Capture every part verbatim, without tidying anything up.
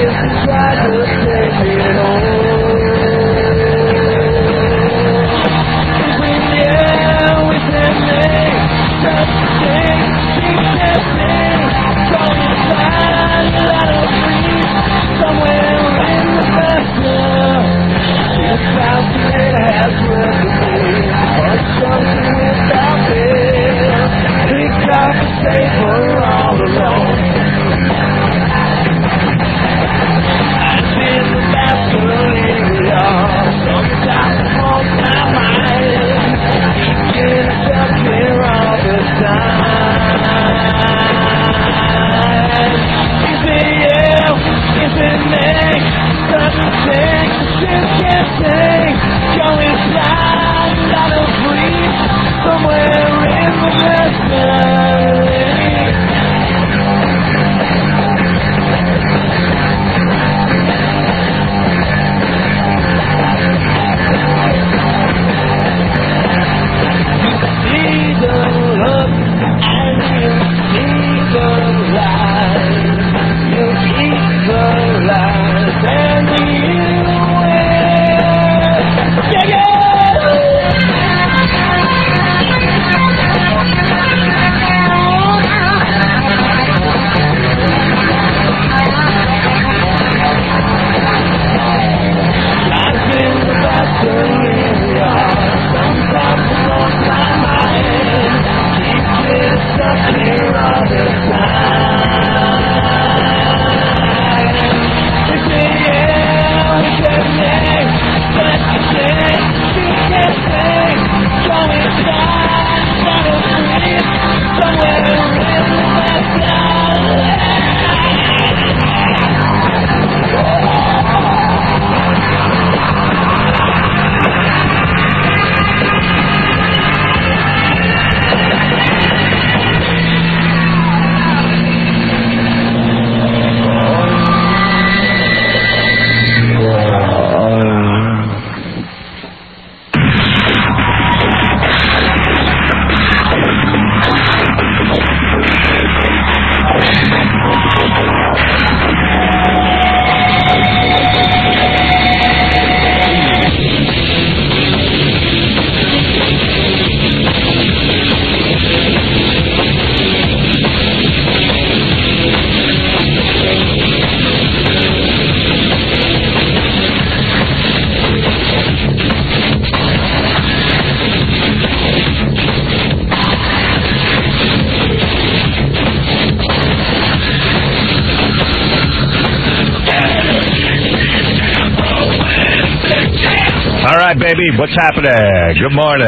Baby, what's happening? Good morning.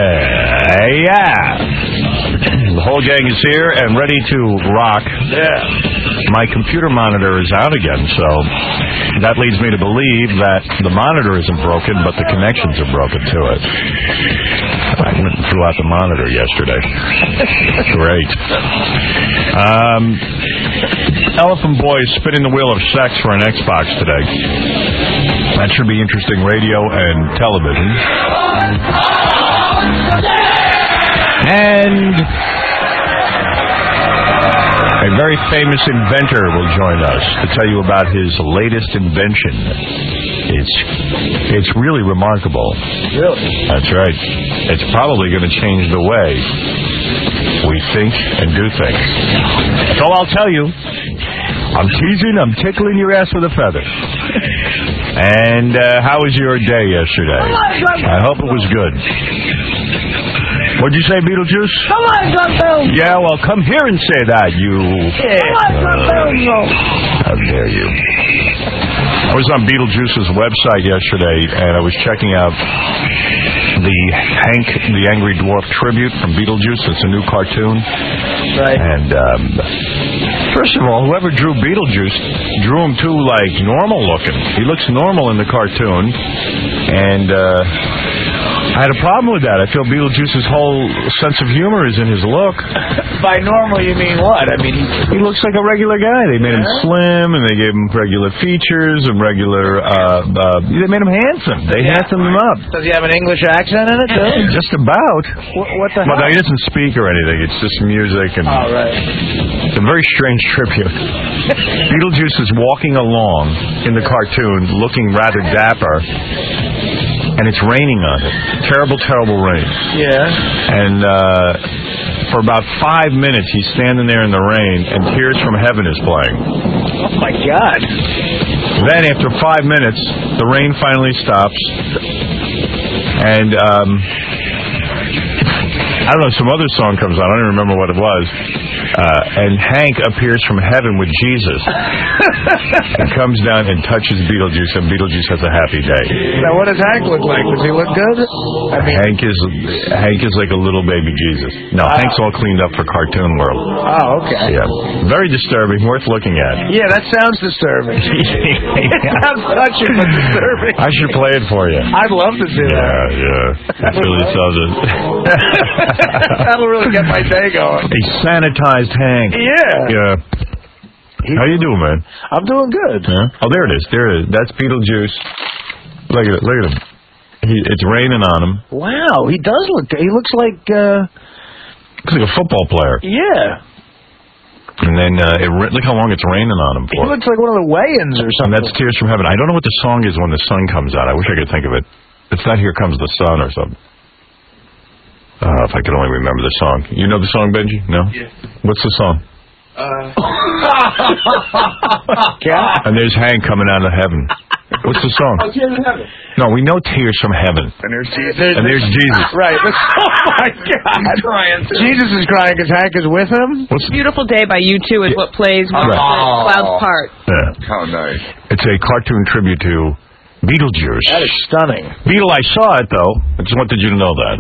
Yeah. The whole gang is here and ready to rock. Yeah. My computer monitor is out again, so that leads me to believe that the monitor isn't broken, but the connections are broken to it. I went and threw out the monitor yesterday. Great. Um, Elephant Boy is spinning the wheel of sex for an Xbox today. That should be interesting radio and television. And a very famous inventor will join us to tell you about his latest invention. It's it's really remarkable. Really? That's right. It's probably going to change the way we think and do things. So I'll tell you, I'm teasing, I'm tickling your ass with a feather. And uh, how was your day yesterday? I hope it was good. What'd you say, Beetlejuice? Come on, Grumpy. Yeah, well, come here and say that, you... Yeah. Come on, Grumpy. Uh, how dare you. I was on Beetlejuice's website yesterday, and I was checking out the Hank the Angry Dwarf tribute from Beetlejuice. It's a new cartoon. Right. And, um... first of all, whoever drew Beetlejuice drew him too, like, normal looking. He looks normal in the cartoon, and uh, I had a problem with that. I feel Beetlejuice's whole sense of humor is in his look. By normal, you mean what? I mean, he looks like a regular guy. They made him slim, and they gave him regular features and regular. Uh, uh, they made him handsome. They Yeah. handsome him up. Does he have an English accent in it too? Just about. What, what the Well, hell? no, he doesn't speak or anything. It's just music and. Oh, right. It's a very strange tribute. Beetlejuice is walking along in the cartoon, looking rather dapper, and it's raining on him. Terrible, terrible rain. Yeah. And uh, for about five minutes, he's standing there in the rain, and Tears from Heaven is playing. Oh, my God. Then, after five minutes, the rain finally stops, and um, I don't know, some other song comes on. I don't even remember what it was. Uh, and Hank appears from heaven with Jesus. He comes down and touches Beetlejuice, and Beetlejuice has a happy day. Now, what does Hank look like? Does he look good? I mean, Hank is Hank is like a little baby Jesus. No, Oh. Hank's all cleaned up for Cartoon World. oh, okay. Yeah, very disturbing, worth looking at. Yeah, that sounds disturbing. It sounds touching but disturbing. I should play it for you. I'd love to see Yeah, that. yeah, that really sells it. That'll really get my day going. A sanitized Hank. Yeah. Yeah. How you doing, man? I'm doing good. Yeah. Oh, there it is. There it is. That's Beetlejuice. Look at it. Look at him. He, it's raining on him. Wow, he does look good. He looks like, uh... Looks like a football player. Yeah. And then uh, it, look how long it's raining on him He for. looks like one of the Wayans or And something. that's Tears from Heaven. I don't know what the song is when the sun comes out. I wish I could think of it. It's not Here Comes the Sun or something. Uh, if I could only remember the song. You know the song, Benji? No? Yeah. What's the song? Uh, God. And there's Hank coming out of heaven. What's the song? oh, Tears in Heaven. No, we know Tears from Heaven. And there's Jesus. And there's Jesus. Right. Oh, my God. Crying. Jesus is crying because Hank is with him? What's the... Beautiful Day by U two is what plays when Right. the clouds part. Yeah. How nice. It's a cartoon tribute to Beetlejuice. That is stunning. Beetle, I saw it, though. I just wanted you to know that.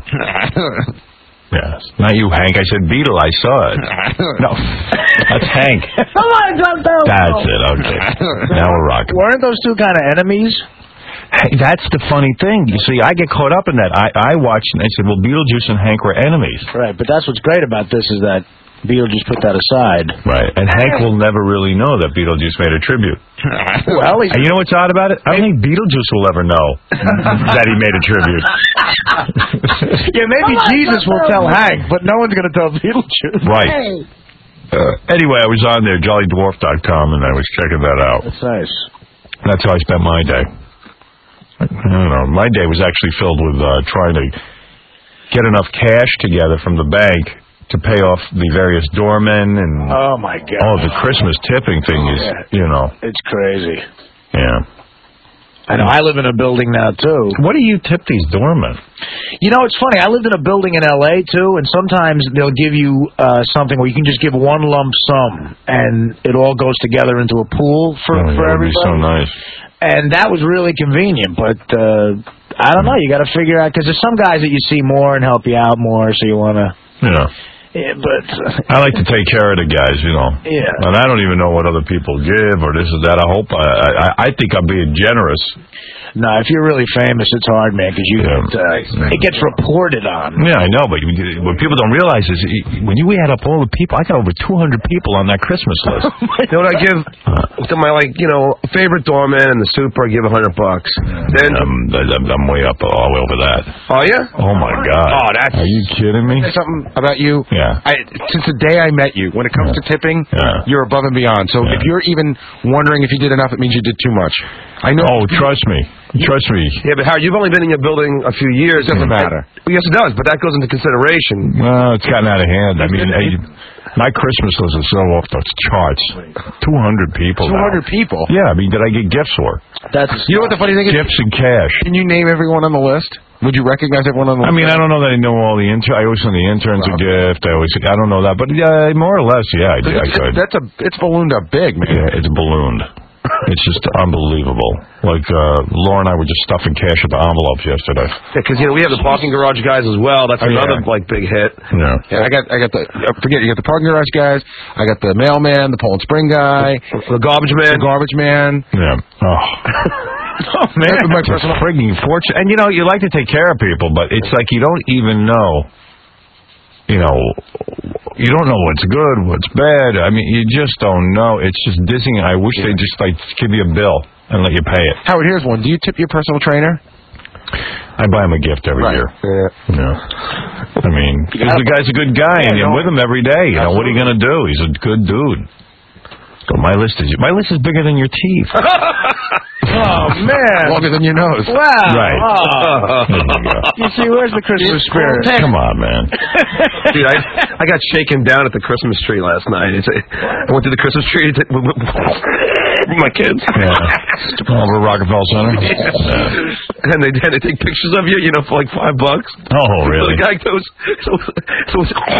Yes. Not you, Hank. I said Beetle, I saw it. No. That's Hank. Come on, John Bell. That's it. Okay. Now we're rocking. Weren't those two kind of enemies? Hey, that's the funny thing. You see, I get caught up in that. I, I watched and I said, well, Beetlejuice and Hank were enemies. Right, but that's what's great about this is that Beetlejuice put that aside. Right. And Hank will never really know that Beetlejuice made a tribute. Well, he's... And you know what's odd about it? I don't think Beetlejuice will ever know that he made a tribute. Yeah, maybe Jesus will tell Hank, but no one's going to tell Beetlejuice. Right. Uh, anyway, I was on there, jolly dwarf dot com, and I was checking that out. That's nice. That's how I spent my day. I don't know. My day was actually filled with uh, trying to get enough cash together from the bank to pay off the various doormen and Oh, my God. oh, the Christmas tipping thing is, Yeah. you know, It's crazy. yeah. I know. I live in a building now, too. What do you tip these doormen? You know, it's funny. I lived in a building in L A, too, and sometimes they'll give you uh, something where you can just give one lump sum, and it all goes together into a pool for, Oh, for that would be everybody. so nice. And that was really convenient, but uh, I don't know. You got to figure out, because there's some guys that you see more and help you out more, so you want to... Yeah. Yeah, but... Uh, I like to take care of the guys, you know. Yeah. And I don't even know what other people give or this or that. I hope... I, I, I think I'm being generous. no, if you're really famous, it's hard, man, because you Yeah. get, uh, it gets reported on. Yeah, I know, but you- what people don't realize is when you add up all the people, I got over two hundred people on that Christmas list. You know what I give to my, like, you know, favorite doorman and the super? I give a hundred bucks. Then, I'm, I'm, I'm way up all the way over that. oh yeah. Oh my God! Oh, that's- Are you kidding me? Say something about you. Yeah. I, since the day I met you, when it comes to tipping, Yeah. you're above and beyond. So Yeah. if you're even wondering if you did enough, it means you did too much. I know. Oh, trust me, trust me. Yeah, but Howard, you've only been in your building a few years. It doesn't matter. Well, yes, it does, but that goes into consideration. Well, it's gotten out of hand. I mean, I, my Christmas list is so off the charts. Two hundred people. two hundred now. people. Yeah, I mean, did I get gifts for? That's You know what the funny thing is? Gifts and cash. Can you name everyone on the list? Would you recognize everyone on the I list? mean, I don't know that I know all the inter. I always send the interns a gift. I always, I don't know that, but yeah, more or less, yeah, I, I It's, could. that's a, it's ballooned up big, man. Yeah, it's ballooned. It's just unbelievable. Like uh, Laura and I were just stuffing cash at the envelopes yesterday. Yeah, because you know we have the parking garage guys as well. That's Oh, yeah. another like big hit. Yeah. Yeah, I got, I got the, uh, forget, you got the parking garage guys, I got the mailman, the Poland Spring guy, The garbage man. the garbage man. Yeah. Oh. Oh, man. My personal frigging fortune. And you know, you like to take care of people, but it's like you don't even know you know, you don't know what's good, what's bad. I mean, you just don't know. It's just dizzying. I wish they'd just like give you a bill and let you pay it. Howard, here's one. Do you tip your personal trainer? I buy him a gift every Right. year. Yeah. No. I mean, because the guy's a good guy, and you're with him every day. You know, what are you going to do? He's a good dude. So my list is my list is bigger than your teeth. Oh, man. Longer than your nose. Wow. Right. Oh. There you go. You see, where's the Christmas spirit? Come on, man. Dude, I, I got shaken down at the Christmas tree last night. It's a, I went to the Christmas tree to, with my kids. Yeah. Over Rockefeller Center. Yeah. And they had to take pictures of you, you know, for like five bucks. Oh, really? So the guy goes, so, so,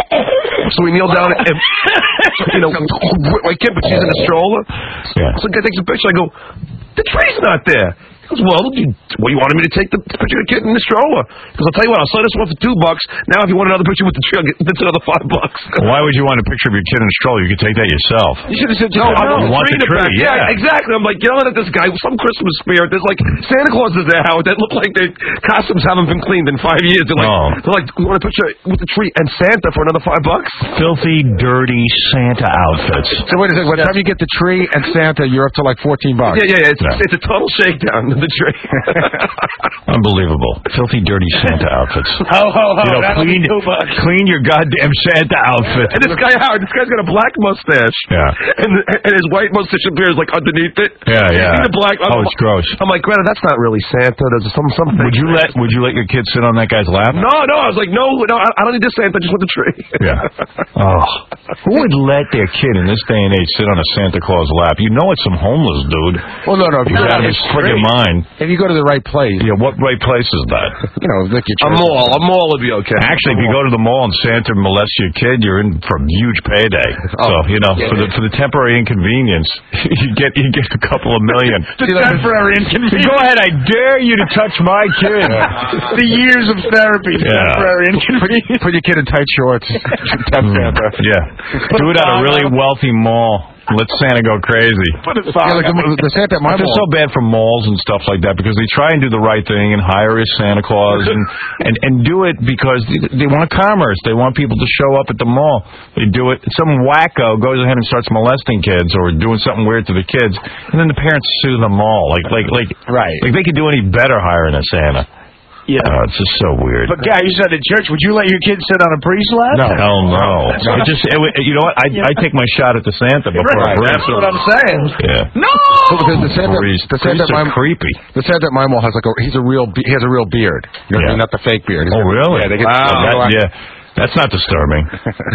so we kneel down and, you know, my kid, but she's in a stroller. Yeah. So the guy takes a picture. I go, the tree's not there. He goes, well, you, well, you wanted me to take the picture of the kid in the stroller. Because I'll tell you what, I'll sell this one for two bucks. Now, if you want another picture with the tree, I'll get that's another five bucks. Why would you want a picture of your kid in a stroller? You could take that yourself. You should have said, no, I You want, want the the tree. tree, in the back. yeah. Exactly. I'm like yelling at this guy, some Christmas spirit. There's like Santa Claus is there, Howard. That look like their costumes haven't been cleaned in five years. They're like, Oh. they're like, we want a picture with the tree and Santa for another five bucks. Filthy, dirty Santa outfits. So wait a second. By the time you get the tree and Santa, you're up to like fourteen bucks. Yeah, yeah, yeah. It's, Yeah. it's a total shakedown of the tree. Unbelievable. Filthy, dirty Santa outfits. Ho, ho, ho. You know, That'll clean, be two bucks. clean your goddamn Santa outfit. And this guy, Howard, this guy's got a black mustache. Yeah. And, and his white mustache appears like underneath it. Yeah, You yeah. see the black. Oh, it's gross. I'm like, Greta, that's not really Santa. There's some something. Would you let Would you let your kid sit on that guy's lap? No, no. I was like, no, no. I, I don't need this Santa. I just want the tree. Yeah. Oh, who would let their kid in this day and age sit on a Santa Claus lap? You know it's some homeless dude. Well, no, no. If you, You go got to, his friggin' mind. if you go to the right place, Yeah, what right place is that? you know, like your A church. mall. A mall would be okay. Actually, if you go to the mall and Santa molests your kid, you're in for a huge payday. So you know, for the for the temporary inconvenience, you get you get a couple of million. The temporary inconvenience. Go ahead, I dare you to touch my kid. The years of therapy. Yeah. Temporary inconvenience. Put your kid in tight shorts. Tap Santa. Yeah, do it at a really wealthy mall. Let Santa go crazy. Put a Yeah, like the, the Santa at my I feel mall. so bad for malls and stuff like that because they try and do the right thing and hire a Santa Claus and, and, and do it because they, they want commerce. They want people to show up at the mall. They do it. Some wacko goes ahead and starts molesting kids or doing something weird to the kids, and then the parents sue the mall. Like like like Right. Like they could do any better hiring a Santa. Yeah. Oh, it's just so weird. But, guy, you said at church, would you let your kid sit on a priest lap? No, hell no. It just, it, would- you know what? I I take my shot at the Santa before Right, I bring that's what I'm saying. Yeah. No! The, the Santa, Priests, the Santa priests at my are creepy. the Santa at my mall has like a he's a real be- he has a real beard. You know what I mean? Yeah. Not the fake beard. He's Oh, got- really? Yeah, they get Wow. they go That- out- yeah. That's not disturbing.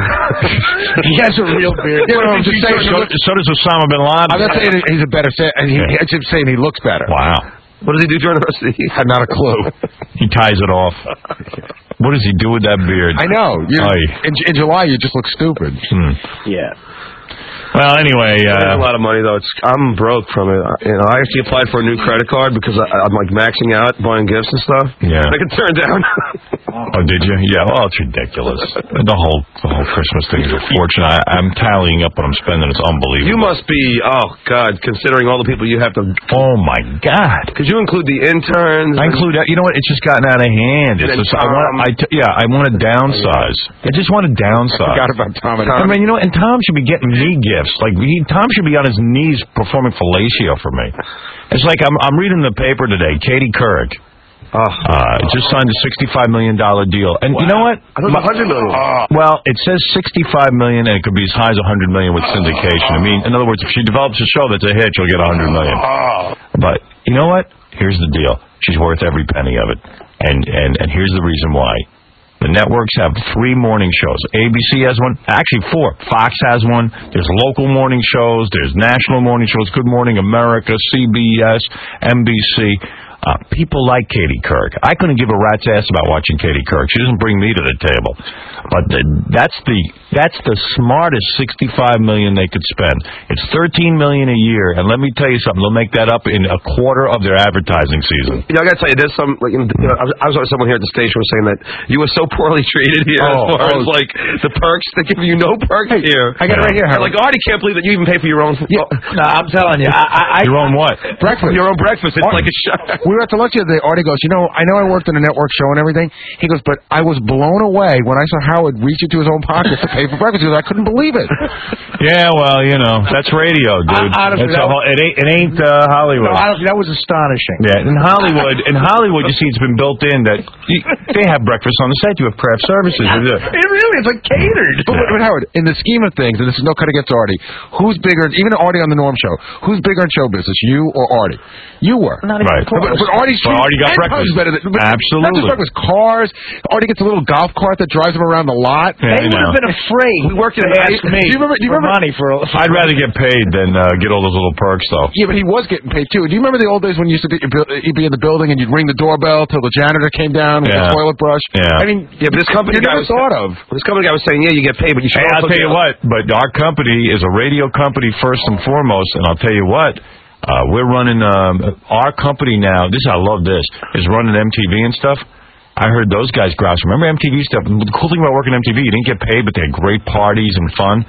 He has a real beard. Yeah, no, I'm just saying. So, so does Osama bin Laden. I'm not saying he's a better Santa. He, Yeah. I'm just saying he looks better. Wow. What does he do during the rest of the year? I have not a clue. He ties it off. What does he do with that beard? I know. You, Aye. in, in July, you just look stupid. Hmm. Yeah. Well, anyway, It's a uh, lot of money though. It's I'm broke from it. You know, I actually applied for a new credit card because I, I'm like maxing out buying gifts and stuff. Yeah. I got turned down. oh, did you? Yeah. Well, it's ridiculous. The whole the whole Christmas thing is a fortune. I, I'm tallying up what I'm spending. It's unbelievable. You must be. Oh God, considering all the people you have to. Oh my God. Because you include the interns. I include that. You know what? It's just gotten out of hand. It's And just, I want. Tom. I t- yeah. I want to downsize. I just want to downsize. Forgot about Tom and I mean, you know, and Tom should be getting me gifts. Like he, Tom should be on his knees performing fellatio for me. It's like I'm, I'm reading the paper today. Katie Couric Oh. uh, just signed a sixty-five million dollar deal, and you know what? I thought it was one hundred million. Uh, well, it says sixty-five million, and it could be as high as one hundred million with syndication. I mean, in other words, if she develops a show that's a hit, she'll get one hundred million. But you know what? Here's the deal. She's worth every penny of it, and and and here's the reason why. The networks have three morning shows. A B C has one. Actually, four. Fox has one. There's local morning shows. There's national morning shows. Good Morning America, C B S, N B C. Uh, people like Katie Couric. I couldn't give a rat's ass about watching Katie Couric. She doesn't bring me to the table. But the, that's the that's the smartest sixty-five million dollars they could spend. It's thirteen million dollars a year, and let me tell you something. They'll make that up in a quarter of their advertising season. You know, I gotta tell you, there's some. Like, you know, I was, I was with someone here at the station was saying that you were so poorly treated here Oh, as far oh. as like the perks. They give you no perks here. I got it right here, I'm Howard. like, oh, I can't believe that you even pay for your own. No, I'm telling you. I, I, Your own what? Breakfast. Your own breakfast. It's like a shot. We were at the lunch the other day. Artie goes, you know, I know I worked in a network show and everything. He goes, but I was blown away when I saw Howard reach into his own pocket to pay for breakfast. He goes, I couldn't believe it. Yeah, well, you know, that's radio, dude. I, honestly, That's a that, whole, it ain't, it ain't uh, Hollywood. No, honestly, that was astonishing. Yeah, in Hollywood, in Hollywood, you see, it's been built in that you, they have breakfast on the set. You have craft services. It really is like catered. But, but, but Howard, in the scheme of things, and this is no cut against Artie, who's bigger, even Artie on the Norm Show, who's bigger in show business, you or Artie? You were. Not even Right. close. But, but Artie's But Artie got ten breakfast. times better than, but Absolutely. Not just breakfast, cars. Artie gets a little golf cart that drives him around the lot. Yeah, They I would have know. been afraid. We work in to a- ask me Do you remember- do you for remember- money for. for I'd rather get paid than uh, get all those little perks, though. Yeah, but he was getting paid too. Do you remember the old days when you used to be, you'd be in the building and you'd ring the doorbell till the janitor came down with Yeah. the toilet brush? Yeah. I mean, Yeah, but this company you guy never was thought of. This company guy was saying, yeah, you get paid, but you should Hey, I'll also tell you get- what, but our company is a radio company first and foremost, and I'll tell you what, uh, we're running, um, our company now, this, I love this, is running M T V and stuff. I heard those guys grouse. Remember M T V stuff? The cool thing about working M T V, you didn't get paid, but they had great parties and fun.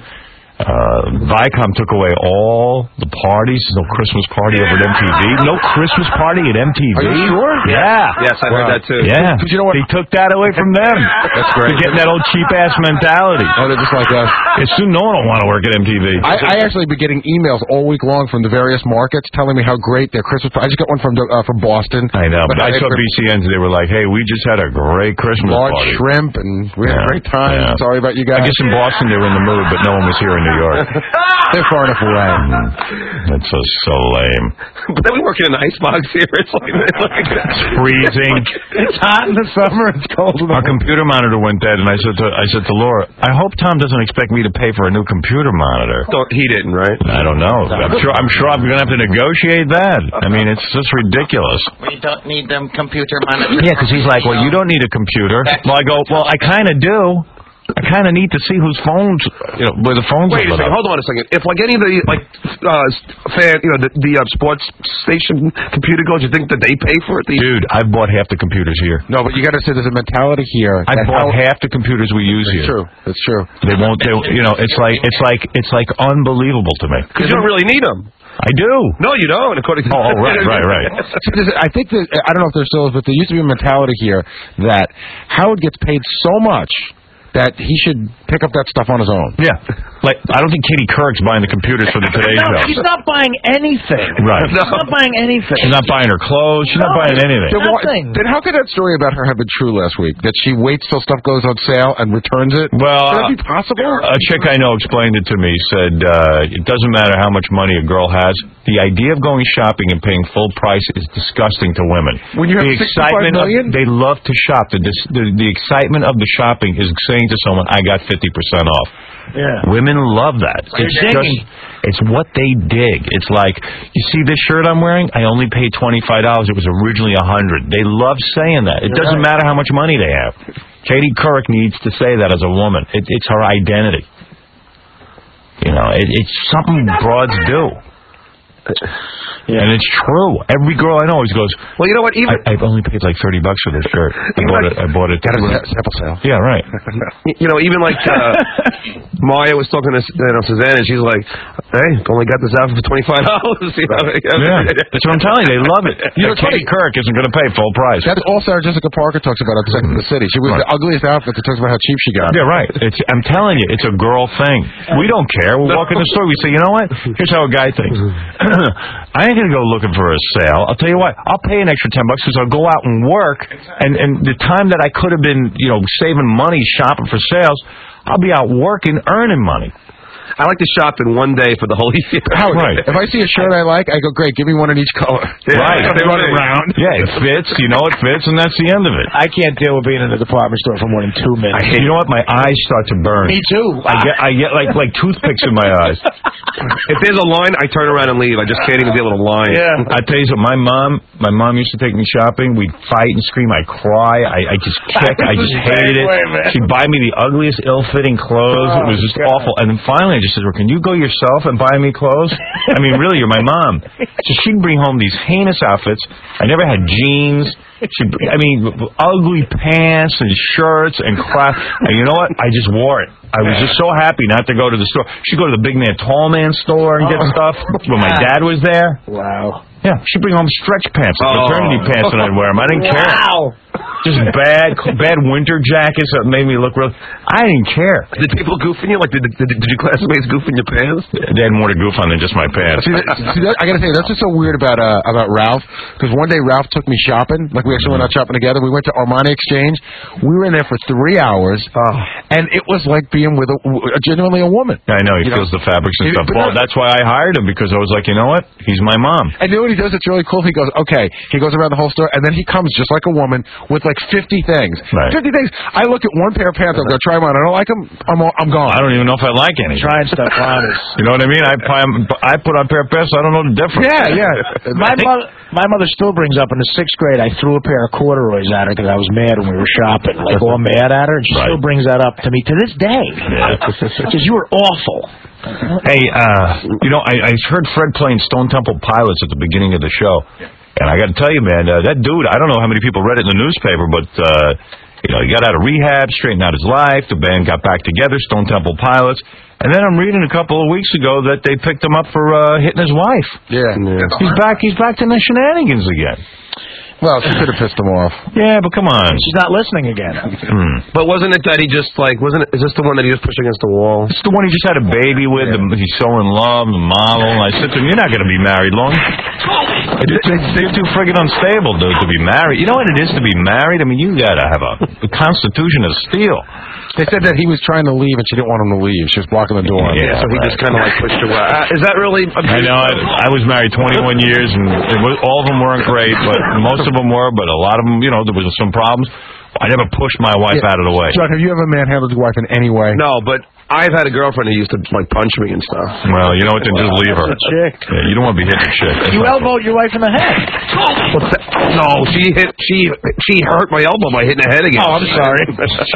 Uh, Viacom took away all the parties. There's no Christmas party over at M T V. No Christmas party at M T V. Are you sure? Yeah. Yes, I heard that too. Yeah. Because you know what? They took that away from them. That's great. They're getting that old cheap-ass mentality. Oh, they're just like us. It's soon no one will want to work at M T V. I, I actually been getting emails all week long from the various markets telling me how great their Christmas. I just got one from uh, from Boston. I know, but I how they- saw B C Ns. They were like, "Hey, we just had a great Christmas large party." shrimp, and we had Yeah, a great time. yeah. Sorry about you guys. I guess in Boston they were in the mood, but no one was here in New York. They're far enough away. That's so so lame. But then we work in an icebox here. It's like, it's like Freezing. It's hot in the summer. It's cold in the Our computer monitor went dead, and I said to I said to Laura, "I hope Tom doesn't expect me to pay for a new computer monitor." Don't- he didn't, right? I don't know. I'm sure. I'm sure I'm going to have to negotiate that. I mean, it's just ridiculous. We don't need them computer monitors. Yeah, because he's like, well, you don't need a computer. Well, I go, well, I kind of do. I kind of need to see whose phones, you know, where the phones Wait are. a second. Hold on a second. If like any of the like uh, fan, you know, the, the uh, sports station computer goes, you think that they pay for it? The- Dude, I've bought half the computers here. No, but you got to say there's a mentality here. I that bought how- half the computers we use It's here. true. It's true. They won't. They, you know, it's like it's like it's like unbelievable to me. Because you don't really need them. I do. No, you don't. According to Oh, oh, right, right, right. See, there's- I think that I don't know if there still is, but there used to be a mentality here that Howard gets paid so much that he should pick up that stuff on his own. Yeah. Like, I don't think Katie Couric's buying the computers for the Today No, Show. she's not buying anything. Right. She's not buying anything. She's not buying her clothes. She's not No, buying anything. Then, why- Nothing. then how could that story about her have been true last week? That she waits till stuff goes on sale and returns it? Well, Could that be possible? a chick I know explained it to me, said uh, it doesn't matter how much money a girl has. The idea of going shopping and paying full price is disgusting to women. When you have the sixty-five excitement million? of, they love to shop. The, the, the excitement of the shopping is saying to someone, I got fifty percent off. Yeah. Women love that. They're It's digging. just, it's what they dig. It's like, you see this shirt I'm wearing? I only paid twenty-five dollars. It was originally a hundred dollars. They love saying that. It You're doesn't right. matter how much money they have. Katie Couric needs to say that as a woman. It, it's her identity. You know, it, it's something broads do. Yeah. And it's true. Every girl I know always goes, Well, you know what? Even I, I've only paid like thirty bucks for this shirt. I bought it. I bought it. Got a sa- sample sale. Yeah, right. you know, even like uh, Maya was talking to you know, Suzanne, and she's like, "Hey, only got this outfit for twenty five dollars." You know? Yeah, that's what I'm telling you. They love it. You know, But Katie funny. Couric isn't going to pay full price. That's all Sarah Jessica Parker talks about on Sex and the City. She was Right. the ugliest outfit that talks about how cheap she got. Yeah, right. It's. I'm telling you, it's a girl thing. We don't care. We walk in the store. We say, you know what? Here's how a guy thinks. I ain't gonna go looking for a sale. I'll tell you what. I'll pay an extra ten bucks because I'll go out and work, and and the time that I could have been, you know, saving money shopping for sales, I'll be out working, earning money. I like to shop in one day for the whole year. Howard, Right. if I see a shirt I like, I go, great, give me one in each color. Yeah, Right. they run it around. Yeah, it fits. You know it fits, and that's the end of it. I can't deal with being in the department store for more than two I minutes. hate, you know what? My eyes start to burn. Me too. I get, I get like like toothpicks in my eyes. If there's a line, I turn around and leave. I just can't even deal with a line. Yeah. I tell you something. My mom, my mom used to take me shopping. We'd fight and scream. I cry. I, I just kick. I just hated it. Way, man. She'd buy me the ugliest, ill-fitting clothes. Oh, it was just God. awful. And then finally, I just said, "Well, can you go yourself and buy me clothes?" I mean, really, you're my mom. So she'd bring home these heinous outfits. I never had jeans. She, I mean, ugly pants and shirts and crap. And you know what? I just wore it. I was just so happy not to go to the store. She'd go to the big man, tall man store and get Oh. stuff when my dad was there. Wow. Yeah, she'd bring home stretch pants, like Oh. maternity pants, and I'd wear them. I didn't care. Wow. Just bad, bad winter jackets that made me look real. I didn't care. Did people goof in you? Like, did, did, did your classmates goof in your pants? They had more to goof on than just my pants. See, that, see that, I gotta say, that's just so weird about uh, about Ralph. Because one day Ralph took me shopping. Like, we actually went out shopping together. We went to Armani Exchange. We were in there for three hours, Oh. and it was like being with a, a genuinely a woman. I know he You feels know? the fabrics and He- stuff. but Well, no- that's why I hired him, because I was like, you know what? He's my mom. And you know what he does? It's really cool. He goes, okay. He goes around the whole store, and then he comes just like a woman with like fifty things. Right. fifty things. I look at one pair of pants. I'm going to try them on. I don't like them. I'm, all, I'm gone. I don't even know if I like any. Trying stuff on us. You know what I mean? I I put on a pair of pants. I don't know the difference. Yeah, yeah. My mother, my mother still brings up in the sixth grade. I threw a pair of corduroys at her because I was mad when we were shopping, like all mad at her, and she Right. still brings that up to me to this day. Says you were awful. Hey, uh, you know, I, I heard Fred playing Stone Temple Pilots at the beginning of the show, and I got to tell you, man, uh, that dude. I don't know how many people read it in the newspaper, but. Uh, You know, he got out of rehab, straightened out his life. The band got back together, Stone Temple Pilots. And then I'm reading a couple of weeks ago that they picked him up for uh, hitting his wife. Yeah. He's back. He's back to the shenanigans again. Well, she could have pissed him off. Yeah, but come on. She's not listening again. Hmm. But wasn't it that he just, like, wasn't it, is this the one that he just pushed against the wall? It's the one he just had a baby with. The, he's so in love, the model. And I said to him, you're not going to be married long. They're too, they're too friggin' unstable, dude, to be married. You know what it is to be married? I mean, you got to have a, a constitution of steel. They said that he was trying to leave and she didn't want him to leave. She was blocking the door. Yeah, So he right. just kind of, like, pushed her away. Uh, is that really... I know. I, I was married twenty-one years, and it was, all of them weren't great, but most of them were. But a lot of them, you know, there was some problems. I never pushed my wife Yeah. out of the way. John, have you ever manhandled your wife in any way? No, but I've had a girlfriend who used to, like, punch me and stuff. Well, you know what? Then just leave her. Chick. Yeah, you don't want to be hitting a chick. That's You not elbowed your wife in the head. What's that? No, she hit, she, she hurt my elbow by hitting the head again. Oh, I'm sorry.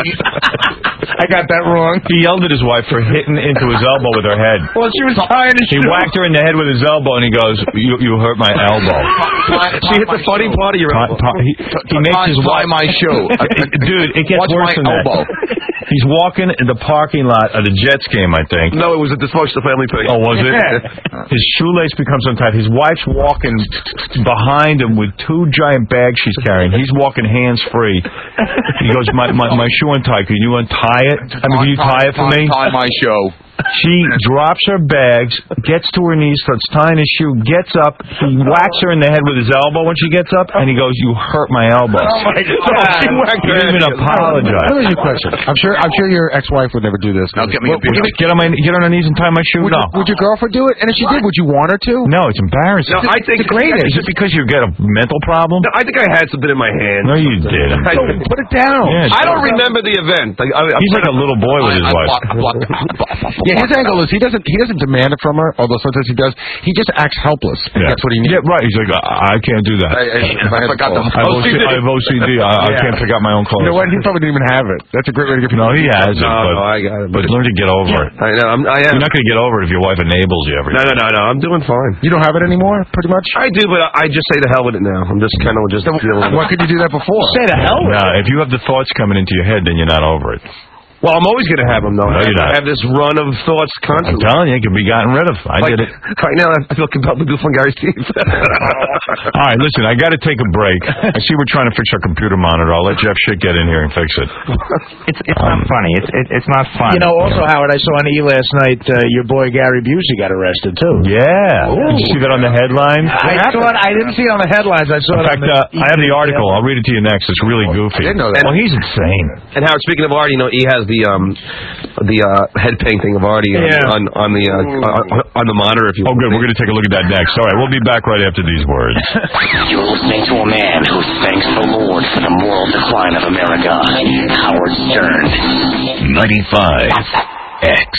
I got that wrong. He yelled at his wife for hitting into his elbow with her head. Well, she was trying to He shoot. whacked her in the head with his elbow, and he goes, "You, you hurt my elbow." She hit the funny part of your Pa- elbow. pa- he, he makes his wife. my show. Dude, it gets Watch worse my than that. elbow. He's walking in the parking lot of the Jets game, I think. No, it was a dysfunctional family thing. Oh, was it? His shoelace becomes untied. His wife's walking behind him with two giant bags she's carrying. He's walking hands free. He goes, my, my, my shoe untied. Can you untie it? I mean, can you tie it for me? Time my show. She drops her bags, gets to her knees, starts tying his shoe, gets up. He whacks her in the head with his elbow when she gets up, and he goes, "You hurt my elbow." Oh, my God. He didn't even apologize. Let me ask you a question. I'm sure. I'm sure your ex-wife would never do this. Now get me a beer. Get on my get on her knees and tie my shoe. Would, No, would your girlfriend do it? And if she did, would you want her to? no, it's embarrassing. No, I think Is it because you got a mental problem? No, I think I had something in my hand. No, you didn't. I, Put it down. Yeah, I don't remember the event. Like, I, He's like a little boy with his wife. Yeah, his angle is he doesn't he doesn't demand it from her, although sometimes he does. He just acts helpless. Yeah. That's what he needs. Yeah, right. He's like, I, I can't do that. I, I, I forgot the I have O C D. I have O C D. I, I Yeah. can't pick out my own clothes. You know what? He probably didn't even have it. That's a great way to get people. No, he has it. No, but, no, I got it. But learn to get over it. I know. I'm, I am. You're not going to get over it if your wife enables you every No, day. no, no, no. I'm doing fine. You don't have it anymore, pretty much. I do, but I just say the hell with it now. I'm just kind of just dealing with Why it. could you do that before? Say the hell with No, if you have the thoughts coming into your head, then you're not over it. Well, I'm always going to have them, though. No, you're not. I have this run of thoughts I'm constantly. telling you, it can be gotten rid of. I Like, did it. right now, I feel compelled to goof on Gary's teeth. All right, listen, I got to take a break. I see we're trying to fix our computer monitor. I'll let Jeff Shit get in here and fix it. It's it's not funny. It's it, it's not fun. You know, also, Howard, I saw on E! last night, uh, your boy Gary Busey got arrested, too. Yeah. Did you see that on the headline? I saw it. I didn't see it on the headlines. I saw In it fact, on uh, the I have the article. I'll read it to you next. It's really goofy. I didn't know that. Well, he's insane. And Howard, speaking of Artie, you know, he has the um, the uh, head painting of Artie on, Yeah. on, on the uh, on, on the monitor. If you Oh, good. We're going to take a look at that next. All right, we'll be back right after these words. You're listening to a man who thanks the Lord for the moral decline of America. Howard Stern. ninety-five X.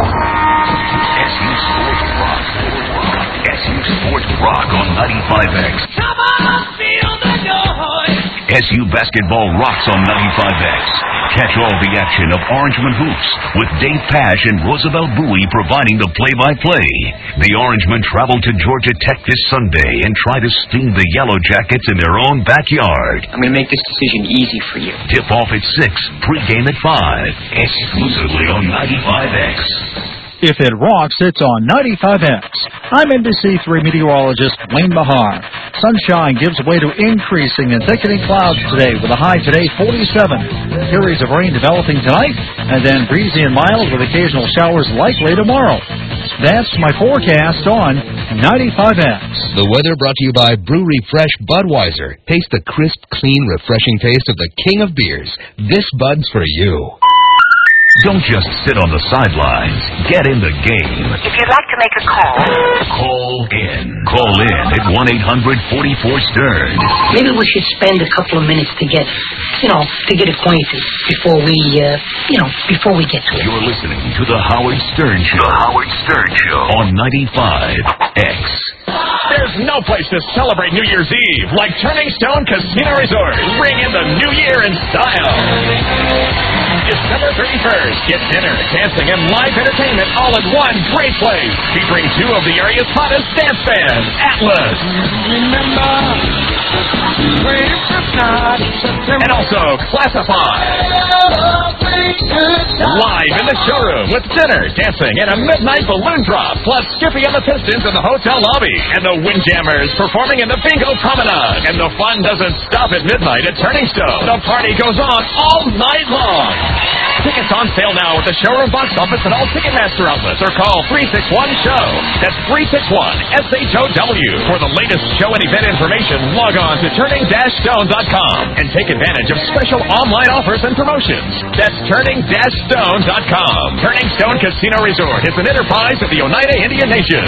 S U Sports Rock. S U Sports Rock on ninety-five X. Come on, feel the noise. S U Basketball rocks on ninety-five X. Catch all the action of Orangeman Hoops with Dave Pash and Roosevelt Bowie providing the play-by-play. The Orangemen travel to Georgia Tech this Sunday and try to steam the Yellow Jackets in their own backyard. I'm going to make this decision easy for you. Tip-off at six, pregame at five. Exclusively on ninety-five X. If it rocks, it's on ninety-five X. I'm N B C three meteorologist Wayne Mahar. Sunshine gives way to increasing and thickening clouds today with a high today forty-seven. Periods of rain developing tonight, and then breezy and mild with occasional showers likely tomorrow. That's my forecast on ninety-five X. The weather brought to you by Brewery Fresh Budweiser. Taste the crisp, clean, refreshing taste of the king of beers. This Bud's for you. Don't just sit on the sidelines. Get in the game. If you'd like to make a call, call in. Call in at one eight hundred forty-four stern. Maybe we should spend a couple of minutes to get, you know, to get acquainted before we, uh, you know, before we get to it. You're listening to The Howard Stern Show. The Howard Stern Show on ninety-five X. There's no place to celebrate New Year's Eve like Turning Stone Casino Resort. Bring in the new year in style. December thirty-first, get dinner, dancing, and live entertainment all at one great place. Featuring two of the area's hottest dance bands, Atlas. And also Classified. Live in the showroom with dinner, dancing, and a midnight balloon drop, plus Skippy and the Pistons in the hotel lobby, and the Windjammers performing in the Bingo Promenade. And the fun doesn't stop at midnight at Turning Stone. The party goes on all night long. Tickets on sale now at the showroom box office and all Ticketmaster outlets, or call three six one show. That's three six one S H O W. For the latest show and event information, log on to turning stone dot com and take advantage of special online offers and promotions. That's turning stone dot com. Turning Stone Casino Resort is an enterprise of the Oneida Indian Nation.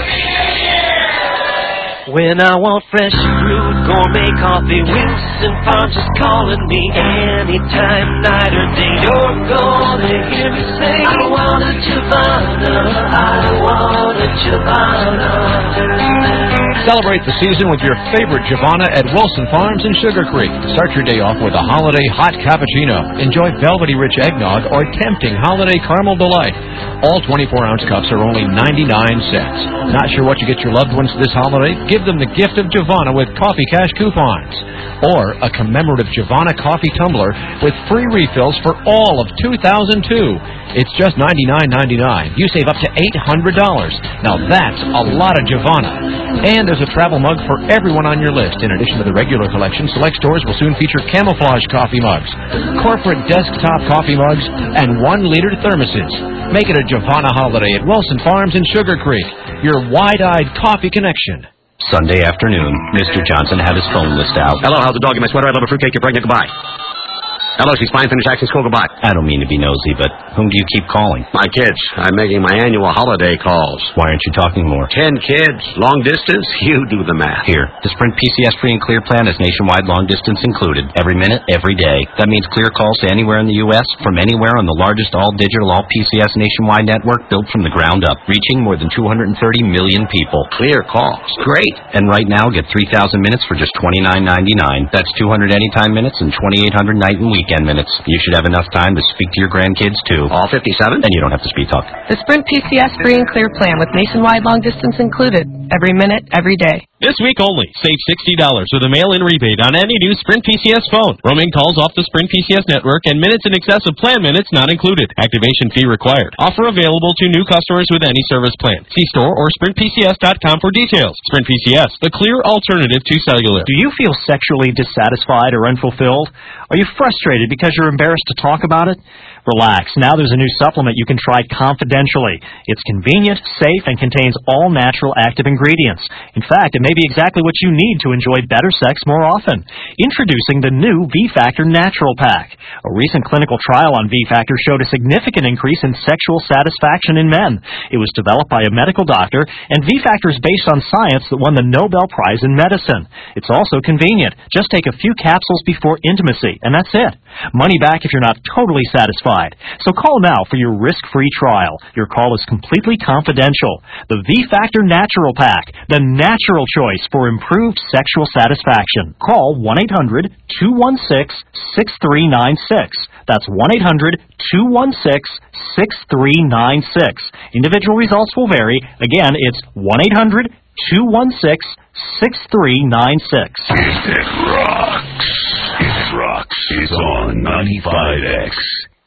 When I want fresh fruit, gourmet coffee, Wilson Farms is calling me anytime, night or day. You're gonna hear me say, I want a Giovanna, I want a Giovanna. Celebrate the season with your favorite Giovanna at Wilson Farms in Sugar Creek. Start your day off with a holiday hot cappuccino. Enjoy velvety rich eggnog or tempting holiday caramel delight. All twenty-four ounce cups are only ninety-nine cents. Not sure what you get your loved ones this holiday? Give them the gift of Giovanna with coffee cash coupons. Or a commemorative Giovanna coffee tumbler with free refills for all of two thousand two. It's just ninety-nine ninety-nine. You save up to eight hundred dollars. Now that's a lot of Giovanna. And there's a travel mug for everyone on your list. In addition to the regular collection, select stores will soon feature camouflage coffee mugs, corporate desktop coffee mugs, and one-liter thermoses. Make it a Giovanna holiday at Wilson Farms in Sugar Creek. Your wide-eyed coffee connection. Sunday afternoon, Mister Johnson had his phone list out. Hello, how's the dog in my sweater? I love a fruitcake. You're pregnant. Goodbye. Hello, she's fine. Finish acting school. Goodbye. I don't mean to be nosy, but whom do you keep calling? My kids. I'm making my annual holiday calls. Why aren't you talking more? Ten kids. Long distance? You do the math. Here, the Sprint P C S Free and Clear plan is nationwide long distance included. Every minute, every day. That means clear calls to anywhere in the U S from anywhere on the largest all-digital, all-P C S nationwide network built from the ground up, reaching more than two hundred thirty million people. Clear calls. Great. And right now, get three thousand minutes for just twenty-nine ninety-nine. That's two hundred anytime minutes and twenty-eight hundred night and weekend minutes. You should have enough time to speak to your grandkids, too. All fifty-seven? And you don't have to speed talk. The Sprint P C S Free and Clear plan with nationwide long distance included. Every minute, every day. This week only, save sixty dollars with a mail-in rebate on any new Sprint P C S phone. Roaming calls off the Sprint P C S network and minutes in excess of plan minutes not included. Activation fee required. Offer available to new customers with any service plan. See store or sprint p c s dot com for details. Sprint P C S, the clear alternative to cellular. Do you feel sexually dissatisfied or unfulfilled? Are you frustrated because you're embarrassed to talk about it? Relax. Now there's a new supplement you can try confidentially. It's convenient, safe, and contains all natural active ingredients. In fact, it may be exactly what you need to enjoy better sex more often. Introducing the new V-Factor Natural Pack. A recent clinical trial on V-Factor showed a significant increase in sexual satisfaction in men. It was developed by a medical doctor, and V-Factor is based on science that won the Nobel Prize in Medicine. It's also convenient. Just take a few capsules before intimacy, and that's it. Money back if you're not totally satisfied. So call now for your risk-free trial. Your call is completely confidential. The V-Factor Natural Pack, the natural choice for improved sexual satisfaction. Call one eight hundred two one six six three nine six. That's one eight hundred two one six six three nine six. Individual results will vary. Again, it's one eight hundred two one six six three nine six. It rocks. It rocks. It's on ninety-five X.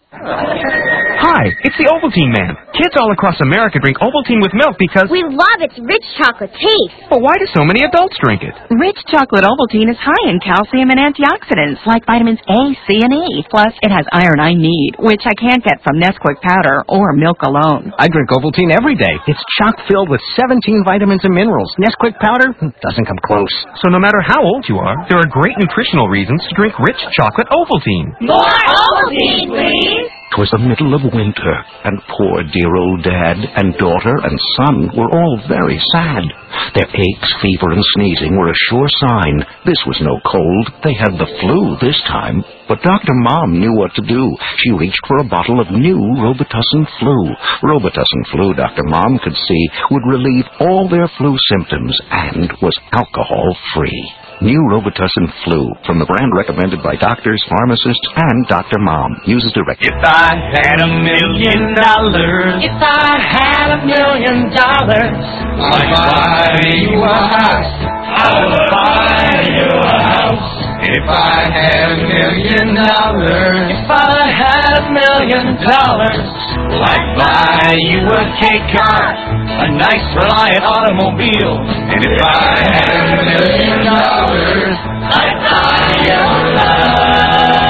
Hi, it's the Ovaltine Man. Kids all across America drink Ovaltine with milk because... We love its rich chocolate taste. But why do so many adults drink it? Rich chocolate Ovaltine is high in calcium and antioxidants like vitamins A, C, and E. Plus, it has iron I need, which I can't get from Nesquik powder or milk alone. I drink Ovaltine every day. It's chock-filled with seventeen vitamins and minerals. Nesquik powder doesn't come close. So no matter how old you are, there are great nutritional reasons to drink rich chocolate Ovaltine. More Ovaltine, please! 'Twas the middle of winter, and poor dear old dad and daughter and son were all very sad. Their aches, fever, and sneezing were a sure sign. This was no cold. They had the flu this time. But Doctor Mom knew what to do. She reached for a bottle of new Robitussin Flu. Robitussin Flu, Doctor Mom could see, would relieve all their flu symptoms and was alcohol-free. New Robitussin Flu, from the brand recommended by doctors, pharmacists, and Doctor Mom. Uses directed. If I had a million dollars, if I had a million dollars, I'd buy you a house, I would buy you a house. If I had a million dollars, if I had a million dollars, I'd buy you a K car, a nice reliant automobile. And if I had a million dollars, I'd buy you love.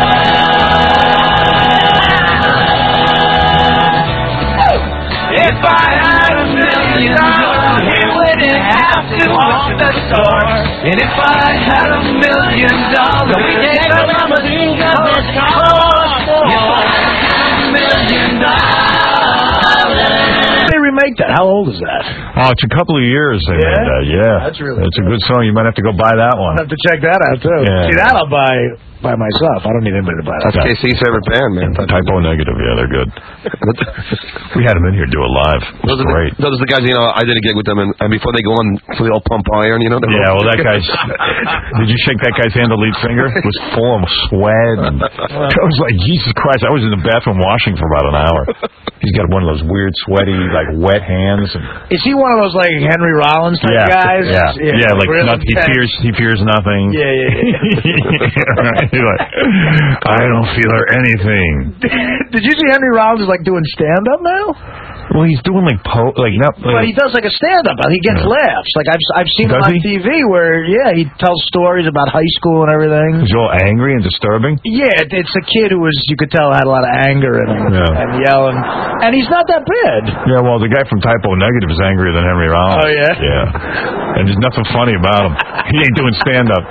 If I had a million dollars, we wouldn't have to walk the store. And if I had a million dollars, we'd take a limousine cause it's cost more. If I had a million dollars. They remake that. How old is that? Oh, it's a couple of years they Yeah? made that, yeah. That's really It's a good song. You might have to go buy that one. I'll have to check that out, too. Yeah. See, that I'll buy by myself. I don't need anybody to buy that. That's K C's favorite band, man. Typo Negative, yeah, they're good. We had them in here do it live. It was Those are, great. the, those are the guys, you know, I did a gig with them, and, and before they go on, so they all pump iron, you know? Yeah, well, that guy's... Did you shake that guy's hand, the lead finger? It was full of sweat. And I was like, Jesus Christ, I was in the bathroom washing for about an hour. He's got one of those weird, sweaty, like, wet hands. And... Is he one of those, like, Henry Rollins type yeah, guys? Yeah, yeah, yeah like, really not, he fears he fears nothing. Yeah, yeah, yeah. He's like, I don't feel anything. Did you see Henry Rollins, like, doing stand-up now? Well, he's doing like po like not. But Like, he does like a stand-up. He gets Yeah. laughs. Like I've I've seen him Does on he? T V where yeah he tells stories about high school and everything. he's all angry and disturbing. Yeah, it- it's a kid who was you could tell had a lot of anger in him Yeah. and yelling, and he's not that bad. Yeah, well, the guy from Typo Negative is angrier than Henry Rollins. Oh, yeah? Yeah. And there's nothing funny about him. He ain't doing stand-up.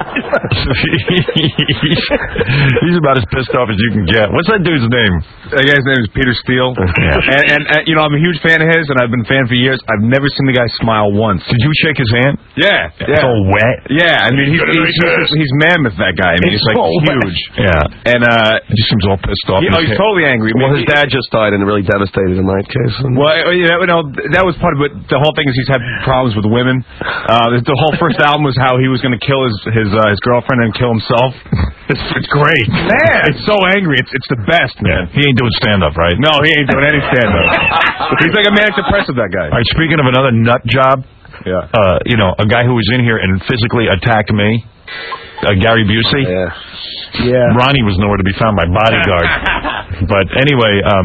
he's, he's about as pissed off as you can get. What's that dude's name? That guy's name is Peter Steele. Yeah. And, and, and, you know, I'm a huge fan of his, and I've been a fan for years. I've never seen the guy smile once. Did you shake his hand? Yeah. It's yeah. all wet. Yeah, I mean, he's, he's, he's, he's mammoth, that guy. I mean, It's he's, like, so wet. huge. Yeah. And, uh... He just seems all pissed off. He, oh, he's totally angry. Well, I his mean, dad just died and really devastated in that case. And Well, uh, you know, that was part of it. The whole thing is he's had problems with women. Uh, the, the whole first album was how he was going to kill his his uh, his girlfriend and kill himself. It's, it's great, man. It's so angry. It's it's the best, man. Yeah. He ain't doing stand-up, right? No, he ain't doing any stand-up. He's like a manic depressive, that guy. All right, speaking of another nut job, Yeah. uh, you know, a guy who was in here and physically attacked me, uh, Gary Busey. yeah. Yeah. Ronnie was nowhere to be found, my bodyguard. But anyway, um,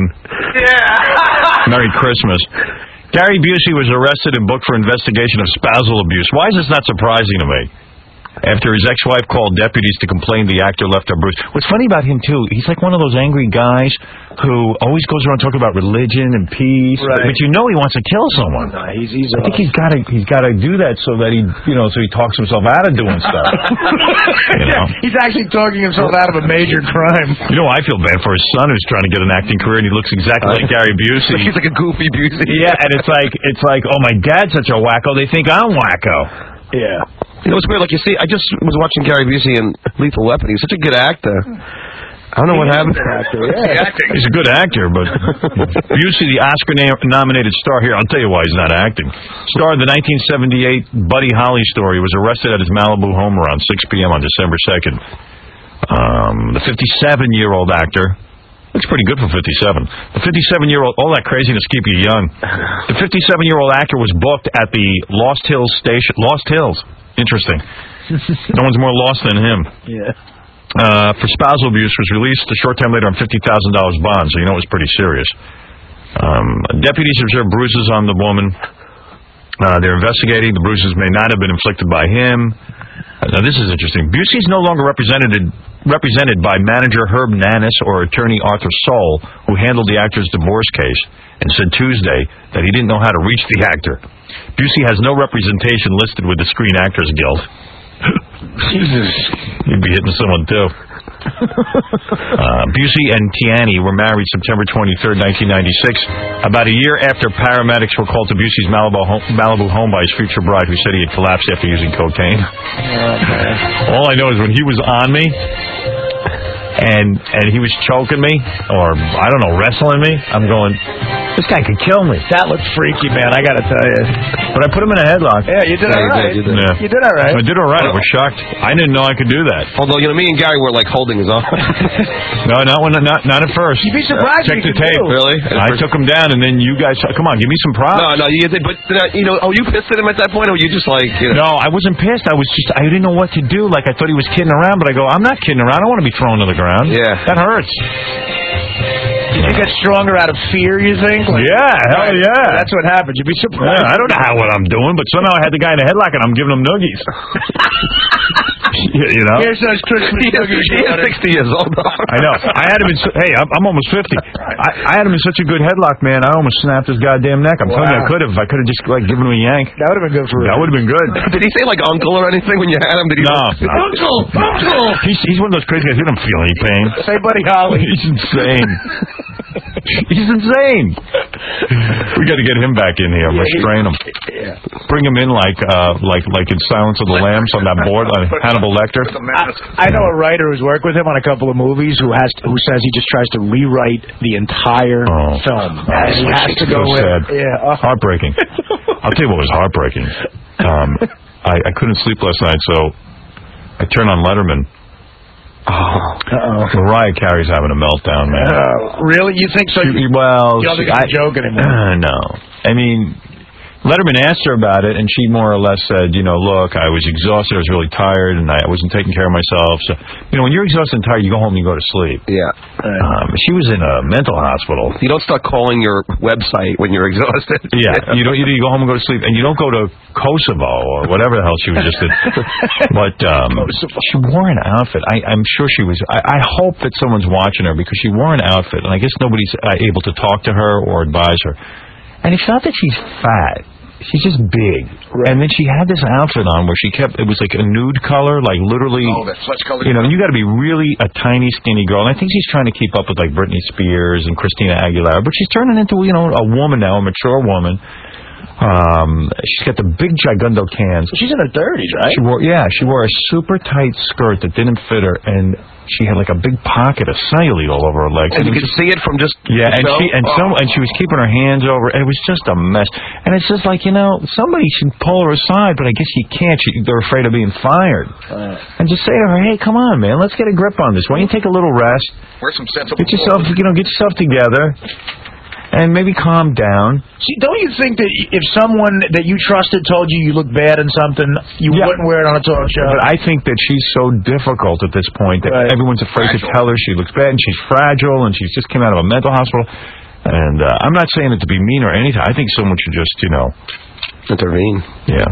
Merry Christmas. Gary Busey was arrested and booked for investigation of spousal abuse. Why is this not surprising to me? After his ex-wife called deputies to complain the actor left her bruised. What's funny about him, too, he's like one of those angry guys who always goes around talking about religion and peace. Right. But you know he wants to kill someone. Nah, he's he's. I think he's got to he's got to do that so that he you know so he talks himself out of doing stuff. You know? He's actually talking himself out of a major crime. You know, I feel bad for his son who's trying to get an acting career, and he looks exactly like Gary Busey. He's like a goofy Busey. Yeah, and it's like it's like, oh, my dad's such a wacko. They think I'm wacko. Yeah. You know, it's weird. Like, you see, I just was watching Gary Busey in Lethal Weapon. He's such a good actor. I don't know what happened. Yeah. He's a good actor, but Busey, the Oscar-nominated star here, I'll tell you why he's not acting. Star of the nineteen seventy-eight Buddy Holly story, was arrested at his Malibu home around six p.m. on December second. Um, the fifty-seven-year-old actor looks pretty good for fifty-seven. The fifty-seven-year-old, all that craziness keep you young. The fifty-seven-year-old actor was booked at the Lost Hills station. Lost Hills. Interesting. No one's more lost than him. Yeah. uh, for spousal abuse was released a short time later on fifty thousand dollars bond, so you know it was pretty serious. Um, deputies observed bruises on the woman. Uh, they're investigating. The bruises may not have been inflicted by him. Uh, now, this is interesting. Busey is no longer represented represented by manager Herb Nanis or attorney Arthur Soul, who handled the actor's divorce case, and said Tuesday that he didn't know how to reach the actor. Busey has no representation listed with the Screen Actors Guild. Jesus. You'd be hitting someone, too. uh, Busey and Tiani were married September twenty-third, nineteen ninety-six. About a year after paramedics were called to Busey's Malibu home, Malibu home by his future bride, who said he had collapsed after using cocaine. Oh, All I know is when he was on me, and and he was choking me, or, I don't know, wrestling me, I'm going, this guy could kill me. That looked freaky, man, I gotta tell you. But I put him in a headlock. Yeah, you did yeah, all right. You did, yeah. You did all right. I did all right. I was shocked. I didn't know I could do that. Although, you know, me and Gary were, like, holding his arm. No, not when, not not at first. You'd be surprised. Check you the tape. Do. Really? I took him down, and then you guys, come on, give me some props. No, no, you did, but, uh, you know, oh, you pissed at him at that point, or were you just like, you know? No, I wasn't pissed. I was just, I didn't know what to do. Like, I thought he was kidding around, but I go, I'm not kidding around. I don't want to be thrown to the ground. Yeah. That hurts. You think that's stronger out of fear, you think? Like, yeah, hell right. yeah. That's what happens. You'd be surprised. Yeah, I don't know how what I'm doing, but somehow I had the guy in a headlock and I'm giving him noogies. you know? Here's those Christmas noogies. He is sixty years old. I know. I had him in, hey, I'm, I'm almost fifty. I, I had him in such a good headlock, man, I almost snapped his goddamn neck. I'm wow. telling you, I could have. I could have just, like, given him a yank. That would have been good for him. That would have been good. Did he say, like, uncle or anything when you had him? Did he no. Say, no. Uncle! Uncle! He's, he's one of those crazy guys. He don't feel any pain. Say Buddy Holly. He's insane. He's insane. We got to get him back in here. Restrain him. Yeah. Bring him in like uh, like like in Silence of the Lambs on that board on Hannibal Lecter. I, I know a writer who's worked with him on a couple of movies who has who says he just tries to rewrite the entire oh. film. Oh, and he has to so go sad. with yeah, uh, heartbreaking. I'll tell you what was heartbreaking. Um, I, I couldn't sleep last night, so I turned on Letterman. Oh, Uh-oh. Mariah Carey's having a meltdown, man. Uh, really? You think so? She, well, you don't she, think it's a joke anymore? Uh, no. I mean, Letterman asked her about it, and she more or less said, you know, look, I was exhausted, I was really tired, and I wasn't taking care of myself. So, you know, when you're exhausted and tired, you go home and you go to sleep. Yeah. Um, she was in a mental hospital. You don't start calling your website when you're exhausted. Yeah. You don't. You, you go home and go to sleep, and you don't go to Kosovo or whatever the hell she was just in. But um, she wore an outfit. I, I'm sure she was. I, I hope that someone's watching her because she wore an outfit, and I guess nobody's uh, able to talk to her or advise her. And it's not that she's fat. She's just big. Right. And then she had this outfit on where she kept, it was like a nude color, like literally. Oh, that flesh color. You know, and you got to be really a tiny, skinny girl. And I think she's trying to keep up with like Britney Spears and Christina Aguilera. But she's turning into, you know, a woman now, a mature woman. Um, she's got the big gigundo cans. She's in her thirties, right? She wore, yeah, she wore a super tight skirt that didn't fit her, and she had like a big pocket of cellulite all over her legs. And, and you could see it from just yeah, and show? she and oh. some and she was keeping her hands over. And it was just a mess. And it's just like, you know, somebody should pull her aside, but I guess you can't. She, they're afraid of being fired. Uh, and just say to her, hey, come on, man, let's get a grip on this. Why don't you take a little rest? Wear some sensible Get yourself, clothes. you know, get yourself together. And maybe calm down. See, don't you think that if someone that you trusted told you you look bad in something, you yeah. wouldn't wear it on a talk show? But I think that she's so difficult at this point that right. everyone's afraid fragile. to tell her she looks bad, and she's fragile, and she's just came out of a mental hospital. And uh, I'm not saying it to be mean or anything. I think someone should just, you know... intervene. Yeah.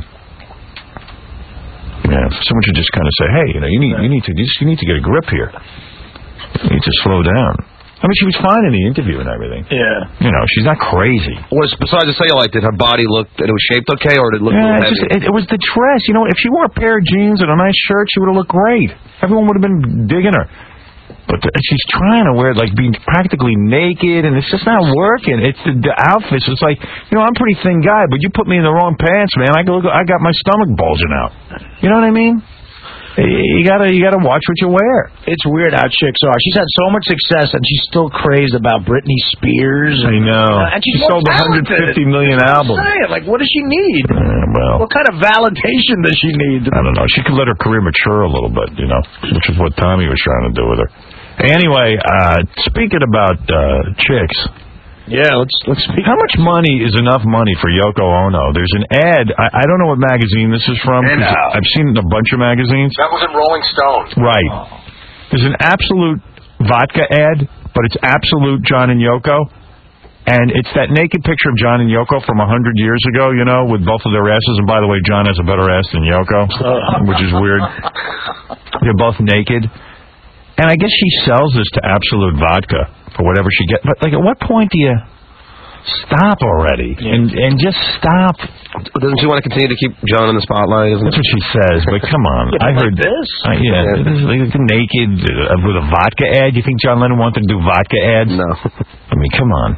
Yeah. Someone should just kind of say, hey, you know, you need, you need to, you need to get a grip here. You need to slow down. I mean, she was fine in the interview and everything. Yeah. You know, she's not crazy. Was besides the cellulite, did her body look, it was shaped okay, or did it look yeah, a little just, heavy? It, it was the dress. You know, if she wore a pair of jeans and a nice shirt, she would have looked great. Everyone would have been digging her. But the, she's trying to wear, like, being practically naked, and it's just not working. It's the, the outfits. It's like, you know, I'm a pretty thin guy, but you put me in the wrong pants, man. I, look, I got my stomach bulging out. You know what I mean? You gotta, you gotta watch what you wear. It's weird how chicks are. She's had so much success, and she's still crazed about Britney Spears. I know. Uh, and she's she sold one hundred fifty million albums. Saying, like, what does she need? Uh, well, what kind of validation does she need? I don't know. She could let her career mature a little bit, you know, which is what Tommy was trying to do with her. Anyway, uh, speaking about uh, chicks. Yeah, let's let's speak. How much money is enough money for Yoko Ono? There's an ad. I, I don't know what magazine this is from. And, uh, I've seen it in a bunch of magazines. That was in Rolling Stone. Right. There's an Absolute vodka ad, but it's Absolute John and Yoko. And it's that naked picture of John and Yoko from a hundred years ago, you know, with both of their asses. And by the way, John has a better ass than Yoko, which is weird. They're both naked. And I guess she sells this to Absolute Vodka for whatever she gets. But, like, at what point do you stop already? And and just stop. Doesn't she want to continue to keep John in the spotlight? Isn't That's what she says, but come on. I heard like this. Uh, yeah, yeah. This is like naked uh, with a vodka ad. You think John Lennon wanted to do vodka ads? No. I mean, come on.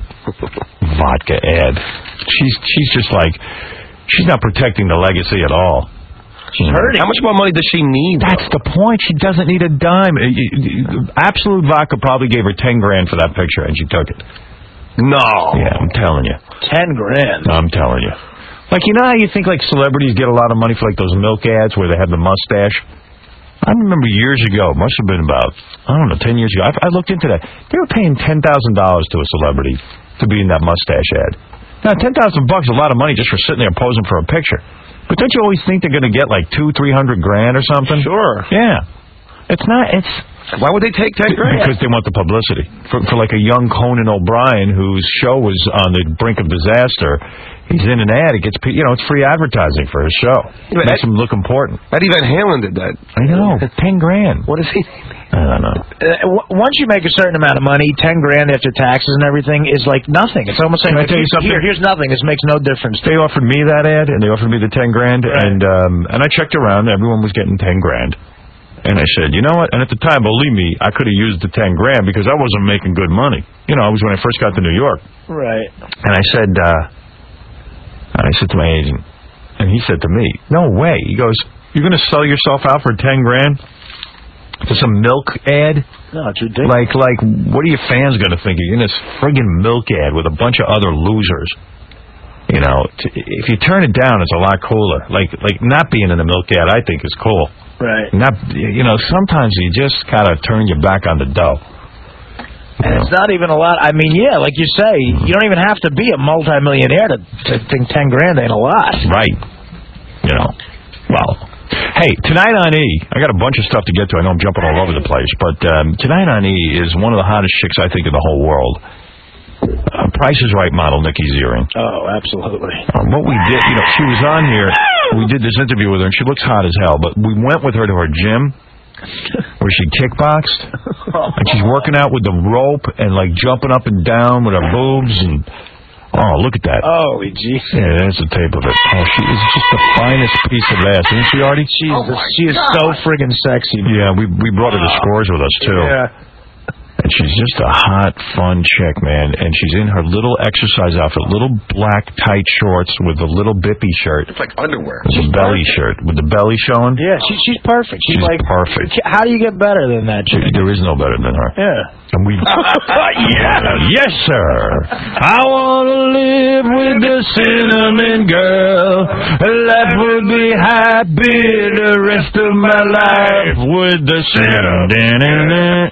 Vodka ad. She's she's just like, she's not protecting the legacy at all. She's hurting. How much more money does she need? That's the point. She doesn't need a dime. Absolute Vodka probably gave her ten grand for that picture, and she took it. No. Yeah, I'm telling you. Ten grand. I'm telling you. Like, you know how you think, like, celebrities get a lot of money for, like, those milk ads where they have the mustache? I remember years ago, must have been about, I don't know, ten years ago. I, I looked into that. They were paying ten thousand dollars to a celebrity to be in that mustache ad. Now, ten thousand bucks is a lot of money just for sitting there posing for a picture. But don't you always think they're going to get, like, two, three hundred grand or something? Sure. Yeah. It's not, it's... Why would they take ten grand? Because they want the publicity. For, for like a young Conan O'Brien whose show was on the brink of disaster, he's in an ad. It gets, you know, it's free advertising for his show. It makes him look important. Eddie Van Halen did that. I know. Ten grand. What is he? I don't know. Uh, w- once you make a certain amount of money, ten grand after taxes and everything is like nothing. It's almost like, Can I tell you something? Here, here's nothing. This makes no difference. They offered me that ad, and they offered me the ten grand, right. and um, and I checked around. Everyone was getting ten grand. And I said, you know what? And at the time, believe me, I could have used the ten grand because I wasn't making good money. You know, it was when I first got to New York. Right. And I said, uh, and I said to my agent, and he said to me, no way. He goes, you're going to sell yourself out for ten grand for some milk ad? No, it's ridiculous. Like, like, what are your fans going to think? You're in this friggin' milk ad with a bunch of other losers. You know, t- if you turn it down, it's a lot cooler. Like, like not being in a milk ad, I think, is cool. Right. Not, you know, sometimes you just gotta turn your back on the dough. And it's not even a lot. I mean, yeah, like you say, you don't even have to be a multimillionaire to, to think ten grand ain't a lot. Right. You know. Well, hey, tonight on E, I got a bunch of stuff to get to. I know I'm jumping all over the place, but um, tonight on E is one of the hottest chicks I think in the whole world. Uh, Price is Right model, Nikki Ziering. Oh, absolutely. Um, what we did, you know, she was on here. We did this interview with her, and she looks hot as hell. But we went with her to her gym, where she kickboxed, and she's working out with the rope and like jumping up and down with her boobs. And oh, look at that! Oh, geez. Yeah, there's a tape of it. Oh, she is just the finest piece of ass, isn't she, Artie? She's oh she is God. so friggin' sexy. Man. Yeah, we we brought her to Scores with us too. Yeah. And she's just a hot, fun chick, man. And she's in her little exercise outfit, little black tight shorts with a little bippy shirt. It's like underwear. It's a belly shirt with the belly showing. Yeah, she, she's perfect. She's, she's like perfect. How do you get better than that chick? There is no better than her. Yeah. And we. yeah. Yes, sir. I want to live with the cinnamon girl. Life would be happy the rest of my life with the cinnamon.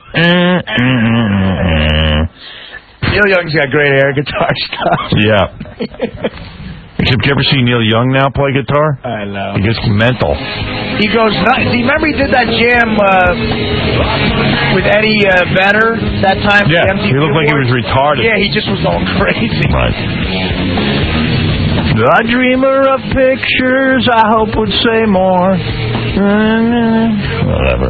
Neil Young's got great air guitar stuff. Yeah. Except, you ever see Neil Young now play guitar? I know. He gets mental. He goes nuts. Do you remember he did that jam uh, with Eddie uh, Vedder that time? Yeah, he looked like he was retarded. Yeah, he just was going crazy. Right. The dreamer of pictures, I hope would say more. Whatever.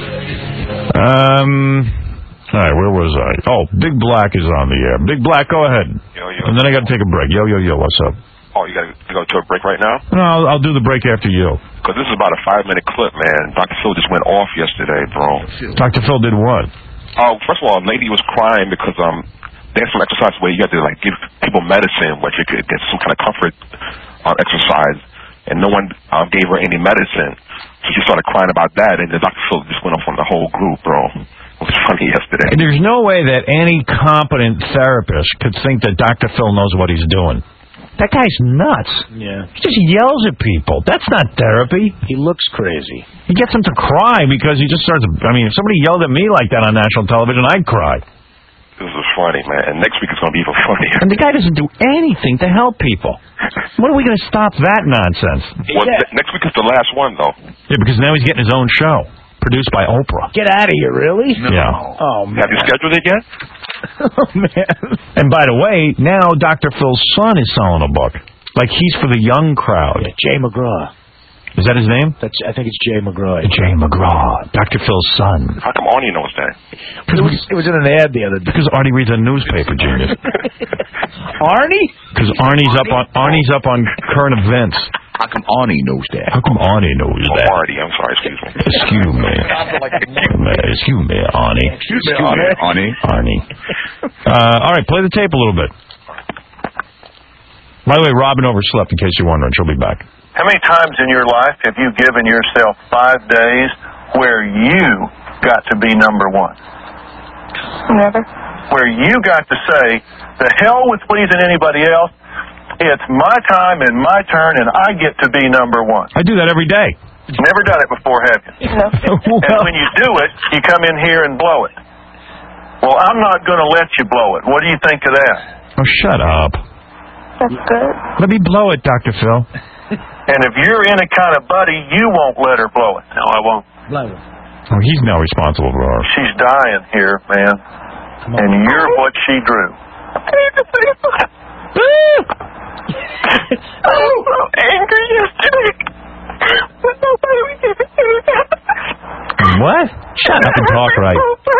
Um... All right, where was I? Oh, Big Black is on the air. Big Black, go ahead. Yo, yo. And then I got to take a break. Yo, yo, yo, what's up? Oh, you got to go to a break right now? No, I'll, I'll do the break after you. Because this is about a five-minute clip, man. Doctor Phil just went off yesterday, bro. Doctor Phil did what? Oh, first of all, a lady was crying because um, there's some exercise where you have to, like, give people medicine, where you could get some kind of comfort on exercise, and no one um, gave her any medicine. So she started crying about that, and then Doctor Phil just went off on the whole group, bro. It was funny yesterday. There's no way that any competent therapist could think that Doctor Phil knows what he's doing. That guy's nuts. Yeah. He just yells at people. That's not therapy. He looks crazy. He gets them to cry because he just starts... I mean, if somebody yelled at me like that on national television, I'd cry. This is funny, man. And next week it's going to be even funnier. And the guy doesn't do anything to help people. When are we going to stop that nonsense? Well, yeah. Next week is the last one, though. Yeah, because now he's getting his own show. produced by Oprah. Get out of here, really? Yeah. Oh, man. Have you scheduled it yet? Oh, man. And by the way, now Doctor Phil's son is selling a book. Like he's for the young crowd. Yeah, Jay McGraw. Is that his name? That's. I think it's Jay McGraw. Jay McGraw, Doctor Phil's son. How come Arnie knows that? It was, it was in an ad the other day. Because Arnie reads a newspaper, genius. Arnie? Because Arnie's up on Arnie's up on current events. How come Arnie knows that? How come Arnie knows Oh, that? Artie, I'm sorry, excuse me. Excuse me. Excuse me, Arnie. Excuse me, Arnie. Arnie. Arnie. Uh, all right, play the tape a little bit. By the way, Robin overslept, in case you're wondering. She'll be back. How many times in your life have you given yourself five days where you got to be number one? Never. Where you got to say, the hell with pleasing anybody else. It's my time and my turn, and I get to be number one. I do that every day. Never done it before, have you? No. And when you do it, you come in here and blow it. Well, I'm not going to let you blow it. What do you think of that? Oh, shut up. That's good. Let me blow it, Doctor Phil. And if you're any kind of buddy, you won't let her blow it. No, I won't. Blow it. Oh, he's now responsible for her. She's dying here, man. And you're what she drew. I was so angry yesterday. But nobody was giving me What? Shut up and talk right.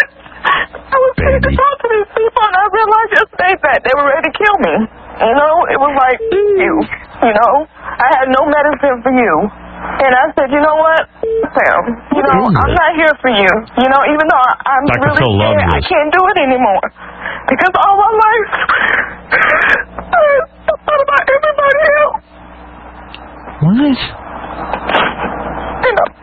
I was ready to talk to these people, and I realized yesterday that they were ready to kill me. You know, it was like, you, you know, I had no medicine for you. And I said, you know what, Sam, you know, I'm not here for you. You know, even though I, I'm Doctor really Phil loves scared, I this. can't do it anymore. Because all my life, I thought about everybody else. What? You know,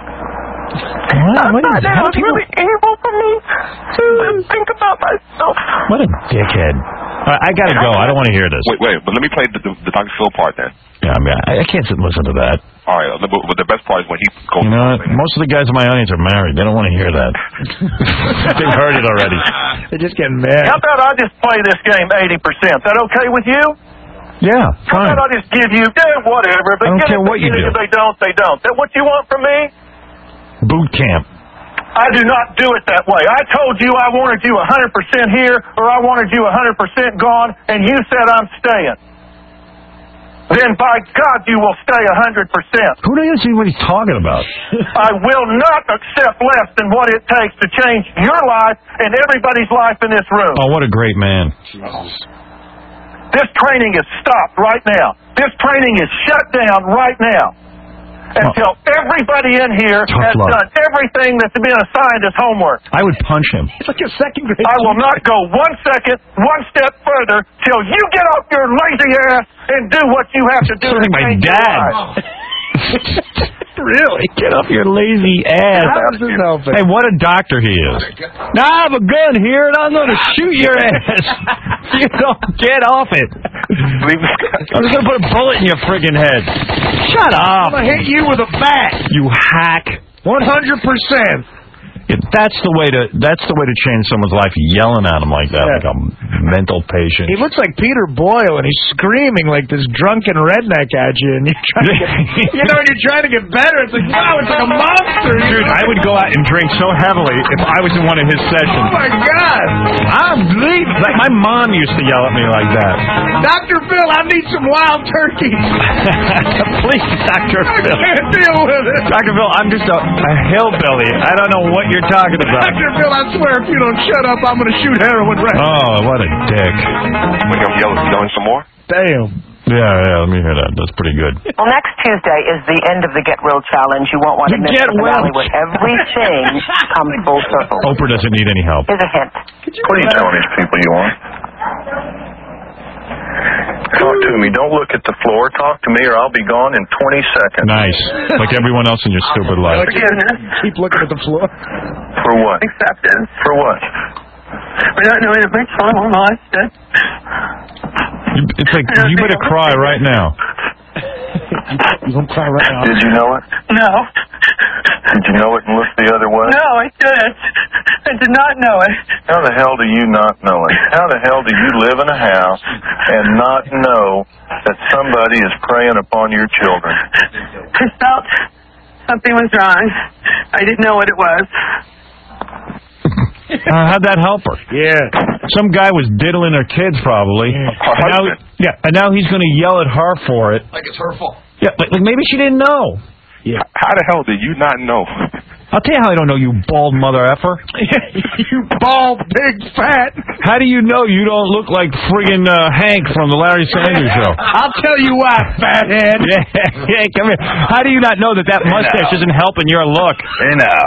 What? I What thought is that how it was people- really evil for me to think about myself. What a dickhead. I, I gotta go. I don't want to hear this. Wait, wait, but let me play the, the, the Doctor Phil part then. Yeah, I mean, I, I can't sit and listen to that. All right, but, but the best part is when he goes. You know what? Most of the guys in my audience are married. They don't want to hear that. They've heard it already. They're just getting mad. How about I just play this game eighty percent? That okay with you? Yeah, How fine. about I just give you, eh, whatever. If they I don't get care it, what they you get it. do. If they don't, they don't. That what you want from me? Boot camp. I do not do it that way. I told you I wanted you one hundred percent here, or I wanted you one hundred percent gone, and you said I'm staying. Then by God, you will stay one hundred percent. Who doesn't see what he's talking about? I will not accept less than what it takes to change your life and everybody's life in this room. Oh, what a great man. This training is stopped right now. This training is shut down right now. Until everybody in here Tough has luck. done everything that's been assigned as homework. I would punch him. It's like a second grade. I will not go one second, one step further till you get off your lazy ass and do what you have to do. Sounds to like my change your dad. life. Really? Get off your lazy ass. How is this helping? Hey, what a doctor he is. Now I have a gun here and I'm going to shoot your ass. You don't get off it. I'm just going to put a bullet in your friggin' head. Shut up. I'm going to hit you with a bat. You hack. one hundred percent. Yeah, that's the way to that's the way to change someone's life, yelling at them like that, Yeah. like a mental patient. He looks like Peter Boyle, and he's screaming like this drunken redneck at you, and you're trying to get, you know, and you're trying to get better. It's like, wow, it's like a monster. Dude, I would go out and drink so heavily if I was in one of his sessions. Oh, my God. I'm leaving. Like, my mom used to yell at me like that. Doctor Phil, I need some wild turkeys. Please, Doctor I Phil. can't deal with it. Doctor Phil, I'm just a, a hillbilly. I don't know what you're talking about. Doctor Phil, I swear if you don't shut up, I'm going to shoot heroin right now. Oh, what a dick. When you're yelling, yelling some more? Damn. Yeah, yeah, let me hear that. That's pretty good. Well, next Tuesday is the end of the Get Real Challenge. You won't want to The miss Get the finale Well. where everything comes full circle. Oprah doesn't need any help. Here's a hint. What are you telling these people you want? Talk to me. Don't look at the floor. Talk to me or I'll be gone in twenty seconds. Nice. Like everyone else in your stupid life. Keep looking at the floor. For what? Acceptance. For what? We're not doing it for trouble, Master. You, it's like, you better cry right now. You gonna cry right now? Did you know it? No. Did you know it and look the other way? No, I didn't. I did not know it. How the hell do you not know it? How the hell do you live in a house and not know that somebody is preying upon your children? I felt Something was wrong. I didn't know what it was. Uh, how'd that help her? Yeah. Some guy was diddling her kids, probably. Her And now, husband. yeah, and now he's going to yell at her for it. Like it's her fault. Yeah, like, like maybe she didn't know. Yeah. How the hell did you not know? I'll tell you how I don't know, you bald mother effer. You bald, big, fat. How do you know you don't look like friggin' uh, Hank from the Larry Sanders Show? I'll tell you why, fathead. Yeah, yeah, come here. How do you not know that that mustache isn't helping your look? You know.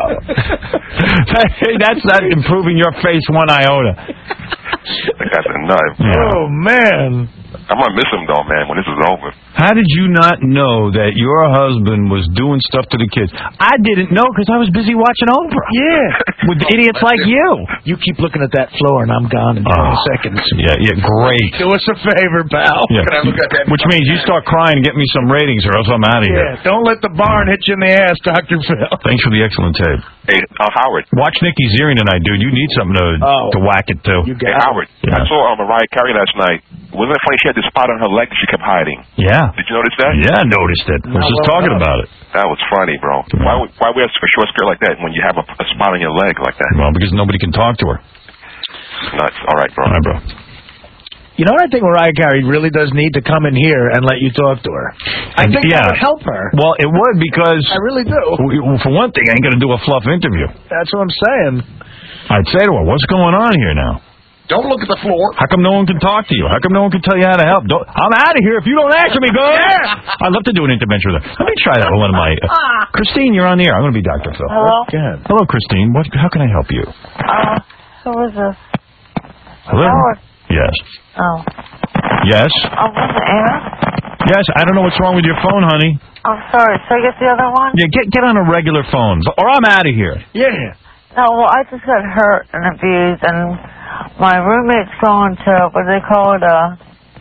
That's not improving your face one iota. That's a nut. Oh, man. I'm going to miss him, though, man, when this is over. How did you not know that your husband was doing stuff to the kids? I didn't know because I was busy watching Oprah. Yeah. With idiots like you. You keep looking at that floor and I'm gone in twenty seconds. Yeah, yeah, great. Do us a favor, pal. Yeah. Can I look at that? Which means you start crying and get me some ratings or else I'm out of here. Yeah, don't let the barn hit you in the ass, Doctor Phil. Thanks for the excellent tape. Hey, uh, Howard. Watch Nikki's earring tonight, dude. You need something to, Oh. to whack it to. You Hey, got Howard. I saw uh, Mariah Carey last night. Wasn't it funny? She had this spot on her leg that she kept hiding. Yeah. Did you notice that? Yeah, I noticed it. I was No, just well, talking no. about it. That was funny, bro. Why would- why wear a short skirt like that when you have a, a spot on your leg like that? Well, because nobody can talk to her. Nuts. All right, bro. All right, bro. You know what I think Mariah Carey really does need to come in here and let you talk to her. I think Yeah. that would help her. Well, it would because, I really do. w- w- for one thing, I ain't going to do a fluff interview. That's what I'm saying. I'd say to her, what's going on here now? Don't look at the floor. How come no one can talk to you? How come no one can tell you how to help? Don't, I'm out of here if you don't answer me, girl. Yeah. I'd love to do an intervention with her. Let me try that with one of my... Uh, Christine, you're on the air. I'm going to be Doctor Phil. Hello? Go ahead. Hello, Christine. What? How can I help you? Uh, who is this? Hello? Howard. Yes. Oh. Yes? I'm on the air? Yes, I don't know what's wrong with your phone, honey. I'm sorry. Should I get the other one? Yeah, get get on a regular phone, or I'm out of here. Yeah. No, well, I just got hurt and abused, and my roommate's going to, what do they call it, uh,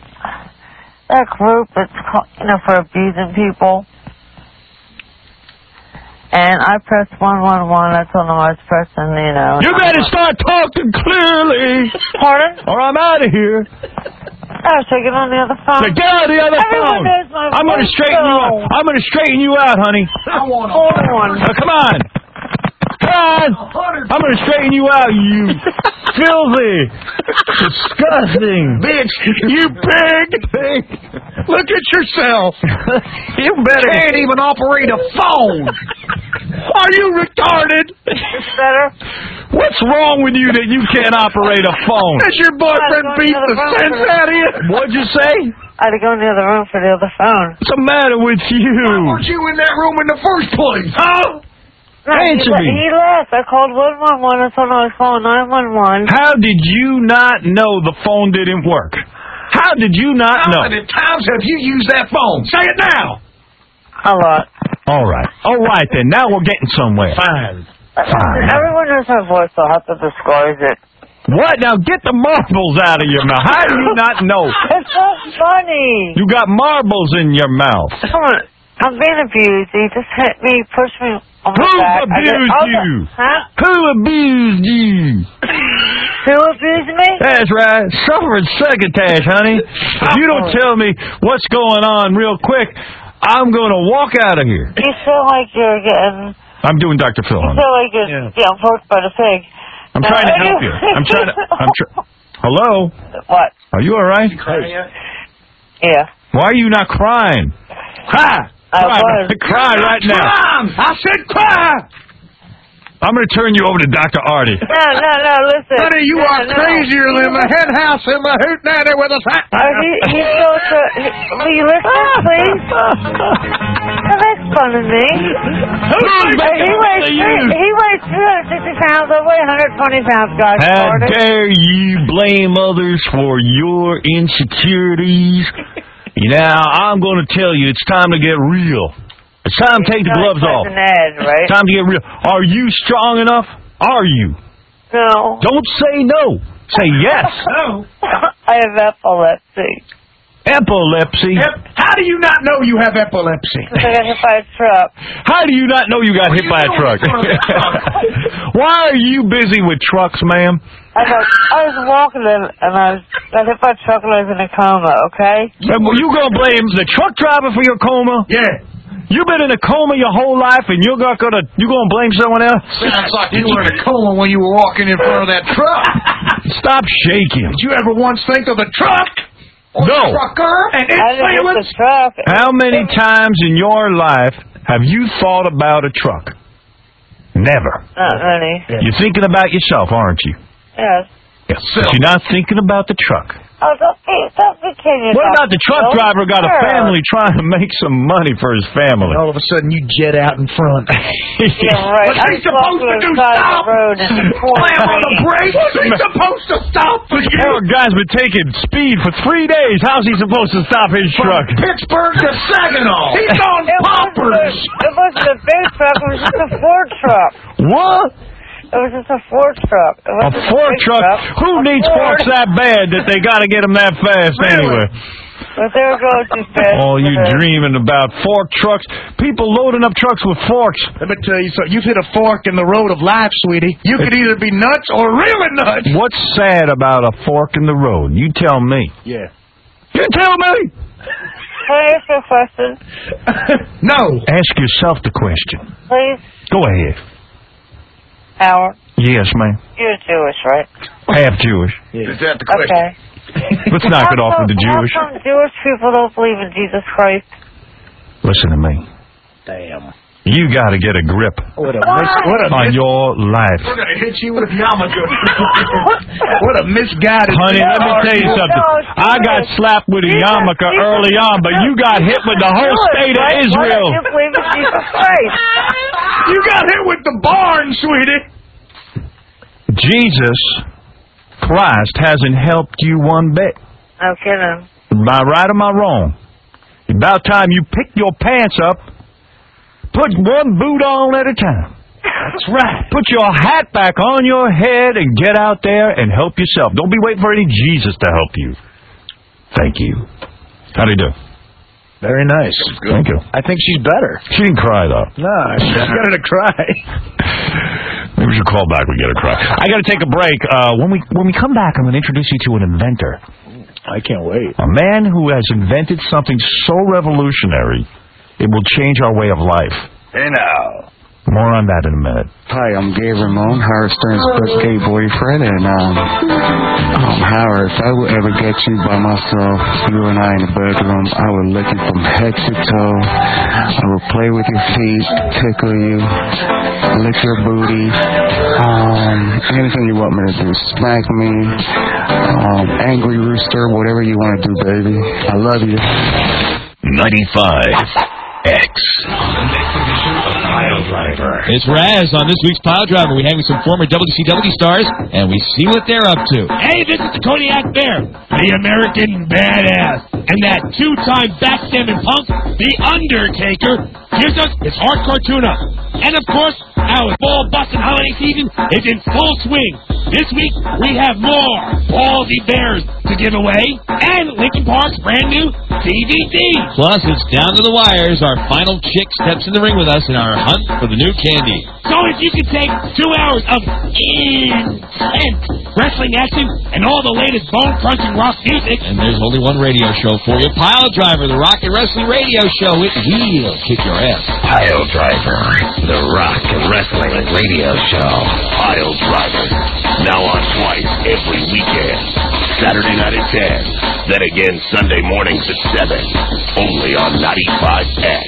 that group that's, called, you know, for abusing people. And I pressed one one one. I told them I was pressing, you know. You better start talking clearly. Pardon? Or I'm out of here. Oh, should I get on the other phone? So get on the other Everyone phone. knows my I'm going to voice, straighten you out. though. I'm going to straighten you out, honey. I want Hold on. Now, come on. Come on. I'm going to straighten you out, you filthy, disgusting bitch. You big pig. Look at yourself. You better can't even operate a phone. Are you retarded? Better? What's wrong with you that you can't operate a phone? Does your boyfriend beat the sense out of you? What'd you say? I had to go in the other room for the other phone. What's the matter with you? Why weren't you in that room in the first place? Huh? No, Answer he, me. he left. I called one one one. I told him I was calling nine one one. How did you not know the phone didn't work? How did you not How know? many times have you used that phone? Say it now. A lot. All right. All right, then. Now we're getting somewhere. Fine. Fine. Everyone knows my voice, so I'll have to disguise it. What? Now get the marbles out of your mouth. How do you not know? It's so funny. You got marbles in your mouth. Come on. I'm being abused. He just hit me, pushed me on my Who back. I abused did- oh, you? Huh? Who abused you? Who abused me? That's right. Suffering succotash, honey. If you don't tell me what's going on real quick, I'm going to walk out of here. You feel like you're getting... I'm doing Doctor Phil, You honey. feel like you're Yeah. getting poked by the pig. I'm trying to help you. I'm trying to... I'm tr- Hello? What? Are you all right? Yeah. Why are you not crying? Ha! I Cry, was. cry right now. I said cry. I'm going to turn you over to Doctor Artie. No, no, no, listen. Honey, you no, are no. crazier than the head house in the hoot nanny with a hat. Oh, he, he's so... He, will you listen, please? Don't make fun of me. Who's Uh, making he fun weighs of you? three, he weighs three hundred sixty pounds. I weigh one hundred twenty pounds, God. How dare you blame others for your insecurities? Now, I'm going to tell you, it's time to get real. It's time to take the gloves off. Ed, right? It's time to get real. Are you strong enough? Are you? No. Don't say no. Say yes. No. I have epilepsy. Epilepsy. How do you not know you have epilepsy? I got hit by a truck. How do you not know you got hit by a truck? Why are you busy with trucks, ma'am? I got, I was walking and, and I was got hit by a truck and I was in a coma, okay? Uh, well, you gonna blame the truck driver for your coma? Yeah. You've been in a coma your whole life, and you're not gonna you gonna blame someone else? Sounds like you were in a coma when you were walking in front of that truck. Stop shaking. Did you ever once think of the truck? Or No. the trucker and its I think failings? it's a truck. How many times in your life have you thought about a truck? Never. Not really. You're thinking about yourself, aren't you? Yes. Yes. But you're not thinking about the truck. Oh, don't be, don't be kidding. What about the truck Don't driver got a sure. family trying to make some money for his family? All of a sudden, you jet out in front. Yeah, right. What's he I'm supposed to walking do? beside the Stop! road and the poor Slam on the lady- brakes? What's he supposed to stop for you? Poor guy's been taking speed for three days. How's he supposed to stop his From truck? Pittsburgh to Saginaw. He's on It poppers. wasn't, a, it wasn't a big truck. It was just a Ford truck. What? It was just a Ford truck. It A wasn't fork big truck? Who A needs Ford. forks that bad that they got to get them that fast anyway? But they were going too fast. Oh, you for her. dreaming about fork trucks? People loading up trucks with forks. Let me tell you something. You've hit a fork in the road of life, sweetie. You could either be nuts or really nuts. What's sad about a fork in the road? You tell me. Yeah. You tell me. Can I ask you a question? No. Ask yourself the question. Please? Go ahead. Howard, Yes, ma'am. you're Jewish, right? Half Jewish. Is that the Okay. Let's knock it off with the Jewish. How come Jewish people don't believe in Jesus Christ? Listen to me. Damn. You got to get a grip What a mis- what a on mis- your life. We're gonna hit you with yarmulke. What a misguided. Honey, let me tell you something. I got slapped with a yarmulke early on, but you got hit with the whole state of Why Israel. don't you believe in Jesus Christ? You got hit with the barn, sweetie. Jesus Christ hasn't helped you one bit. No kidding. Am I right or am I wrong? About time you pick your pants up, put one boot on at a time. That's right. Put your hat back on your head and get out there and help yourself. Don't be waiting for any Jesus to help you. Thank you. How do you do? Very nice. Thank you. I think she's better. She didn't cry, though. No, she's got her to cry. Maybe we should call back. We get a cry. I got to take a break. Uh, when we when we come back, I'm going to introduce you to an inventor. I can't wait. A man who has invented something so revolutionary, it will change our way of life. Hey now. More on that in a minute. Hi, I'm Gay Ramon, Howard Stern's best gay boyfriend, and um, um, Howard, if I would ever get you by myself, you and I in the bedroom, I would lick you from head to toe. I would play with your feet, tickle you, lick your booty, um, anything you want me to do, smack me, um, angry rooster, whatever you want to do, baby. I love you. ninety-five X. Pile Driver. It's Raz on this week's Pile Driver. We're having some former W C W stars, and we see what they're up to. Hey, this is the Kodiak Bear, the American Badass. And that two-time backstabbing punk, The Undertaker, gives us his hardcore tune-up. And, of course, our ball-busting holiday season is in full swing. This week, we have more ballsy bears to give away, and Linkin Park's brand new D V D. Plus, it's down to the wires. Our final chick steps in the ring with us in our hunt for the new candy. So if you could take two hours of intense wrestling action and all the latest bone-crunching rock music, and there's only one radio show for you, Pile Driver, the rock and wrestling radio show. It will kick your ass. Pile Driver, the rock and wrestling radio show. Pile Driver, now on twice every weekend. Saturday night at ten, then again Sunday mornings at seven. Only on ninety-five X.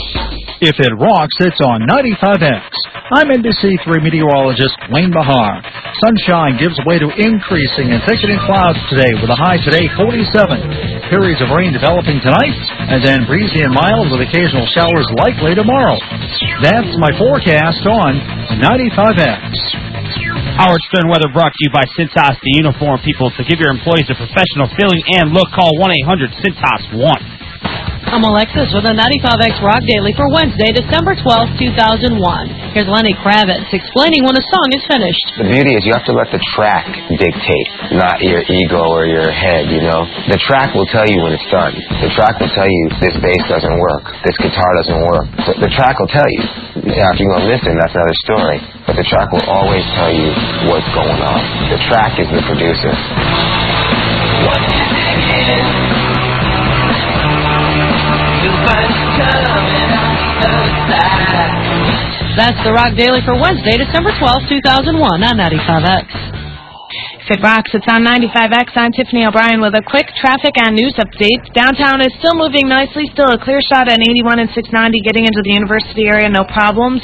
If it rocks, it's on ninety-five X. I'm N B C three meteorologist Wayne Bahar. Sunshine gives way to increasing and thickening clouds today with a high today forty-seven. Periods of rain developing tonight, and then breezy and mild with occasional showers likely tomorrow. That's my forecast on ninety-five X. Howard Stern weather brought to you by Cintas, the uniform people. To give your employees a professional feeling and look, call one eight hundred Cintas one. I'm Alexis with a ninety-five X Rock Daily for Wednesday, December twelfth, two thousand one. Here's Lenny Kravitz explaining when a song is finished. The beauty is you have to let the track dictate, not your ego or your head, you know. The track will tell you when it's done. The track will tell you this bass doesn't work, this guitar doesn't work. The, the track will tell you. Now, if you're going to listen, that's another story. But the track will always tell you what's going on. The track is the producer. What is it? Too much coming out. That's the Rock Daily for Wednesday, December twelfth, two thousand one on ninety-five X. If it rocks, it's on ninety-five X. I'm Tiffany O'Brien with a quick traffic and news update. Downtown is still moving nicely. Still a clear shot on eighty-one and six ninety getting into the University area, no problems.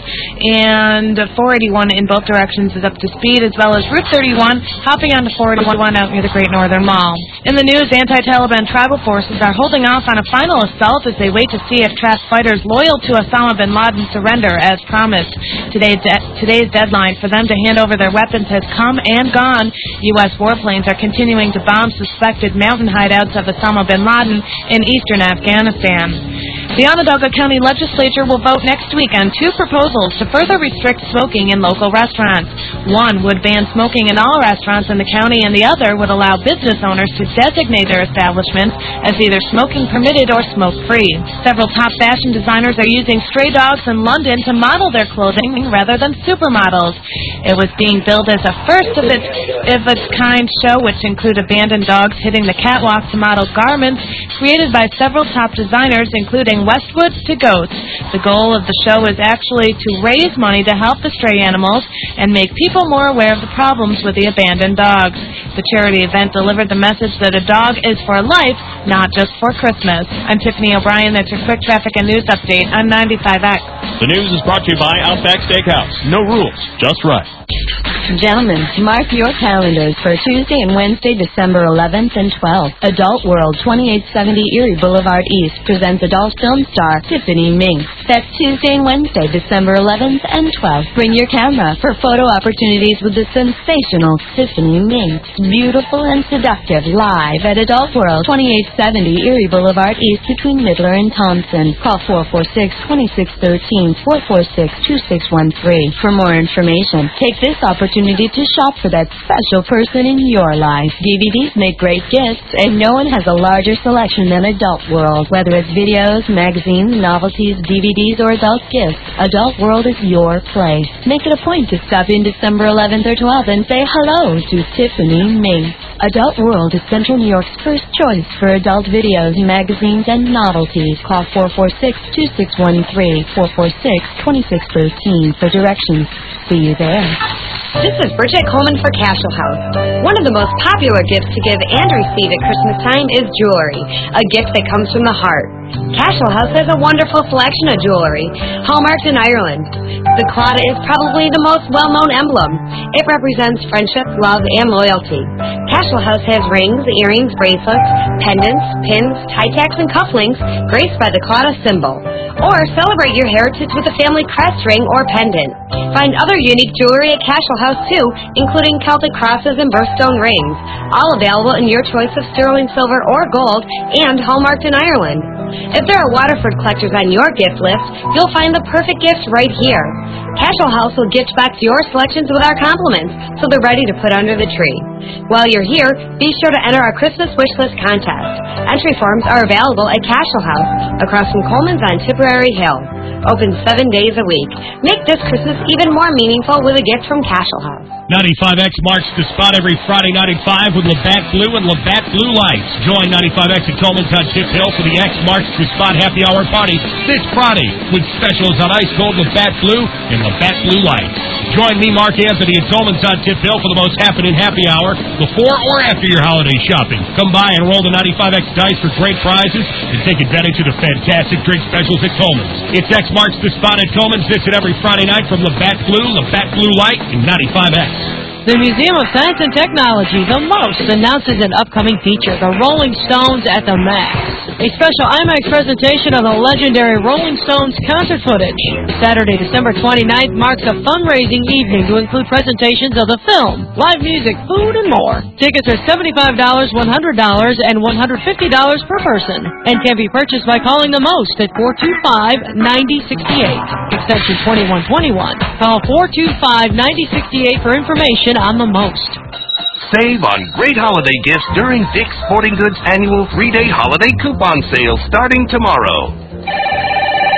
And four eighty-one in both directions is up to speed, as well as Route thirty-one hopping onto four eighty-one out near the Great Northern Mall. In the news, anti-Taliban tribal forces are holding off on a final assault as they wait to see if trapped fighters loyal to Osama bin Laden surrender as promised. Today's, de- today's deadline for them to hand over their weapons has come and gone. U S warplanes are continuing to bomb suspected mountain hideouts of Osama bin Laden in eastern Afghanistan. The Onondaga County Legislature will vote next week on two proposals to further restrict smoking in local restaurants. One would ban smoking in all restaurants in the county, and the other would allow business owners to designate their establishments as either smoking permitted or smoke-free. Several top fashion designers are using stray dogs in London to model their clothing rather than supermodels. It was being billed as a first of its, of its kind show, which include abandoned dogs hitting the catwalk to model garments created by several top designers, including Westwood to Goats. The goal of the show is actually to raise money to help the stray animals and make people more aware of the problems with the abandoned dogs. The charity event delivered the message that a dog is for life, not just for Christmas. I'm Tiffany O'Brien. That's your quick traffic and news update on ninety-five X. The news is brought to you by Outback Steakhouse. No rules, just right. Gentlemen, mark your calendars for Tuesday and Wednesday, December eleventh and twelfth. Adult World, twenty-eight seventy Erie Boulevard East, presents adult film star Tiffany Mink. That's Tuesday and Wednesday, December eleventh and twelfth. Bring your camera for photo opportunities with the sensational Tiffany Mink. Beautiful and seductive, live at Adult World, twenty-eight seventy Erie Boulevard East between Midler and Thompson. Call four four six, two six one three, four four six, two six one three. For more information, take this opportunity to shop for that special person in your life. D V Ds make great gifts, and no one has a larger selection than Adult World. Whether it's videos, magazines, novelties, D V Ds, or adult gifts, Adult World is your place. Make it a point to stop in December eleventh or twelfth and say hello to Tiffany Mink. Adult World is Central New York's first choice for adult videos, magazines, and novelties. Call four four six, two six one three, four four six, two six one three for directions. See you there. This is Bridget Coleman for Cashel House. One of the most popular gifts to give and receive at Christmas time is jewelry, a gift that comes from the heart. Cashel House has a wonderful selection of jewelry, hallmarked in Ireland. The claddagh is probably the most well-known emblem. It represents friendship, love, and loyalty. Cashel House has rings, earrings, bracelets, pendants, pins, tie tacks, and cufflinks graced by the claddagh symbol. Or celebrate your heritage with a family crest ring or pendant. Find other unique jewelry at Cashel House too, including Celtic crosses and birthstone rings, all available in your choice of sterling silver or gold and hallmarked in Ireland. If there are Waterford collectors on your gift list, you'll find the perfect gift right here. Cashel House will gift back your selections with our compliments, so they're ready to put under the tree. While you're here, be sure to enter our Christmas wish list contest. Entry forms are available at Cashel House, across from Coleman's on Tipperary Hill. Open seven days a week. Make this Christmas even more meaningful with a gift from Cashel House. ninety-five X marks the spot every Friday night at five with Labatt Blue and Labatt Blue Lights. Join ninety-five X at Coleman's on Tip Hill for the X marks the spot happy hour party this Friday with specials on ice cold Labatt Blue and Labatt Blue Lights. Join me, Mark Anthony, at Coleman's on Tip Hill for the most happening happy hour before or after your holiday shopping. Come by and roll the ninety-five X dice for great prizes and take advantage of the fantastic drink specials at Coleman's. It's X marks the spot at Coleman's. Visit every Friday night from Labatt Blue, Labatt Blue Light, and ninety-five X. The Museum of Science and Technology, the most, announces an upcoming feature, The Rolling Stones at the Max. A special IMAX presentation of the legendary Rolling Stones concert footage. Saturday, December twenty-ninth marks a fundraising evening to include presentations of the film, live music, food, and more. Tickets are seventy-five dollars, one hundred dollars, and one hundred fifty dollars per person, and can be purchased by calling the most at four two five, nine oh six eight, extension twenty-one twenty-one. Call four two five, nine oh six eight for information on the most. Save on great holiday gifts during Dick's Sporting Goods annual three-day holiday coupon sale starting tomorrow.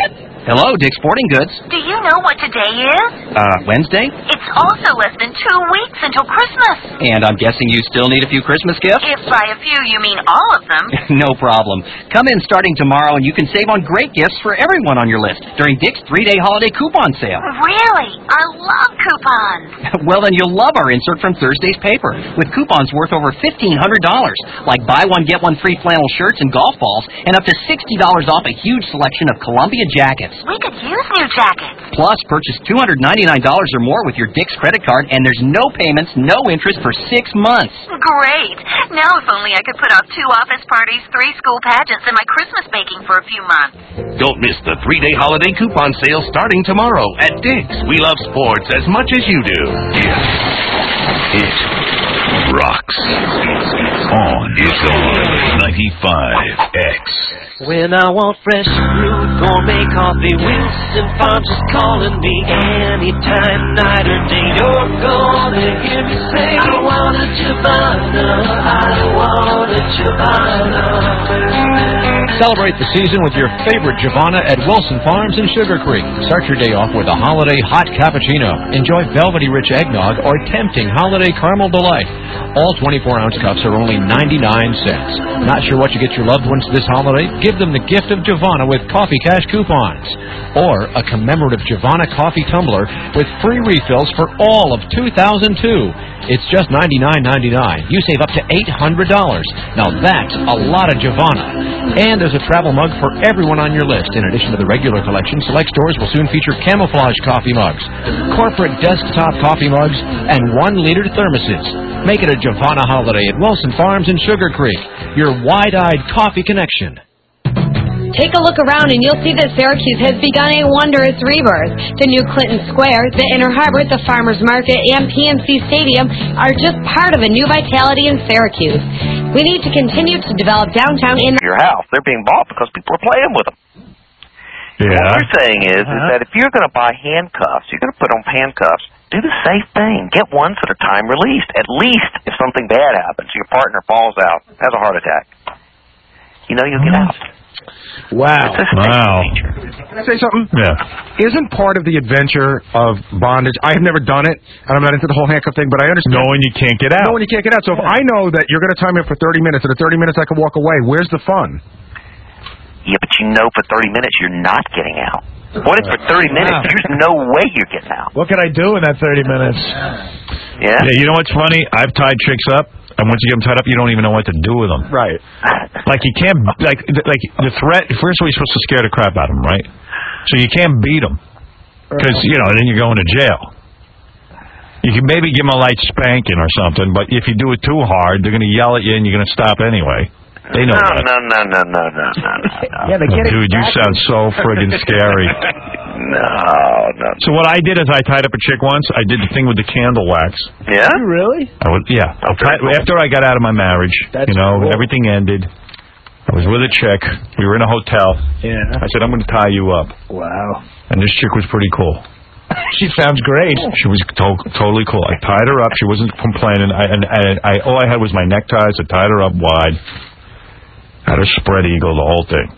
Hello, Dick's Sporting Goods. Do you know what today is? Uh, Wednesday? It's also less than two weeks until Christmas. And I'm guessing you still need a few Christmas gifts? If by a few you mean all of them. No problem. Come in starting tomorrow and you can save on great gifts for everyone on your list during Dick's three-day holiday coupon sale. Really? I love coupons. Well, then you'll love our insert from Thursday's paper with coupons worth over fifteen hundred dollars, like buy one, get one free flannel shirts and golf balls, and up to sixty dollars off a huge selection of Columbia jackets. We could use new jackets. Plus, purchase two hundred ninety-nine dollars or more with your Dick's credit card, and there's no payments, no interest for six months. Great. Now if only I could put off two office parties, three school pageants, and my Christmas baking for a few months. Don't miss the three-day holiday coupon sale starting tomorrow at Dick's. We love sports as much as you do. It rocks. On is on ninety-five X. When I want fresh brewed gourmet coffee, Winston Farms is calling me anytime, night or day. You're gonna hear me say, I want a Giovanna, I want a Giovanna. Celebrate the season with your favorite Giovanna at Wilson Farms in Sugar Creek. Start your day off with a holiday hot cappuccino. Enjoy velvety rich eggnog or tempting holiday caramel delight. All twenty-four ounce cups are only ninety-nine cents. Not sure what you get your loved ones this holiday? Give them the gift of Giovanna with Coffee Cash coupons. Or a commemorative Giovanna coffee tumbler with free refills for all of two thousand two. It's just ninety-nine ninety-nine. You save up to eight hundred dollars. Now that's a lot of Giovanna. And there's a travel mug for everyone on your list. In addition to the regular collection, select stores will soon feature camouflage coffee mugs, corporate desktop coffee mugs, and one-liter thermoses. Make it a Giovanna holiday at Wilson Farms in Sugar Creek. Your wide-eyed coffee connection. Take a look around and you'll see that Syracuse has begun a wondrous rebirth. The new Clinton Square, the Inner Harbor, the Farmers Market, and P N C Stadium are just part of a new vitality in Syracuse. We need to continue to develop downtown in your house. They're being bought because people are playing with them. Yeah. What we're saying is, is that if you're going to buy handcuffs, you're going to put on handcuffs, do the safe thing. Get ones that are time released. At least if something bad happens, your partner falls out, has a heart attack, you know you'll get out. Wow. Wow. Can I say something? Yeah. Isn't part of the adventure of bondage, I have never done it, and I'm not into the whole handcuff thing, but I understand. Knowing you can't get out. Knowing you can't get out. So if I know that you're going to tie me up for thirty minutes, and in thirty minutes I can walk away, where's the fun? Yeah, but you know for thirty minutes you're not getting out. What if for thirty minutes there's no way you're getting out? What can I do in that thirty minutes? Yeah. Yeah, you know what's funny? I've tied chicks up, and once you get them tied up, you don't even know what to do with them. Right. Like, you can't, like, like the threat, first of all, you're supposed to scare the crap out of them, right? So you can't beat them. Because, you know, then you're going to jail. You can maybe give them a light spanking or something, but if you do it too hard, they're going to yell at you and you're going to stop anyway. They know no, that. No, no, no, no, no, no, no. Yeah, they get Dude, you sound so friggin' scary. No, no. So what I did is I tied up a chick once. I did the thing with the candle wax. Yeah? You really? I was, yeah. I tied, after I got out of my marriage, That's you know, cool. everything ended. I was with a chick. We were in a hotel. Yeah. I said, I'm going to tie you up. Wow. And this chick was pretty cool. She sounds great. She was to- totally cool. I tied her up. She wasn't complaining. I, and, and I, all I had was my neckties. I tied her up wide. Had her spread eagle, the whole thing.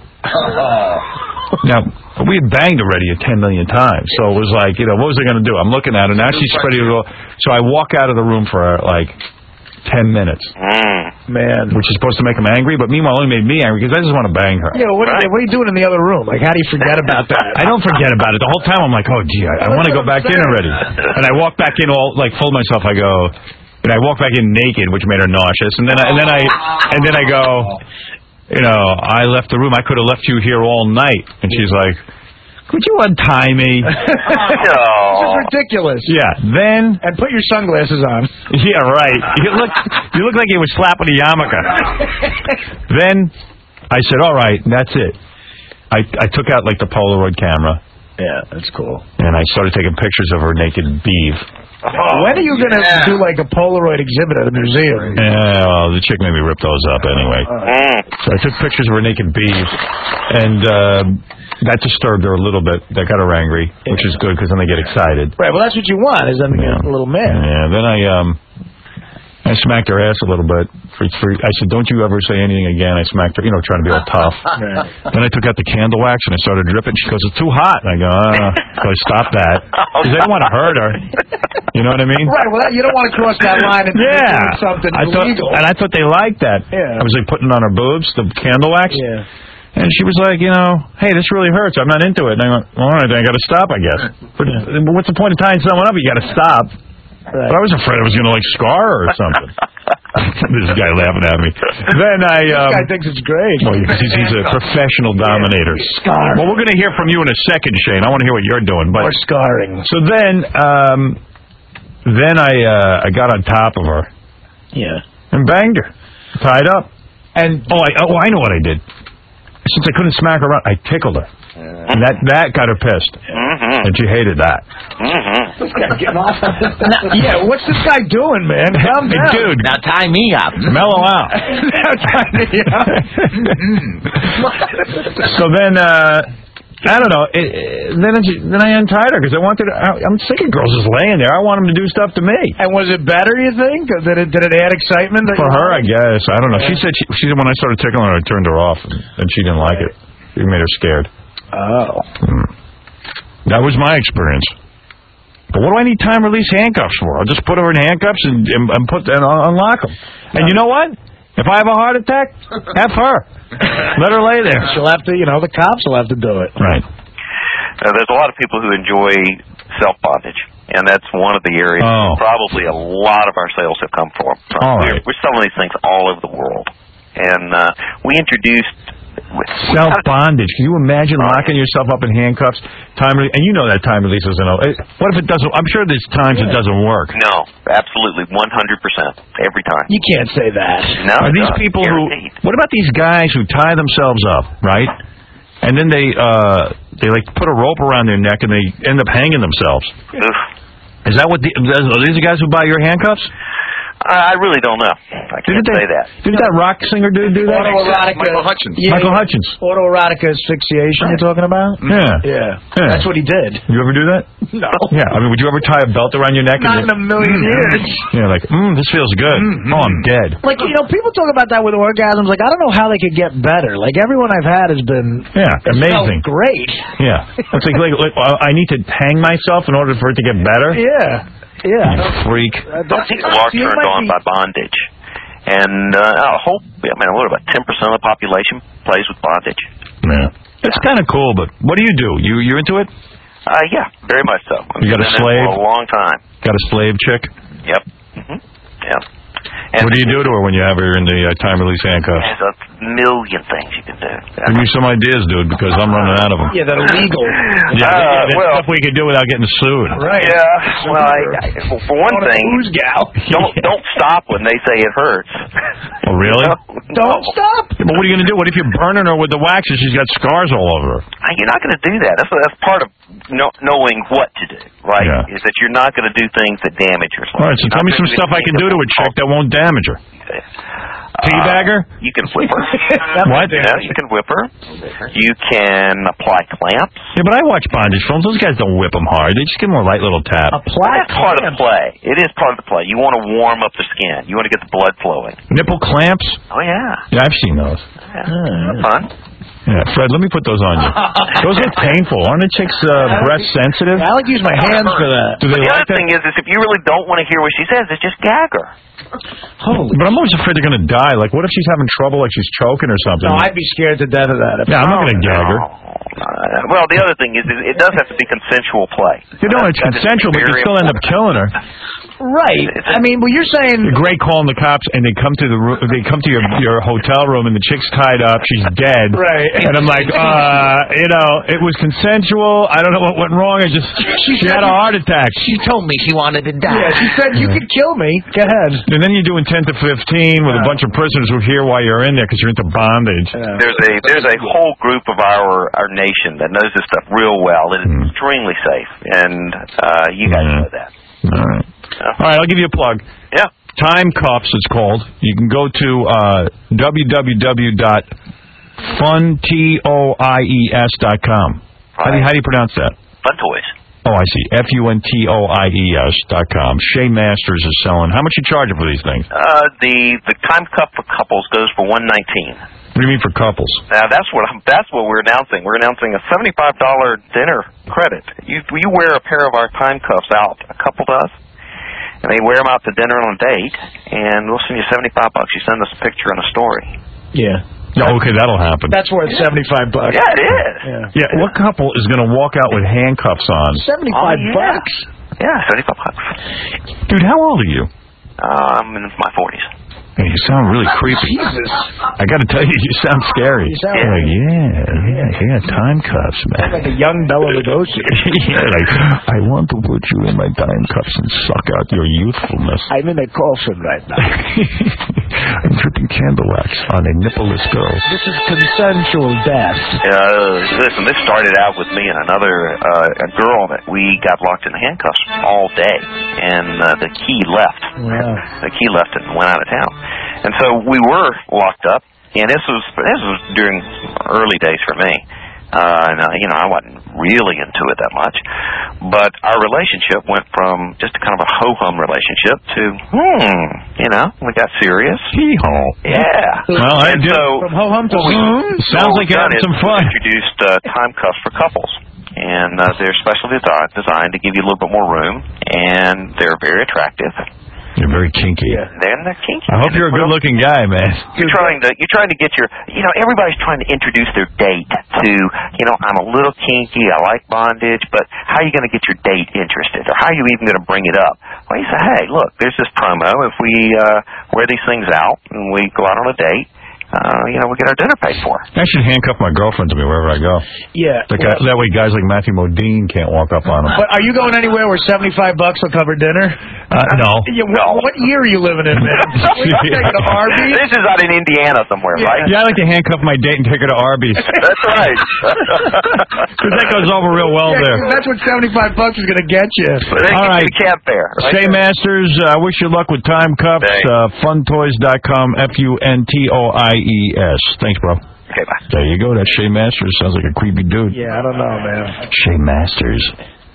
Now, we had banged already a ten million times, so it was like, you know, what was I going to do? I'm looking at her. Now she's spread eagle. So I walk out of the room for, like, ten minutes. Man. Which is supposed to make him angry, but meanwhile only made me angry because I just want to bang her. Yeah, what, right. are, what are you doing in the other room? Like, how do you forget about that? I don't forget about it. The whole time I'm like, oh, gee, I, I want to go back in already. And I walk back in all, like, told myself, I go, and I walk back in naked, which made her nauseous. And then I, and then I, and then I go, you know, I left the room. I could have left you here all night. And she's like, could you untie me? No. This is ridiculous. Yeah. Then and put your sunglasses on. Yeah, right. You look, you look like you were slapping a yarmulke. Then I said, all right, that's it. I I took out like the Polaroid camera. Yeah, that's cool. And I started taking pictures of her naked beef. Oh, when are you going to yeah. do like a Polaroid exhibit at a museum? Yeah, well, the chick made me rip those up anyway. Uh, so I took pictures of her naked beef, and uh, that disturbed her a little bit. That got her angry, which is good because then they get excited. Right, well, that's what you want, is them to get a little mad. Yeah, then I, um, I smacked her ass a little bit. For, for, I said, don't you ever say anything again. I smacked her, you know, trying to be all tough. Then I took out the candle wax and I started dripping. She goes, it's too hot. And I go, ah. So I stopped that. Because I don't want to hurt her. You know what I mean? Right, well, you don't want to cross that line and yeah. do something I thought, illegal. and I thought they liked that. Yeah. I was like putting on her boobs, the candle wax. Yeah. And she was like, you know, hey, this really hurts. I'm not into it. And I went, all right, then I got to stop, I guess. But, but what's the point of tying someone up? You got to stop. Right. But I was afraid I was going to, like, scar her or something. This guy laughing at me. Then I... Um, this guy thinks it's great. Well, because he's, he's a professional dominator. Scar. Well, we're going to hear from you in a second, Shane. I want to hear what you're doing. But, or scarring. So then, um, then I, uh, I got on top of her. Yeah. And banged her. Tied up. And, oh, I, oh, I know what I did. Since I couldn't smack her around, I tickled her. And that, that got her pissed. Mm-hmm. And she hated that. Mm-hmm. This guy getting off on this. Now, yeah, what's this guy doing, man? Calm down. Hey, dude. Now tie me up. Mellow out. Now tie me up. So then, uh, I don't know. It, it, then it, then I untied her because I wanted. To, I, I'm sick of girls just laying there. I want them to do stuff to me. And was it better? You think? Did it did it add excitement? For her, I guess. I don't know. She said she, she said when I started tickling her, I turned her off, and, and she didn't like it. It made her scared. Oh. Hmm. That was my experience. But what do I need time release handcuffs for? I'll just put her in handcuffs and, and, and put and I'll unlock them. And you know what? If I have a heart attack, F her. Let her lay there. She'll have to, you know, the cops will have to do it. Right. Uh, there's a lot of people who enjoy self-bondage, and that's one of the areas oh. probably a lot of our sales have come from. All we're, right. we're selling these things all over the world. And uh, we introduced... Self-bondage. Can you imagine locking yourself up in handcuffs? Time re- and you know that time release isn't... What if it doesn't... I'm sure there's times yeah. it doesn't work. No, absolutely, one hundred percent, every time. You can't say that. No, Are these no, people guaranteed. who... What about these guys who tie themselves up, right? And then they, uh, they like, put a rope around their neck and they end up hanging themselves. Oof. Is that what... The, are these the guys who buy your handcuffs? I really don't know. I can't didn't they, say that. Didn't that rock singer dude do that? Autoerotic. Michael Hutchins. Yeah, Michael Hutchins. Autoerotic asphyxiation you're talking about? Yeah. yeah. Yeah. That's what he did. You ever do that? No. Yeah. I mean, would you ever tie a belt around your neck? Not and in a million years. Yeah, like, mm, this feels good. Mm-hmm. Oh, I'm dead. Like, you know, people talk about that with orgasms. Like, I don't know how they could get better. Like, everyone I've had has been... Yeah, amazing. Great. Yeah. It's like, like, like, I need to hang myself in order for it to get better? Yeah. Yeah. You freak. Uh, people are turned on by bondage. And uh, a whole, I mean, what about ten percent of the population plays with bondage? Yeah. It's kind of cool, but what do you do? You you into it? Uh, yeah, very much so. I've you got a been in slave? for a long time. Got a slave chick? Yep. Mm-hmm. Yep. And what do you do to her when you have her in the uh, time release handcuffs? There's a million things you can do. Give me some ideas, dude, because I'm running out of them. Yeah, that are legal. Yeah, uh, yeah well, stuff we could do without getting sued. Right. Yeah. Well, I, I, for, for one thing, gal. don't don't stop when they say it hurts. Oh, really? No, don't no. stop. Yeah, but what are you going to do? What if you're burning her with the wax and she's got scars all over her? Uh, You're not going to do that. That's that's part of know, knowing what to do, right? Yeah. Is that you're not going to do things that damage her. All right, so tell me some stuff I can do to a chick that won't damage her. Teabag her? Uh, you can whip her. What? Yeah, you can whip her. You can apply clamps. Yeah, but I watch bondage films. Those guys don't whip them hard. They just give them a light little tap. Apply That's part of the play. It is part of the play. You want to warm up the skin. You want to get the blood flowing. Nipple clamps? Oh, yeah. Yeah, I've seen those. Yeah. Mm. Fun. Yeah, Fred, let me put those on you. Those look painful. Aren't the chicks uh, breast sensitive? I like to use my hands for that. Do they but the like other thing is, is if you really don't want to hear what she says, is just gag her. Oh, but I'm always afraid they're going to die. Like, what if she's having trouble, like she's choking or something? No, I'd be scared to death of that. Yeah, I'm not going to gag her. Uh, well, the other thing is, is, it does have to be consensual play. You know, it's that consensual, but you still end up killing her. Right. I mean, well, you're saying you're great calling the cops, and they come to the room, they come to your your hotel room, and the chick's tied up, she's dead. Right. And I'm like, uh, you know, it was consensual. I don't know what went wrong. I just she, she had a heart attack. She told me she wanted to die. Yeah, she said you could kill me. Go ahead. And then you're doing ten to fifteen with a bunch of prisoners who hear why you're in there because you're into bondage. Yeah. There's a there's a whole group of our our nation that knows this stuff real well. It is mm. extremely safe, and uh, you guys mm. know that. All right. All right, I'll give you a plug. Yeah. Time Cuffs, it's called. You can go to uh, w w w dot fun toys dot com. How do, you, how do you pronounce that? Fun Toys. Oh, I see. F U N T O I E S dot com. Shea Masters is selling. How much you charging for these things? Uh, the the time cup for couples goes for one nineteen. What do you mean for couples? Now that's what I'm, that's what we're announcing. We're announcing a seventy-five dollar dinner credit. You you wear a pair of our time cuffs out. A couple does, and they wear them out to dinner on a date, and we'll send you seventy-five bucks. You send us a picture and a story. Yeah. Oh, okay, that'll happen. That's worth seventy-five bucks. Yeah, it is. Yeah. Yeah, what couple is going to walk out with handcuffs on? Seventy-five Oh, yeah. bucks. Yeah, seventy-five bucks. Dude, how old are you? Uh, I'm in my forties. Hey, you sound really creepy. Jesus. I got to tell you, you sound scary. You sound like, yeah, yeah, yeah, time cuffs, man. like a young Bela Lugosi. Yeah, like, I want to put you in my time cuffs and suck out your youthfulness. I'm in a coffin right now. I'm dripping candle wax on a nippleless girl. This is consensual death. Uh, listen, this started out with me and another uh, a girl that we got locked in handcuffs all day, and uh, the key left. Wow. The key left and went out of town, and so we were locked up. And this was this was during early days for me. Uh, and, uh, you know, I wasn't really into it that much, but our relationship went from just a kind of a ho-hum relationship to, hmm, you know, we got serious. Hee-haw. Yeah. Well, I and do. So, From ho-hum to we, hmm? Sounds what like we've you're done having is some fun. we've introduced uh, time cuffs for couples, and uh, they're specially desi- designed to give you a little bit more room, and they're very attractive. You're very kinky. Yeah. Then they're kinky. I hope you're a good-looking guy, man. You're trying to you're trying to get your you know everybody's trying to introduce their date to you know I'm a little kinky, I like bondage, but how are you going to get your date interested, or how are you even going to bring it up? Well, you say, hey, look, there's this promo. If we uh, wear these things out and we go out on a date, uh, you know, we get our dinner paid for. I should handcuff my girlfriend to me wherever I go. Yeah. That, guy, that way guys like Matthew Modine can't walk up on him. But are you going anywhere where seventy-five bucks will cover dinner? Uh, no. Yeah, what, what year are you living in, man? Are you taking to Arby's? This is out in Indiana somewhere, Yeah. right? Yeah, I like to handcuff my date and take her to Arby's. That's right. Because that goes over real well Yeah, there. 'cause that's what seventy-five bucks is going to get you. All right. Camp there. Right? Shea Masters, I uh, wish you luck with time cuffs. Uh, fun toys dot com, F U N T O I E S. Thanks, bro. Okay, bye. There you go. That Shea Masters sounds like a creepy dude. Yeah, I don't know, man. Shea Masters.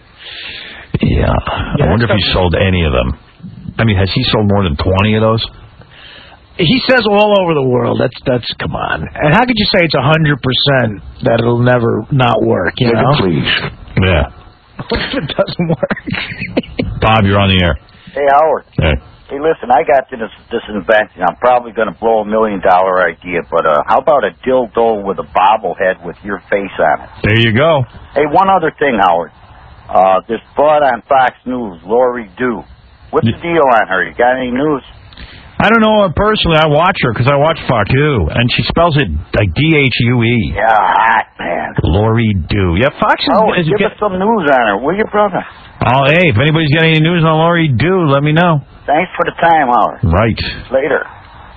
Yeah. I Yeah, wonder if he that's sold any of them. I mean, has he sold more than twenty of those? He says all over the world. That's that's come on. And how could you say it's a hundred percent that it'll never not work? You know, Please. Yeah. what if it doesn't work? Bob, you're on the air. Hey, Howard. Hey. Hey, listen, I got this this invention. I'm probably going to blow a million dollar idea, but uh, how about a dildo with a bobblehead with your face on it? There you go. Hey, one other thing, Howard. Uh, this broad on Fox News, Lori Dew. What's the deal on her? You got any news? I don't know her personally. I watch her because I watch Fox too, and she spells it like D H U E. Yeah, hot, man. Lori Dew. Yeah, Fox is... Oh, is give get, us some news on her, will you, brother? oh, hey, if anybody's got any news on Lori Dew, let me know. Thanks for the time, Howard. Right. Later.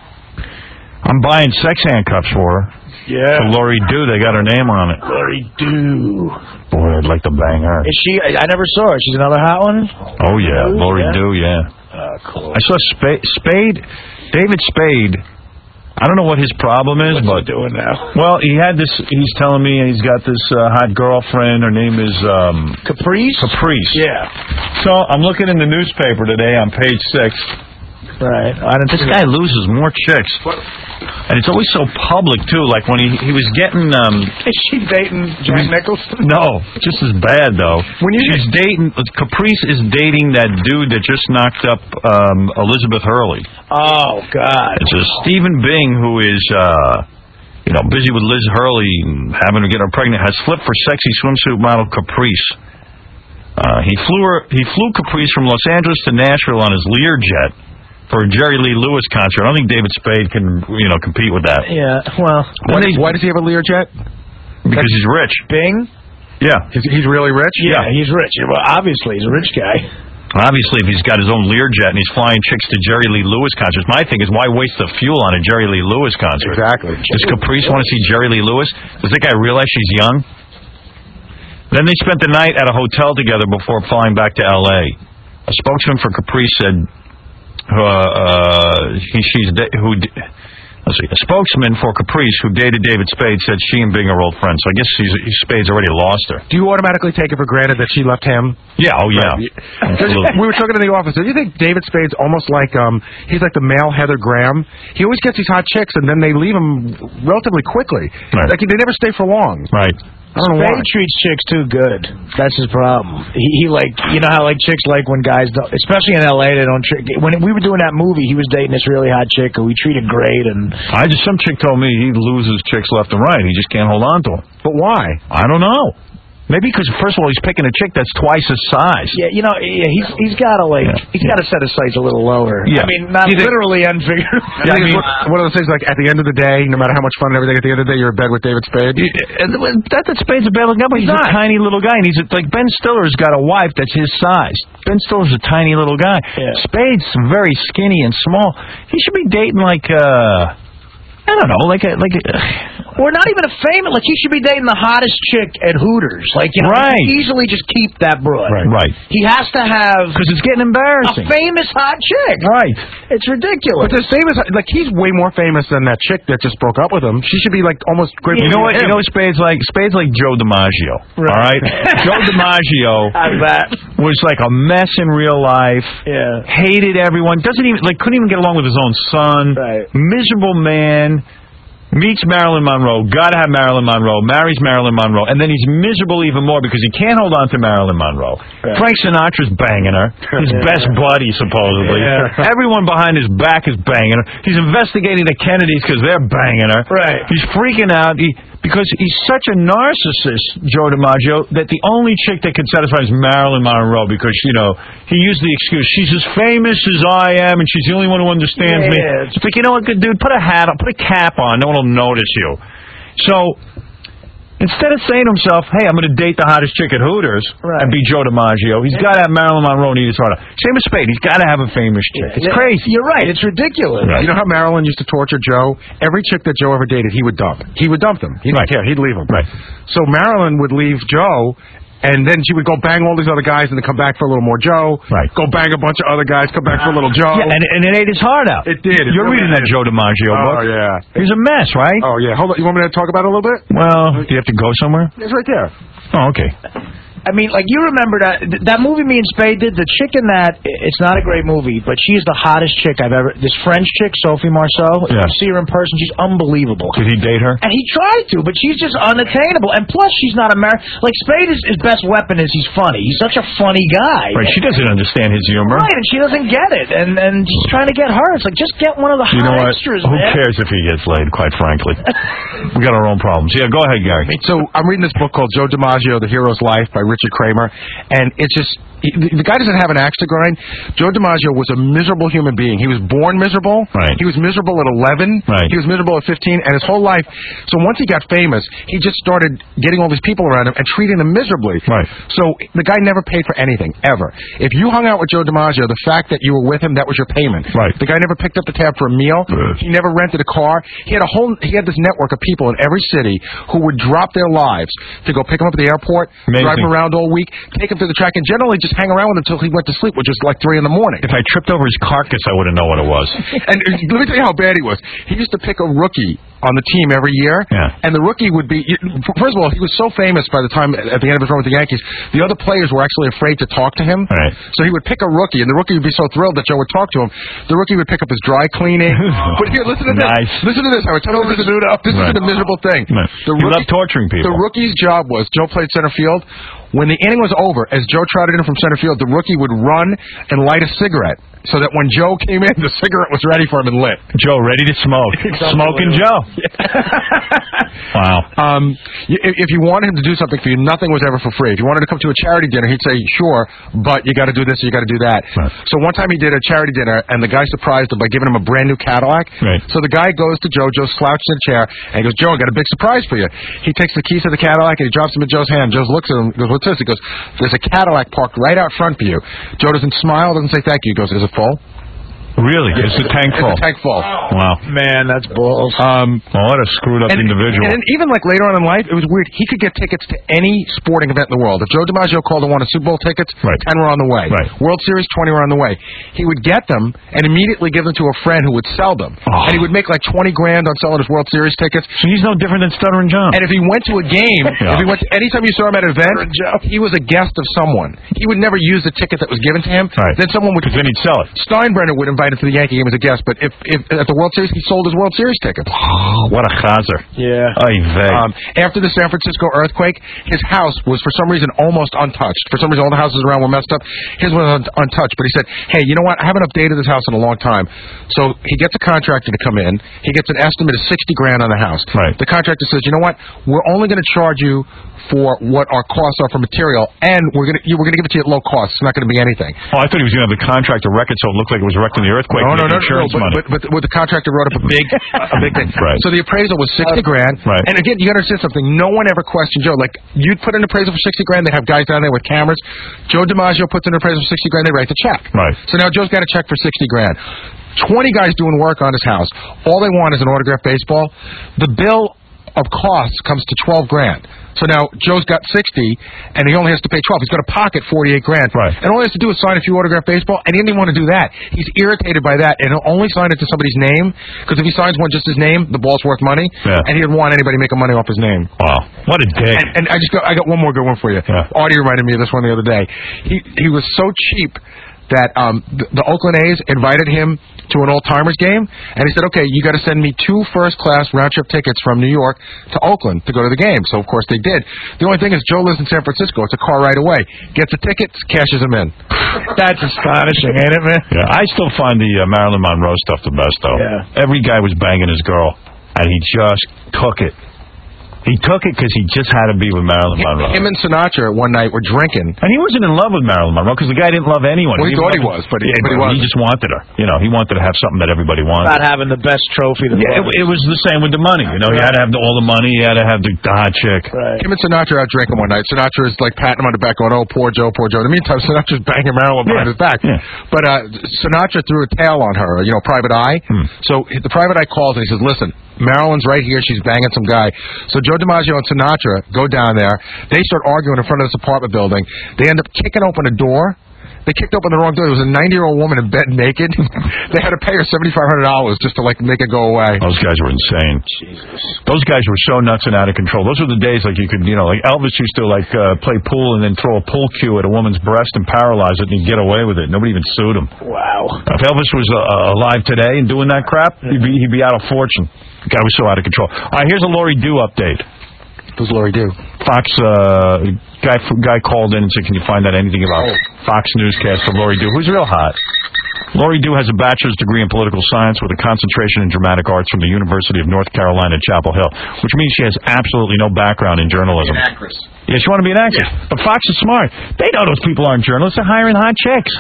I'm buying sex handcuffs for her. Yeah. For Lori Dew, they got her name on it. Lori Dew. Boy, I'd like to bang her. Is she? I, I never saw her. She's another hot one. Oh, yeah, Dew, Lori yeah. Dew, yeah. Oh, cool. I saw Spade, Spade, David Spade. I don't know what his problem is, What's but he doing now? well, he had this. He's telling me he's got this uh, hot girlfriend. Her name is um, Caprice. Caprice. Yeah. So I'm looking in the newspaper today on page six. Right. I don't This guy loses more chicks, and it's always so public too. Like when he he was getting. Um, Is she dating Jack Nicholson? no, just as bad though. When you She's dating. Caprice is dating that dude that just knocked up um, Elizabeth Hurley. Oh God. It's a Stephen Bing who is. Uh, you know, busy with Liz Hurley and having to get her pregnant, has flipped for sexy swimsuit model Caprice. Uh, he flew her, he flew Caprice from Los Angeles to Nashville on his Learjet for a Jerry Lee Lewis concert. I don't think David Spade can, you know, compete with that. Yeah. Well. Why, does, why does he have a Learjet? Because he's rich. Bing. Yeah. He's, he's really rich? Yeah, he's rich. Well, obviously, he's a rich guy. Obviously, if he's got his own Learjet and he's flying chicks to Jerry Lee Lewis concerts, my thing is why waste the fuel on a Jerry Lee Lewis concert? Exactly. Does Caprice want to see Jerry Lee Lewis? Does that guy realize she's young? Then they spent the night at a hotel together before flying back to L A. A spokesman for Caprice said uh, uh, he, she's who Let's see. A spokesman for Caprice who dated David Spade said she and Bing are old friends. So I guess she's, Spade's already lost her. Do you automatically take it for granted that she left him? Yeah, oh yeah. Right. We were talking in the office. Do you think David Spade's almost like, um, he's like the male Heather Graham? He always gets these hot chicks and then they leave him relatively quickly. Right. Like, they never stay for long. Right. I don't know Spade why. treats chicks too good. That's his problem. He, he like, you know how like chicks like when guys don't, especially in L A, they don't treat. When we were doing that movie, he was dating this really hot chick who he treated great, and I just some chick told me he loses chicks left and right. He just can't hold on to them. But why? I don't know. Maybe because first of all he's picking a chick that's twice his size. yeah, you know, yeah, he's he's got to like, Yeah. he's got to set his sights a little lower. Yeah. I mean, not Do you think- literally and figuratively. I think it's one, one of those things like at the end of the day, no matter how much fun and everything, at the end of the day, you're in bed with David Spade. Not that Spade's a bad looking guy, but he's, He's a not. tiny little guy, and he's a, like Ben Stiller's got a wife that's his size. Ben Stiller's a tiny little guy. Yeah. Spade's very skinny and small. He should be dating like uh, I don't know, like a like a. Or not even a famous, like he should be dating the hottest chick at Hooters. Like, you know, Right. he can easily just keep that broad. Right. Right. He has to have Because it's getting a embarrassing. famous hot chick. Right. It's ridiculous. But the famous, like, he's way more famous than that chick that just broke up with him. She should be like almost great. You know what? for You him. know what Spade's like? Spade's like Joe DiMaggio. Right. All right? Joe DiMaggio How's that? was like a mess in real life. Yeah. Hated everyone. Doesn't even like couldn't even get along with his own son. Right. Miserable man. Meets Marilyn Monroe. Gotta have Marilyn Monroe. Marries Marilyn Monroe. And then he's miserable even more because he can't hold on to Marilyn Monroe. Right. Frank Sinatra's banging her. His Yeah. best buddy, supposedly. Yeah. Everyone behind his back is banging her. He's investigating the Kennedys because they're banging her. Right. He's freaking out. He, because he's such a narcissist, Joe DiMaggio, that the only chick that can satisfy is Marilyn Monroe because, you know, he used the excuse, she's as famous as I am and she's the only one who understands me. Yeah. It's like, you know what, good dude, put a hat on, put a cap on, no one will notice you. So, instead of saying to himself, hey, I'm going to date the hottest chick at Hooters Right. and be Joe DiMaggio, he's got to have Marilyn Monroe and Edith Harder. Same as Spade, he's got to have a famous chick. It's Yeah. crazy. You're right. It's ridiculous. Right. You know how Marilyn used to torture Joe? Every chick that Joe ever dated, he would dump. He would dump them. He didn't Right. care. He'd leave them. Right. So Marilyn would leave Joe, and then she would go bang all these other guys and then come back for a little more Joe. Right. Go bang a bunch of other guys, come back for a little Joe. Yeah, and, and it ate his heart out. It did. It You're really reading that did. Joe DiMaggio Oh, book. yeah. He's a mess, right? Oh, yeah. Hold on. You want me to talk about it a little bit? Well, do you have to go somewhere? It's right there. Oh, okay. I mean, like, you remember that th- that movie me and Spade did? The chick in that, i- it's not a great movie, but she's the hottest chick I've ever... This French chick, Sophie Marceau. If Yeah. you see her in person, she's unbelievable. Did he date her? And he tried to, but she's just unattainable. And plus, she's not American. Like, Spade, is, his best weapon is he's funny. He's such a funny guy. Right, she doesn't understand his humor. Right, and she doesn't get it. And and she's trying to get her. It's like, just get one of the You hot know what? extras, Who man. cares if he gets laid, quite frankly? We got our own problems. Yeah, go ahead, Gary. So I'm reading this book called Joe DiMaggio, The Hero's Life by Richard Kramer, and it's just he- the the guy doesn't have an axe to grind. Joe DiMaggio was a miserable human being. He was born miserable. Right. He was miserable at eleven. Right. He was miserable at fifteen, and his whole life. So once he got famous, he just started getting all these people around him and treating them miserably. Right. So the guy never paid for anything ever. If you hung out with Joe DiMaggio, the fact that you were with him, that was your payment. Right. The guy never picked up the tab for a meal. Right. He never rented a car. He had a whole. He had this network of people in every city who would drop their lives to go pick him up at the airport, Amazing. drive him around all week, take him to the track, and generally just hang around with him until he went to sleep, which was like three in the morning. If I tripped over his carcass, I wouldn't know what it was. And uh, let me tell you how bad he was. He used to pick a rookie on the team every year, Yeah. and the rookie would be. First of all, he was so famous by the time at the end of his run with the Yankees, the other players were actually afraid to talk to him. Right. So he would pick a rookie, and the rookie would be so thrilled that Joe would talk to him. The rookie would pick up his dry cleaning. But here, listen to this. Nice. Listen to this. Howard. Tell me this, is, this Right. is the miserable thing. Right. The He rookie- loved torturing people. The rookie's job was Joe played center field. When the inning was over, as Joe trotted in from center field, the rookie would run and light a cigarette so that when Joe came in, the cigarette was ready for him and lit. Joe, ready to smoke. Smoking Joe. Wow. Um, y- if, if you wanted him to do something for you, nothing was ever for free. If you wanted to come to a charity dinner, he'd say, sure, but you got to do this, you got to do that. Right. So one time he did a charity dinner, and the guy surprised him by giving him a brand new Cadillac. Right. So the guy goes to Joe, Joe's slouched in a chair, and he goes, Joe, I got a big surprise for you. He takes the keys to the Cadillac, and he drops them in Joe's hand. Joe looks at him, goes, what's this? He goes, there's a Cadillac parked right out front for you. Joe doesn't smile, doesn't say thank you. He goes, is it full? Really? It's a tank full. It's a tank full. Wow. Man, that's balls. Um, well, what a screwed up and, individual. And even like later on in life, it was weird. He could get tickets to any sporting event in the world. If Joe DiMaggio called and wanted Super Bowl tickets, right. ten were on the way. Right. World Series, twenty were on the way. He would get them and immediately give them to a friend who would sell them. Oh. And he would make like twenty grand on selling his World Series tickets. So he's no different than Stuttering John. And if he went to a game, yeah. if he went to, anytime you saw him at an event, he was a guest of someone. He would never use the ticket that was given to him. Right. Then someone would. Because then he'd sell it. Steinbrenner would invite him to the Yankee game as a guest, but if, if at the World Series, he sold his World Series tickets. Oh, what a chazer. Yeah. Oy vey. Um, after the San Francisco earthquake, his house was for some reason almost untouched. For some reason, all the houses around were messed up. His was un- untouched, but he said, hey, you know what? I haven't updated this house in a long time. So he gets a contractor to come in. He gets an estimate of sixty grand on the house. Right. The contractor says, you know what? We're only going to charge you for what our costs are for material, and we're going to we're going to give it to you at low cost. It's not going to be anything. Oh, I thought he was going to have the contractor wreck it so it looked like it was wrecked in the earthquake. No, no, no, no, insurance no but, money. but, but, but the contractor wrote up a big, a big thing. Right. So the appraisal was sixty grand. Right. And again, you got to understand something. No one ever questioned Joe. Like, you'd put an appraisal for sixty grand. They have guys down there with cameras. Joe DiMaggio puts an appraisal for sixty grand. They write the check. Right. So now Joe's got a check for sixty grand. twenty guys doing work on his house. All they want is an autographed baseball. The bill of costs comes to twelve grand. So now Joe's got sixty, and he only has to pay twelve. He's got to pocket forty-eight grand. Right. And all he has to do is sign a few autographed baseball, and he didn't even want to do that. He's irritated by that, and he'll only sign it to somebody's name, because if he signs one just his name, the ball's worth money, Yeah. and he didn't want anybody making money off his name. Wow. What a dick. And, and I just got, I got one more good one for you. Yeah. Artie reminded me of this one the other day. He he was so cheap that um, the, the Oakland A's invited him to an old-timers game, and he said, okay, you got to send me two first-class round-trip tickets from New York to Oakland to go to the game. So, of course, they did. The only thing is Joe lives in San Francisco. It's a car right away. Gets the tickets, cashes them in. That's astonishing, ain't it, man? Yeah, I still find the uh, Marilyn Monroe stuff the best, though. Yeah. Every guy was banging his girl, and he just took it. He took it because he just had to be with Marilyn Monroe. Him and Sinatra one night were drinking. And he wasn't in love with Marilyn Monroe because the guy didn't love anyone. Well, he thought he was, but he, yeah, but he he wasn't. just wanted her. You know, he wanted to have something that everybody wanted. Not having the best trophy. The Yeah, it, it was the same with the money. You know, he had to have the, all the money. He had to have the, the hot chick. Right. Him and Sinatra out drinking one night. Sinatra is like patting him on the back, going, "Oh, poor Joe, poor Joe." In the meantime, Sinatra's banging Marilyn behind Yeah. his back. Yeah. But uh, Sinatra threw a tail on her, you know, private eye. Hmm. So the private eye calls and he says, "Listen, Marilyn's right here. She's banging some guy." So Joe DiMaggio and Sinatra go down there. They start arguing in front of this apartment building. They end up kicking open a door. They kicked open the wrong door. There was a ninety-year-old woman in bed naked. They had to pay her seventy-five hundred dollars just to, like, make it go away. Those guys were insane. Jesus. Those guys were so nuts and out of control. Those were the days, like, you could, you know, like Elvis used to, like, uh, play pool and then throw a pool cue at a woman's breast and paralyze it and he'd get away with it. Nobody even sued him. Wow. If Elvis was uh, alive today and doing that crap, he'd be, he'd be out of fortune. The guy was so out of control. All right, here's a Lori Doo update. Who's Lori Doo? Fox uh, guy guy called in and said, "Can you find out anything about Oh. Fox newscast for Lori Doo?" Who's real hot. Lori Doo has a bachelor's degree in political science with a concentration in dramatic arts from the University of North Carolina at Chapel Hill, which means she has absolutely no background in journalism. An actress. Yeah, she want to be an actress. Yeah. But Fox is smart. They know those people aren't journalists. They're hiring hot chicks.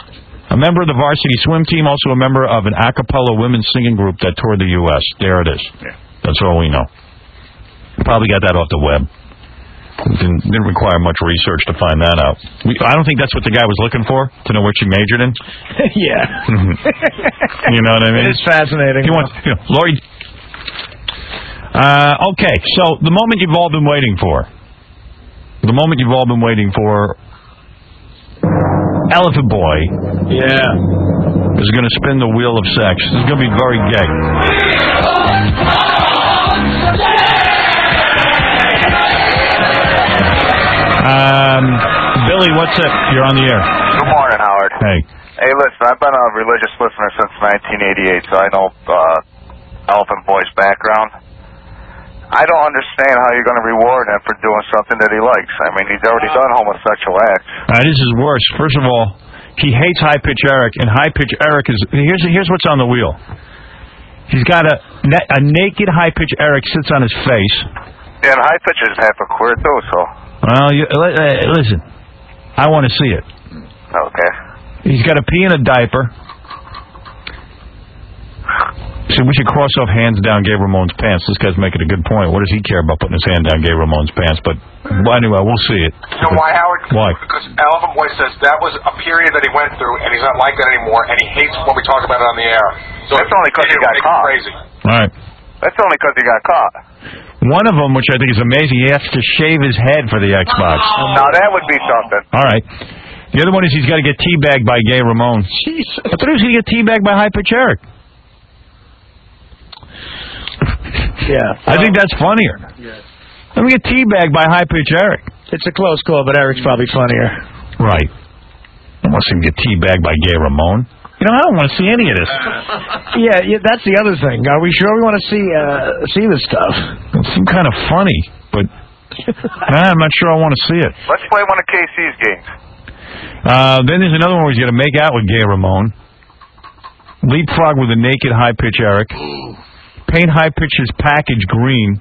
A member of the varsity swim team, also a member of an a cappella women's singing group that toured the U S There it is. Yeah. That's all we know. Probably got that off the web. Didn't, didn't require much research to find that out. We, I don't think that's what the guy was looking for, to know what she majored in. Yeah. You know what I mean? It is fascinating. He wants, you know, Lori. Uh, okay, so the moment you've all been waiting for. The moment you've all been waiting for. Elephant Boy. Yeah. Is going to spin the wheel of sex. This is going to be very gay. Um, Billy, what's up? You're on the air. Good morning, Howard. Hey. Hey, listen, I've been a religious listener since nineteen eighty-eight, so I know uh, Elephant Boy's background. I don't understand how you're going to reward him for doing something that he likes. I mean, he's already done homosexual acts. Uh, this is worse. First of all, he hates High Pitch Eric, and High Pitch Eric is here's here's what's on the wheel. He's got a a naked High Pitch Eric sits on his face. Yeah, and High Pitch is half a queer too, so. Well, you, uh, listen, I want to see it. Okay. He's got to pee in a diaper, said we should cross off hands down Gay Ramon's pants. This guy's making a good point. What does he care about putting his hand down Gay Ramon's pants? But well, anyway, we'll see it. You know why, Howard? Why? Because Elephant Boy says that was a period that he went through, and he's not like that anymore, and he hates when we talk about it on the air. So That's only because he got caught. Crazy. All right. That's only because he got caught. One of them, which I think is amazing, he has to shave his head for the Xbox. Now that would be something. All right. The other one is he's got to get teabagged by Gay Ramon. Jeez. I thought he was going to get teabagged by High Pitch Eric. Yeah. I think that's funnier. Yeah. Let me get teabagged by High Pitch Eric. It's a close call, but Eric's probably funnier. Right. I want to see him get teabagged by Gay Ramon. You know, I don't want to see any of this. Yeah, yeah, that's the other thing. Are we sure we want to see uh, see this stuff? It seemed kind of funny, but nah, I'm not sure I want to see it. Let's play one of K C's games. Uh, then there's another one where he's going to make out with Gay Ramon. Leapfrog with a naked High Pitch Eric. Paint High Pitch's package green.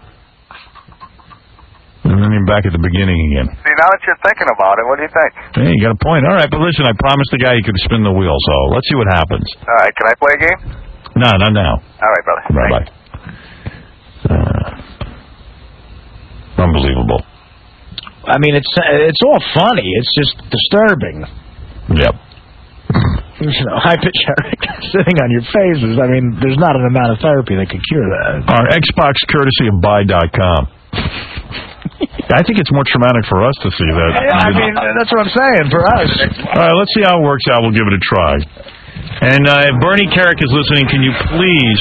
And then you're back at the beginning again. See, now that you're thinking about it, what do you think? Hey, you got a point. All right, but listen, I promised the guy he could spin the wheel, so let's see what happens. All right, can I play a game? No, not now. All right, brother. Bye-bye. Uh, unbelievable. I mean, it's it's all funny. It's just disturbing. Yep. You know, High Pitch Eric sitting on your faces. I mean, there's not an amount of therapy that could cure that. Our Xbox courtesy of buy dot com. I think it's more traumatic for us to see that. Yeah, I mean, that's what I'm saying, for us. All right, let's see how it works out. We'll give it a try. And uh, if Bernie Carrick is listening, can you please...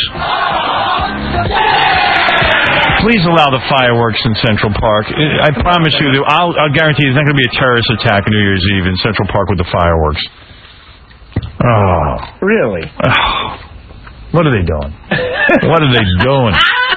Please allow the fireworks in Central Park. I promise you, I'll, I'll guarantee there's not going to be a terrorist attack on New Year's Eve in Central Park with the fireworks. Oh. Really? Oh. What are they doing? What are they doing?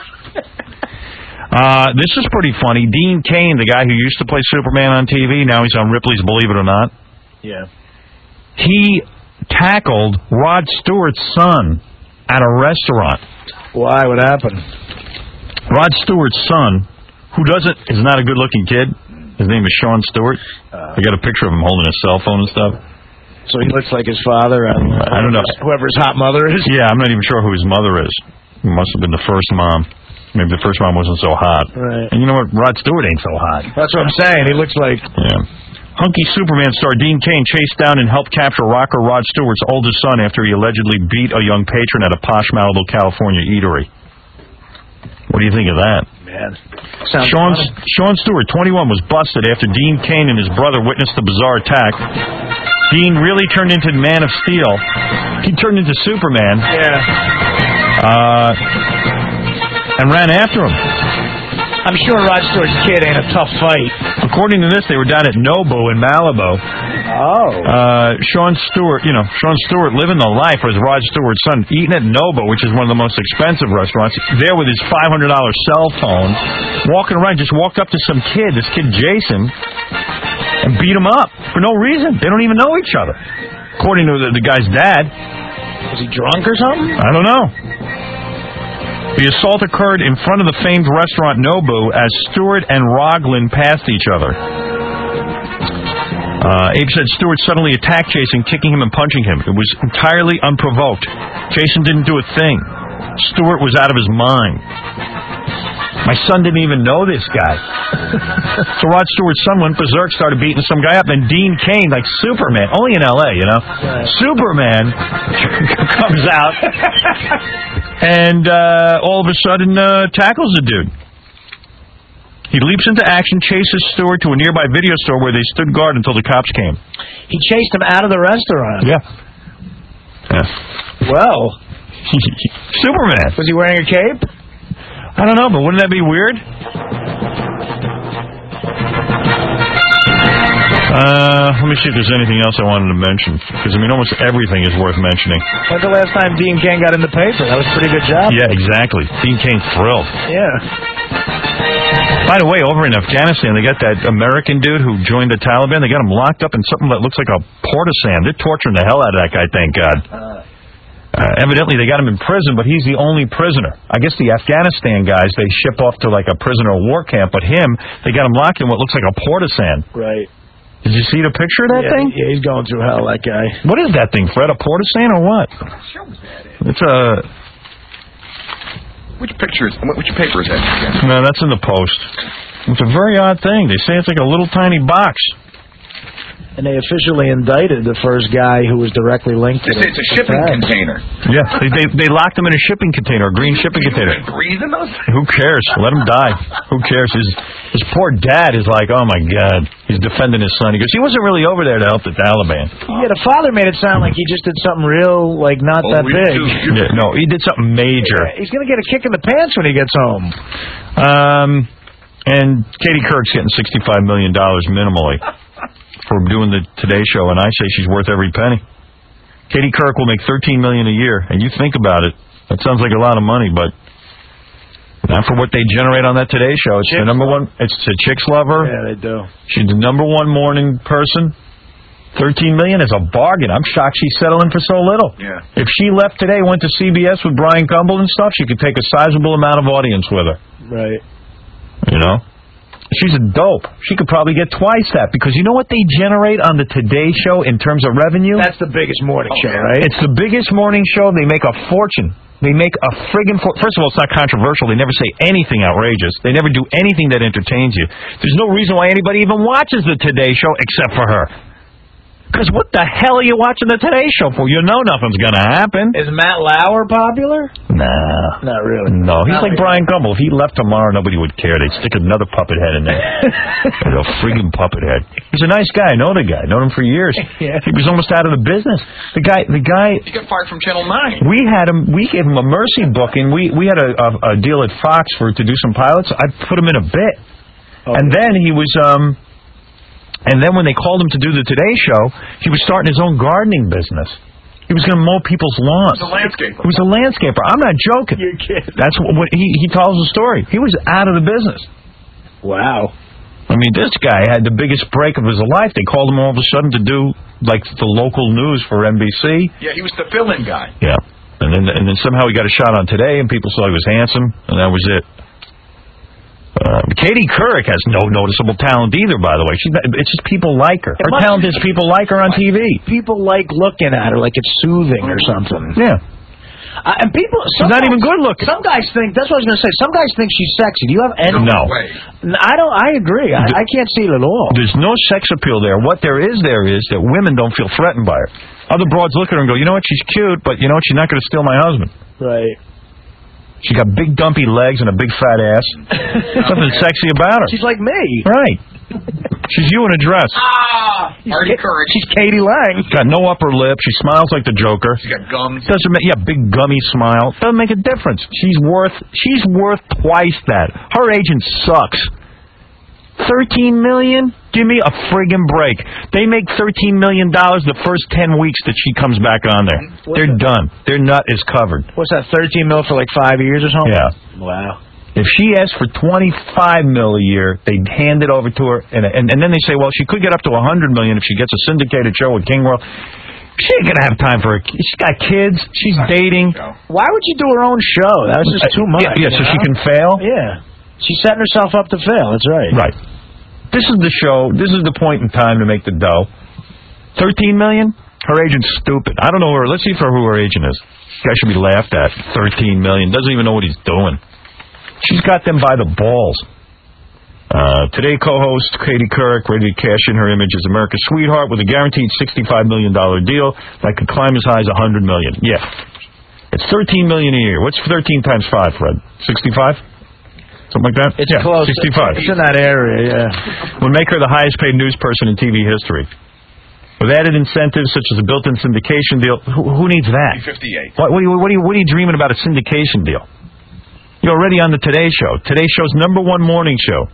Uh, this is pretty funny. Dean Cain, the guy who used to play Superman on T V, now he's on Ripley's Believe It or Not. Yeah. He tackled Rod Stewart's son at a restaurant. Why? What happened? Rod Stewart's son, who doesn't, is not a good-looking kid. His name is Sean Stewart. Uh, I got a picture of him holding his cell phone and stuff. So he looks like his father. And, uh, I don't know. Whoever his hot mother is? Yeah, I'm not even sure who his mother is. It must have been the first mom. Maybe the first mom wasn't so hot. Right. And you know what? Rod Stewart ain't so hot. That's what I'm saying. He looks like... Yeah. Hunky Superman star Dean Cain chased down and helped capture rocker Rod Stewart's oldest son after he allegedly beat a young patron at a posh Malibu, California eatery. What do you think of that? Man. Sounds Sean, funny. Sean Stewart, twenty-one, was busted after Dean Cain and his brother witnessed the bizarre attack. Dean really turned into Man of Steel. He turned into Superman. Yeah. Uh, and ran after him. I'm sure Rod Stewart's kid ain't a tough fight. According to this, they were down at Nobu in Malibu. Oh. Uh, Sean Stewart, you know, Sean Stewart living the life as Rod Stewart's son, eating at Nobu, which is one of the most expensive restaurants, there with his five hundred dollar cell phone, walking around, just walked up to some kid, this kid Jason, and beat him up for no reason. They don't even know each other. According to the, the guy's dad. Was he drunk or something? I don't know. The assault occurred in front of the famed restaurant Nobu as Stewart and Roglin passed each other. Uh, Abe said Stewart suddenly attacked Jason, kicking him and punching him. It was entirely unprovoked. Jason didn't do a thing. Stewart was out of his mind. My son didn't even know this guy. So Rod Stewart's son went berserk, started beating some guy up, and Dean Cain, like Superman, only in L A, you know, right. Superman comes out and uh, all of a sudden uh, tackles the dude. He leaps into action, chases Stewart to a nearby video store where they stood guard until the cops came. He chased him out of the restaurant. Yeah. Yeah. Well. Superman. Was he wearing a cape? I don't know, but wouldn't that be weird? Uh, let me see if there's anything else I wanted to mention. Because, I mean, almost everything is worth mentioning. When's the last time Dean Cain got in the paper? That was a pretty good job. Yeah, exactly. Dean Cain thrilled. Yeah. By the way, over in Afghanistan, they got that American dude who joined the Taliban. They got him locked up in something that looks like a portisane. They're torturing the hell out of that guy, thank God. Uh. Uh, evidently, they got him in prison, but he's the only prisoner. I guess the Afghanistan guys, they ship off to like a prisoner of war camp, but him, they got him locked in what looks like a portisane. Right. Did you see the picture of that yeah, thing? Yeah, he's going through hell, that guy. What is that thing, Fred? A portisane or what? It's a... Which picture is, which paper is that? No, that's in the Post. It's a very odd thing. They say it's like a little tiny box. And they officially indicted the first guy who was directly linked to They say it's a shipping container. Yeah, they, they they locked him in a shipping container, a green shipping container. Breathe in those? Who cares? Let him die. Who cares? His his poor dad is like, oh my God, he's defending his son. He goes, he wasn't really over there to help the Taliban. Yeah, the father made it sound like he just did something real, like, not Oh, that we big. do. Yeah, no, he did something major. Yeah, he's going to get a kick in the pants when he gets home. Um, and Katie Couric's getting sixty-five million dollars minimally for doing the Today Show, and I say she's worth every penny. Katie Couric will make thirteen million dollars a year, and you think about it, that sounds like a lot of money, but not for what they generate on that Today Show. It's Chicks the number one. It's the chicks love her. Yeah, they do. She's the number one morning person. thirteen million dollars is a bargain. I'm shocked she's settling for so little. Yeah. If she left today, went to C B S with Brian Gumbel and stuff, she could take a sizable amount of audience with her. Right. You know? She's a dope. She could probably get twice that, because you know what they generate on the Today Show in terms of revenue? That's the biggest morning show, right? It's the biggest morning show. They make a fortune. They make a friggin' for- First of all, it's not controversial. They never say anything outrageous. They never do anything that entertains you. There's no reason why anybody even watches the Today Show except for her. Because what the hell are you watching the Today Show for? You know nothing's going to happen. Is Matt Lauer popular? Nah. Not really. No, he's Not like really. Brian Gumbel. If he left tomorrow, nobody would care. They'd stick another puppet head in there. A friggin' puppet head. He's a nice guy. I know the guy. I known him for years. Yeah. He was almost out of the business. The guy, the guy. He got fired from Channel nine. We had him. We gave him a mercy booking. We we had a, a, a deal at Fox for to do some pilots. I put him in a bit, Oh, and then he was um. And then when they called him to do the Today Show, he was starting his own gardening business. He was going to mow people's lawns. He's a landscaper. He was a landscaper. I'm not joking. You're kidding. That's what, what he he tells the story. He was out of the business. Wow. I mean, this guy had the biggest break of his life. They called him all of a sudden to do like the local news for N B C. Yeah, he was the fill-in guy. Yeah, and then and then somehow he got a shot on Today, and people saw he was handsome, and that was it. Uh, Katie Couric has no noticeable talent either, by the way. She's not, it's just people like her. Her must talent be- is people like her on T V. People like looking at her like it's soothing or something. Yeah. Uh, and people, She's not even good looking. Some guys think, that's what I was going to say, some guys think she's sexy. Do you have any? No. N- I don't, I agree. I, I can't see it at all. There's no sex appeal there. What there is there is that women don't feel threatened by her. Other broads look at her and go, you know what, she's cute, but you know what, she's not going to steal my husband. Right. She got big dumpy legs and a big fat ass. Something sexy about her. She's like me. Right. She's you in a dress. Ah, Artie Couric. She's Katie Lang. Got no upper lip. She smiles like the Joker. She's got gums. Doesn't make, yeah, big gummy smile. Doesn't make a difference. She's worth she's worth twice that. Her agent sucks. Thirteen million? Give me a friggin' break. They make thirteen million dollars the first ten weeks that she comes back on there. They're done. Their nut is covered. What's that, thirteen mil for like five years or something? Yeah. Wow. If she asks for twenty-five mil a year, they hand it over to her, and, and and then they say, well, she could get up to a hundred million if she gets a syndicated show with King World. She ain't gonna have time for her. She's got kids. She's dating. Why would you do her own show? That was just too much. Yeah, yeah, so you she know? can fail. Yeah. She's setting herself up to fail. That's right. Right. This is the show. This is the point in time to make the dough. Thirteen million. Her agent's stupid. I don't know her. Let's see for who her agent is. This guy should be laughed at. Thirteen million. Doesn't even know what he's doing. She's got them by the balls. Uh, today, co-host Katie Couric ready to cash in her image as America's sweetheart with a guaranteed sixty-five million dollars deal that could climb as high as one hundred million dollars. Yeah. It's thirteen million dollars a year. What's thirteen times five, Fred? sixty-five? Something like that? It's yeah, close. sixty-five. It's in that area, yeah. Would make her the highest paid news person in T V history. With added incentives such as a built-in syndication deal, who, who needs that? fifty-eight. What, what, are you, what, are you, what are you dreaming about a syndication deal? You're already on the Today Show. Today Show's number one morning show.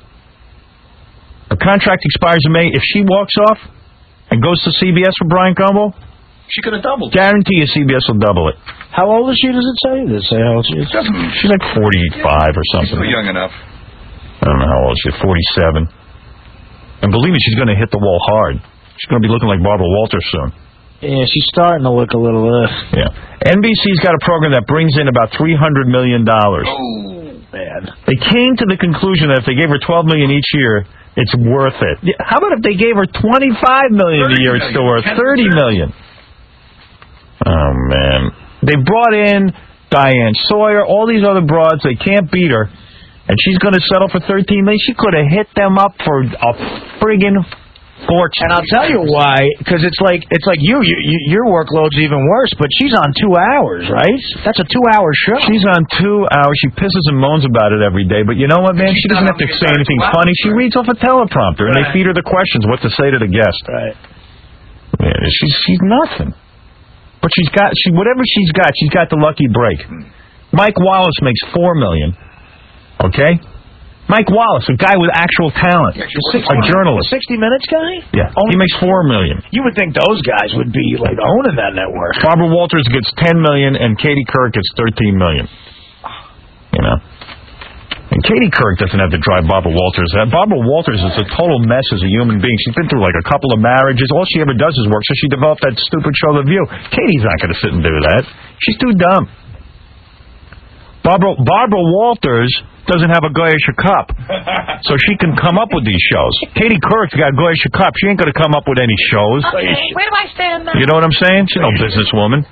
Her contract expires in May. If she walks off and goes to C B S with Brian Gumbel, She could have doubled. guarantee you C B S will double it. How old is she, does it say? Does it say how old she is? She's like forty-five or something. Still young enough. I don't know how old she is, forty-seven. And believe me, she's going to hit the wall hard. She's going to be looking like Barbara Walters soon. Yeah, she's starting to look a little, uh... Yeah. N B C's got a program that brings in about three hundred million dollars. Oh, man. They came to the conclusion that if they gave her twelve million dollars each year, it's worth it. Yeah, how about if they gave her twenty-five million dollars a year, it's still worth thirty million dollars. Oh, man. They brought in Diane Sawyer, all these other broads, they can't beat her. And she's going to settle for thirteen million dollars. She could have hit them up for a friggin' fortune. And I'll tell you why, because it's like it's like you, you, you, your workload's even worse, but she's on two hours, right? That's a two-hour show. She's on two hours. She pisses and moans about it every day. But you know what, man? She doesn't have to say anything funny. She reads off a teleprompter, and they feed her the questions, what to say to the guest. Right. Man, she's she's nothing. But she's got she whatever she's got. She's got the lucky break. Mike Wallace makes four million dollars. Okay? Mike Wallace, a guy with actual talent, a journalist. sixty Minutes guy? Yeah, he makes four million dollars. You would think those guys would be, like, owning that network. Barbara Walters gets ten million dollars, and Katie Couric gets thirteen million dollars. You know? And Katie Couric doesn't have to drive Barbara Walters. Barbara Walters is a total mess as a human being. She's been through, like, a couple of marriages. All she ever does is work, so she developed that stupid show, The View. Katie's not going to sit and do that. She's too dumb. Barbara, Barbara Walters doesn't have a Goyish cup, so she can come up with these shows. Katie Couric's got a Goyish cup. She ain't going to come up with any shows. Okay, where do I stand now? You know what I'm saying? She's no businesswoman.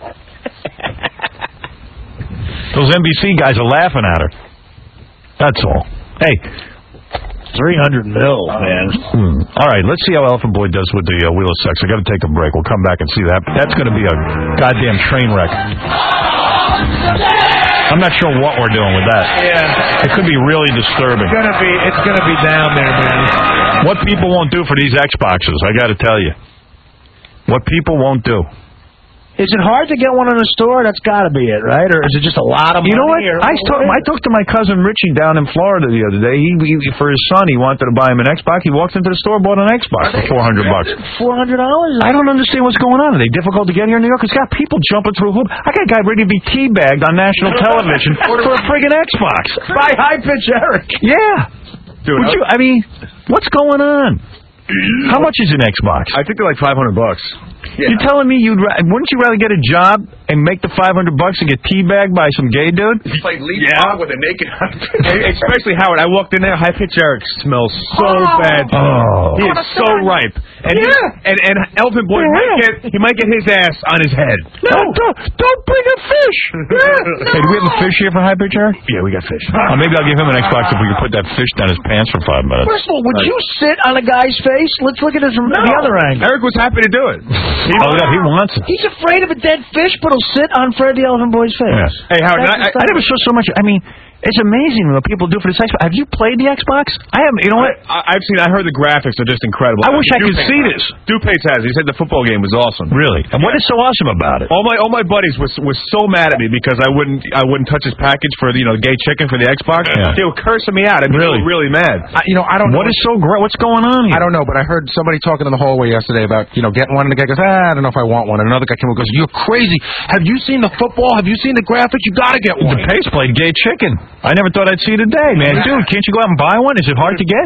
Those N B C guys are laughing at her. That's all. Hey. three hundred mil, man. Hmm. All right, let's see how Elephant Boy does with the uh, Wheel of Sex. I got to take a break. We'll come back and see that. That's going to be a goddamn train wreck. I'm not sure what we're doing with that. Yeah. It could be really disturbing. It's gonna be, it's gonna be down there, man. What people won't do for these Xboxes, I got to tell you. What people won't do. Is it hard to get one in a store? That's got to be it, right? Or is it just a lot of money? You know what? Or I talked, I talked to my cousin Richie down in Florida the other day. He, he for his son, he wanted to buy him an Xbox. He walked into the store, bought an Xbox for four hundred bucks. Four hundred dollars? I don't understand what's going on. Are they difficult to get here in New York? It's got people jumping through hoop. I got a guy ready to be teabagged on national television for a friggin' Xbox. By High Pitch Eric. Yeah. Dude, Would you? I mean, what's going on? How much is an Xbox? I think they're like five hundred bucks. Yeah. You're telling me you'd ra- wouldn't you rather get a job and make the five hundred bucks and get teabagged by some gay dude? He played lead yeah. with a naked. Especially Howard. I walked in there. High Pitch Eric smells so oh. bad. Oh. He is so ripe. And yeah. he, and and Elephant Boy yeah. might get he might get his ass on his head. No, don't, don't bring a fish. Yeah. Hey, do we have a fish here for High Pitch Eric? Yeah, we got fish. Oh, maybe I'll give him an Xbox if we can put that fish down his pants for five minutes. First of all, would right. you sit on a guy's face? Let's look at it from no. the other angle. Eric was happy to do it. He, oh, yeah, he wants it. He's afraid of a dead fish, but he'll sit on Fred the Elephant Boy's face. Yes. Hey, Howard, I, I, I never saw so much. I mean, it's amazing what people do for this Xbox. Have you played the Xbox? I haven't. You know what? I, I've seen. I heard the graphics are just incredible. I wish I could Dupace see this. Dupace has. He said the football game was awesome. Really? And yeah. what is so awesome about it? All my all my buddies was was so mad at me because I wouldn't I wouldn't touch his package for the you know gay chicken for the Xbox. Yeah. They were cursing me out. I mean, really, really mad. I, you know, I don't. What know is so great? What's going on here? I don't know, but I heard somebody talking in the hallway yesterday about you know getting one, and the guy goes, ah, I don't know if I want one. And another guy came and goes, you're crazy. Have you seen the football? Have you seen the graphics? You got to get one. Dupace played gay chicken. I never thought I'd see it today, man. Dude, can't you go out and buy one? Is it hard to get?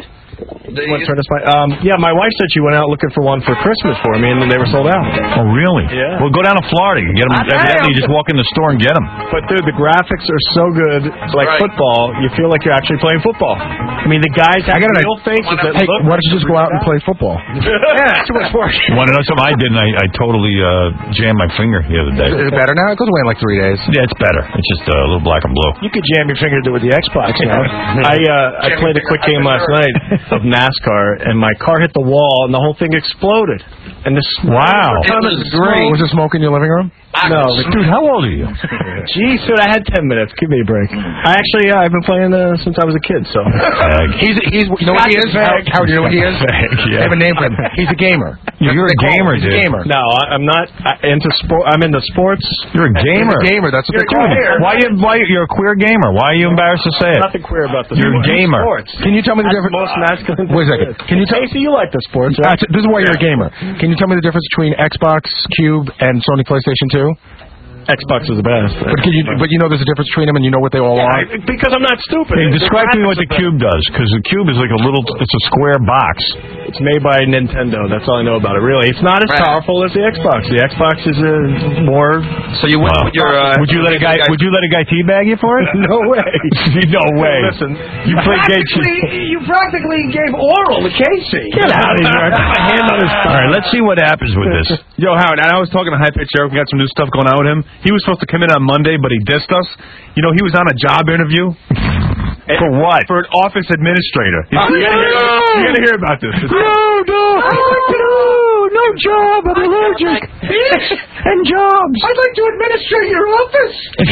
Um, yeah, my wife said she went out looking for one for Christmas for me, and then they were sold out. Oh, really? Yeah. Well, go down to Florida and get them. Evidently, you just walk in the store and get them. But, dude, the graphics are so good. It's like right. football. You feel like you're actually playing football. I mean, the guys have real faces that hey, look... why don't you just go out and play football? Yeah, too much work. You want to know something I did, and I, I totally uh, jammed my finger the other day. Is it better now? It goes away in like three days. Yeah, it's better. It's just uh, a little black and blue. You could jam your finger to it with the Xbox, you know? I, uh, I played a quick game last night of NASCAR, and my car hit the wall, and the whole thing exploded. And this wow, it was great. Was it smoke in your living room? No, dude, how old are you? Jeez, dude, I had ten minutes. Give me a break. I actually, yeah, I've been playing uh, since I was a kid. So he's he's you know what he is? Howard, Howard, you know what he is? Yeah. I have a name for him. He's a gamer. You're a gamer, dude. He's a gamer. No, I, I'm not I, into sport. I'm into sports. You're a gamer. He's a gamer. That's what You're they call him. Why you? Why you're a queer gamer? Why are you embarrassed to say it? Nothing queer about the You're a gamer. sports. Can you tell me the difference? Most masculine. Wait a second. Can you tell me? You like the sports? Right? This is why you're a gamer. Can you tell me the difference between Xbox, Cube, and Sony PlayStation two? Xbox is the best. But can you? But you know there's a difference between them, and you know what they all yeah, are. I, because I'm not stupid. Hey, describe to me what the Cube does, because the Cube is like a little. It's a square box. It's made by Nintendo. That's all I know about it. Really, it's not as right. powerful as the Xbox. The Xbox is a more. So you went wow. with your. Uh, would you let a guy? Would you let a guy teabag you for it? No way. No way. Listen, you played gay. You practically gave oral to Casey. Get out of here! I put my hand on his. All right, let's see what happens with this. Yo, Howard, and I was talking to High Pitch Eric. We got some new stuff going on with him. He was supposed to come in on Monday, but he dissed us. You know, he was on a job interview. For what? For an office administrator. You Oh, gotta hear- no! you gotta hear about this. It's- No, no, I like to know. No job. I'm allergic. And jobs. I'd like to administrate your office.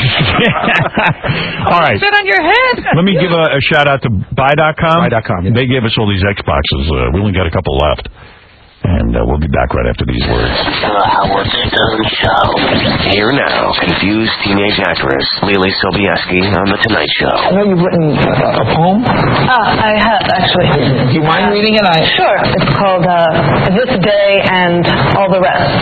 All right. Sit on your head. Let me give a, a shout out to buy dot com. buy dot com, yeah. They gave us all these Xboxes. Uh, we only got a couple left. And uh, we'll be back right after these words. The Howard Stern Show. Here now, confused teenage actress Lily Sobieski on The Tonight Show. I know you've written uh, a poem. Uh, I have, actually. Do you mind reading it? I... Sure. It's called uh, This Day and All the Rest.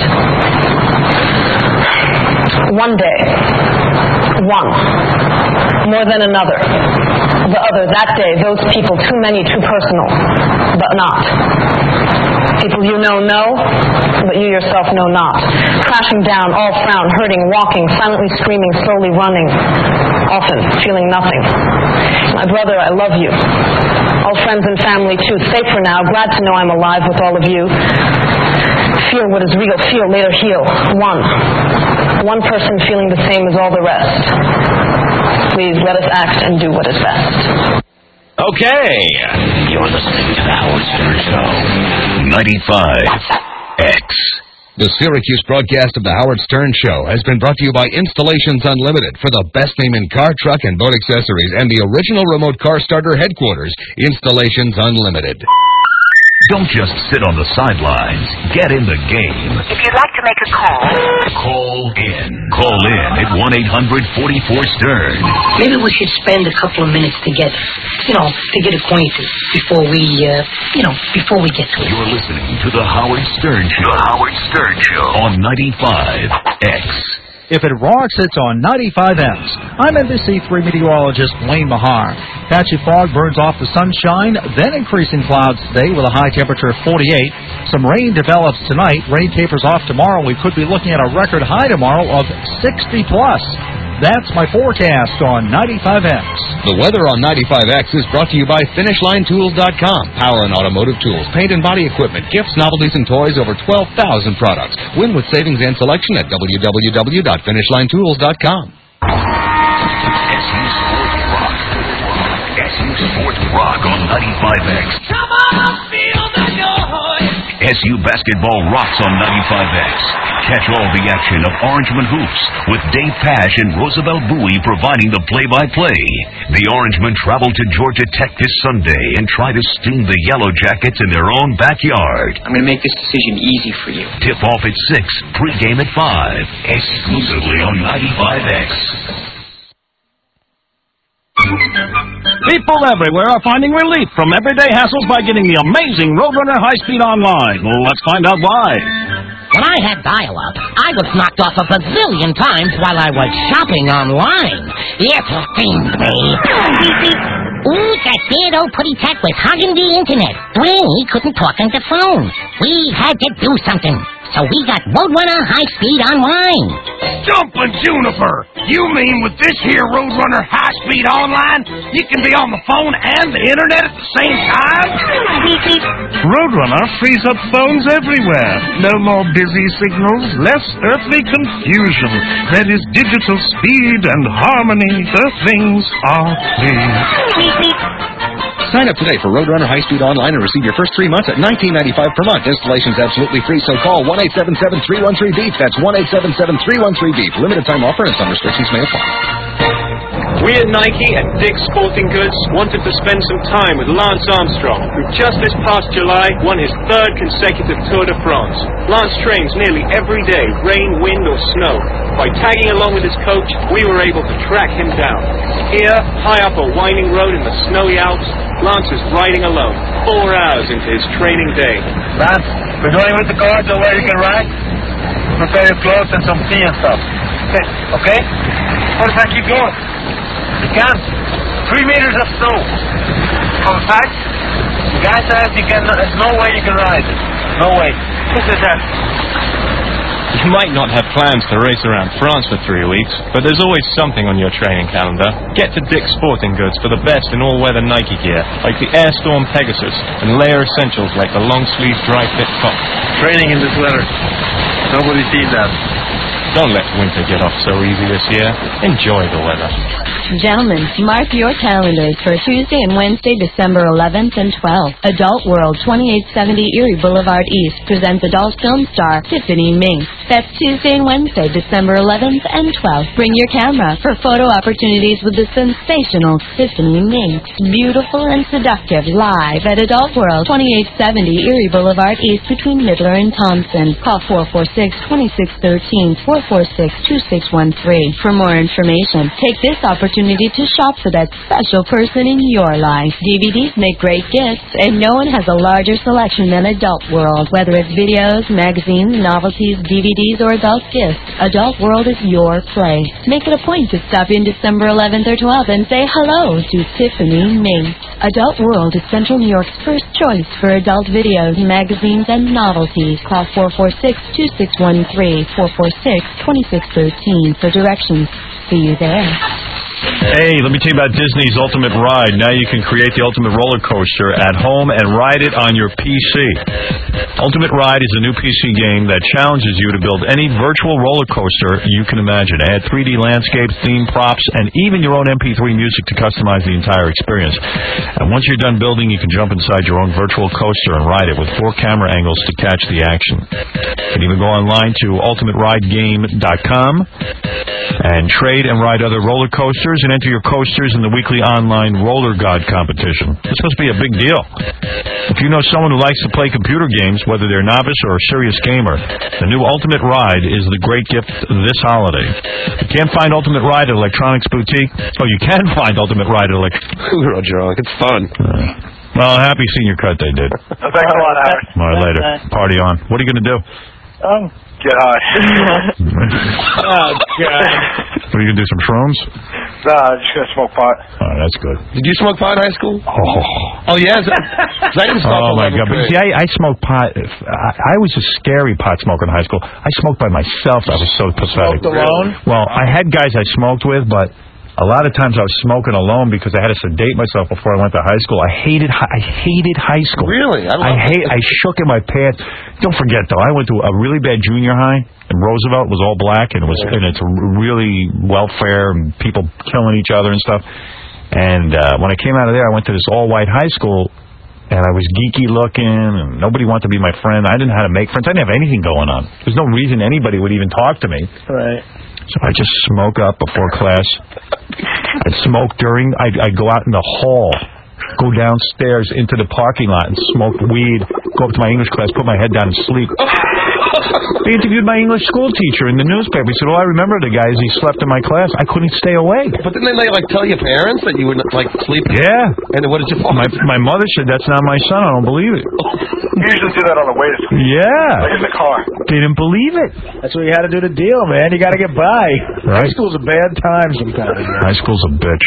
One day. One. More than another. The other. That day. Those people. Too many. Too personal. But not. People you know know, but you yourself know not. Crashing down, all frown, hurting, walking, silently screaming, slowly running, often feeling nothing. My brother, I love you. All friends and family too. Safe for now. Glad to know I'm alive with all of you. Feel what is real. Feel, later heal. One. One person feeling the same as all the rest. Please let us act and do what is best. Okay. You're listening to The Howard Stern Show. ninety-five X. The Syracuse broadcast of The Howard Stern Show has been brought to you by Installations Unlimited for the best name in car, truck, and boat accessories and the original remote car starter headquarters, Installations Unlimited. Don't just sit on the sidelines. Get in the game. If you'd like to make a call, Call in. Call in at one eight hundred forty-four Stern. Maybe we should spend a couple of minutes together, you know, to get acquainted before we, uh, you know, before we get to it. You're listening to The Howard Stern Show. The Howard Stern Show on ninety-five X. If it rocks, it's on ninety-five X. I'm N B C three meteorologist Wayne Mahar. Patchy fog burns off the sunshine, then increasing clouds today with a high temperature of forty-eight. Some rain develops tonight. Rain tapers off tomorrow. We could be looking at a record high tomorrow of sixty plus. That's my forecast on ninety-five X. The weather on ninety-five X is brought to you by Finish Line Tools dot com. Power and automotive tools, paint and body equipment, gifts, novelties, and toys, over twelve thousand products. Win with savings and selection at w w w dot finish line tools dot com. S U Sports Rock. S U Sports Rock on ninety-five X. Come on, feel the noise. S U Basketball rocks on ninety-five X. Catch all the action of Orangeman Hoops with Dave Pash and Roosevelt Bowie providing the play-by-play. The Orangemen travel to Georgia Tech this Sunday and try to sting the Yellow Jackets in their own backyard. I'm going to make this decision easy for you. Tip off at six, pregame at five, exclusively on ninety-five X. People everywhere are finding relief from everyday hassles by getting the amazing Roadrunner High-Speed Online. Well, let's find out why. When I had dial-up, I was knocked off a bazillion times while I was shopping online. It's a thing, babe. Ooh, that bad old putty tech was hogging the internet. We couldn't talk on the phone. We had to do something. So we got Roadrunner High-Speed Online. Jumpin' Juniper! You mean with this here Roadrunner High-Speed Online, you can be on the phone and the internet at the same time? Roadrunner frees up phones everywhere. No more busy signals, less earthly confusion. That is digital speed and harmony. The things are clear. Sign up today for Roadrunner High-Speed Online and receive your first three months at nineteen ninety-five per month. Installation's absolutely free, so call one eight seven seven, three one three, beep. That's one eight seven seven, three one three, beep. Limited time offer and some restrictions may apply. We at Nike and Dick's Sporting Goods wanted to spend some time with Lance Armstrong, who just this past July won his third consecutive Tour de France. Lance trains nearly every day, rain, wind, or snow. By tagging along with his coach, we were able to track him down. Here, high up a winding road in the snowy Alps, Lance is riding alone, four hours into his training day. Lance, we're going with the car to where you can ride. Prepare your clothes and some tea and stuff. Okay? Okay? What if I keep going? You can't. Three meters of snow. In fact, the guy says you can, there's no way you can ride it. No way. This is that. You might not have plans to race around France for three weeks, but there's always something on your training calendar. Get to Dick's Sporting Goods for the best in all-weather Nike gear, like the Airstorm Pegasus, and layer essentials like the long-sleeve dry-fit top. Training in this weather. Nobody sees that. Don't let winter get off so easy this year. Enjoy the weather. Gentlemen, mark your calendars for Tuesday and Wednesday, December eleventh and twelfth. Adult World, twenty-eight seventy Erie Boulevard East, presents adult film star Tiffany Mink. That's Tuesday and Wednesday, December eleventh and twelfth. Bring your camera for photo opportunities with the sensational Tiffany Mink. Beautiful and seductive, live at Adult World, twenty-eight seventy Erie Boulevard East between Midler and Thompson. Call four four six, two six one three, four four six, two six one three for more information. Take this opportunity to shop for that special person in your life. D V Ds make great gifts, and no one has a larger selection than Adult World. Whether it's videos, magazines, novelties, D V Ds, or adult gifts, Adult World is your place. Make it a point to stop in December eleventh or twelfth and say hello to Tiffany Mink. Adult World is Central New York's first choice for adult videos, magazines, and novelties. Call four four six, two six one three, four four six, two six one three for directions. See you there. Hey, let me tell you about Disney's Ultimate Ride. Now you can create the ultimate roller coaster at home and ride it on your P C. Ultimate Ride is a new P C game that challenges you to build any virtual roller coaster you can imagine. Add three D landscapes, theme props, and even your own M P three music to customize the entire experience. And once you're done building, you can jump inside your own virtual coaster and ride it with four camera angles to catch the action. You can even go online to ultimate ride game dot com and trade and ride other roller coasters and enter your coasters in the weekly online Roller God competition. It's supposed to be a big deal. If you know someone who likes to play computer games, whether they're a novice or a serious gamer, the new Ultimate Ride is the great gift this holiday. You can't find Ultimate Ride at Electronics Boutique. Oh, you can find Ultimate Ride at Electronics. We're drunk. It's fun. Uh, well, happy senior cut they did. Thanks a lot, Howard. All right, later. Party on. What are you going to do? Um, get high. Oh, God. What, are you going to do some shrooms? Nah, I'm just going to smoke pot. Oh, that's good. Did you smoke pot in high school? Oh. Oh, yeah? Is that, is that didn't stop oh, my God. But grade. see, I, I smoked pot. I, I was a scary pot smoker in high school. I smoked by myself. I was so pathetic. Smoked alone? Well, I had guys I smoked with, but a lot of times I was smoking alone because I had to sedate myself before I went to high school. I hated I hated high school. Really? I, I hate. I shook in my pants. Don't forget though, I went to a really bad junior high, and Roosevelt was all black, and it was and it's really welfare and people killing each other and stuff. And uh, when I came out of there, I went to this all white high school, and I was geeky looking, and nobody wanted to be my friend. I didn't know how to make friends. I didn't have anything going on. There's no reason anybody would even talk to me. Right. So I just smoke up before class. I'd smoke during. I'd, I'd go out in the hall, go downstairs into the parking lot and smoke weed, go up to my English class, put my head down and sleep. They interviewed my English school teacher in the newspaper. He said, "Oh, I remember the guy as he slept in my class. I couldn't stay awake." But didn't they like tell your parents that you would like sleep? Yeah. And then what did you? My my mother said, "That's not my son. I don't believe it." You usually do that on the way to school. Yeah. Like in the car. They didn't believe it. That's what you had to do to deal, man. You got to get by. Right. High school's a bad time sometimes. High school's a bitch.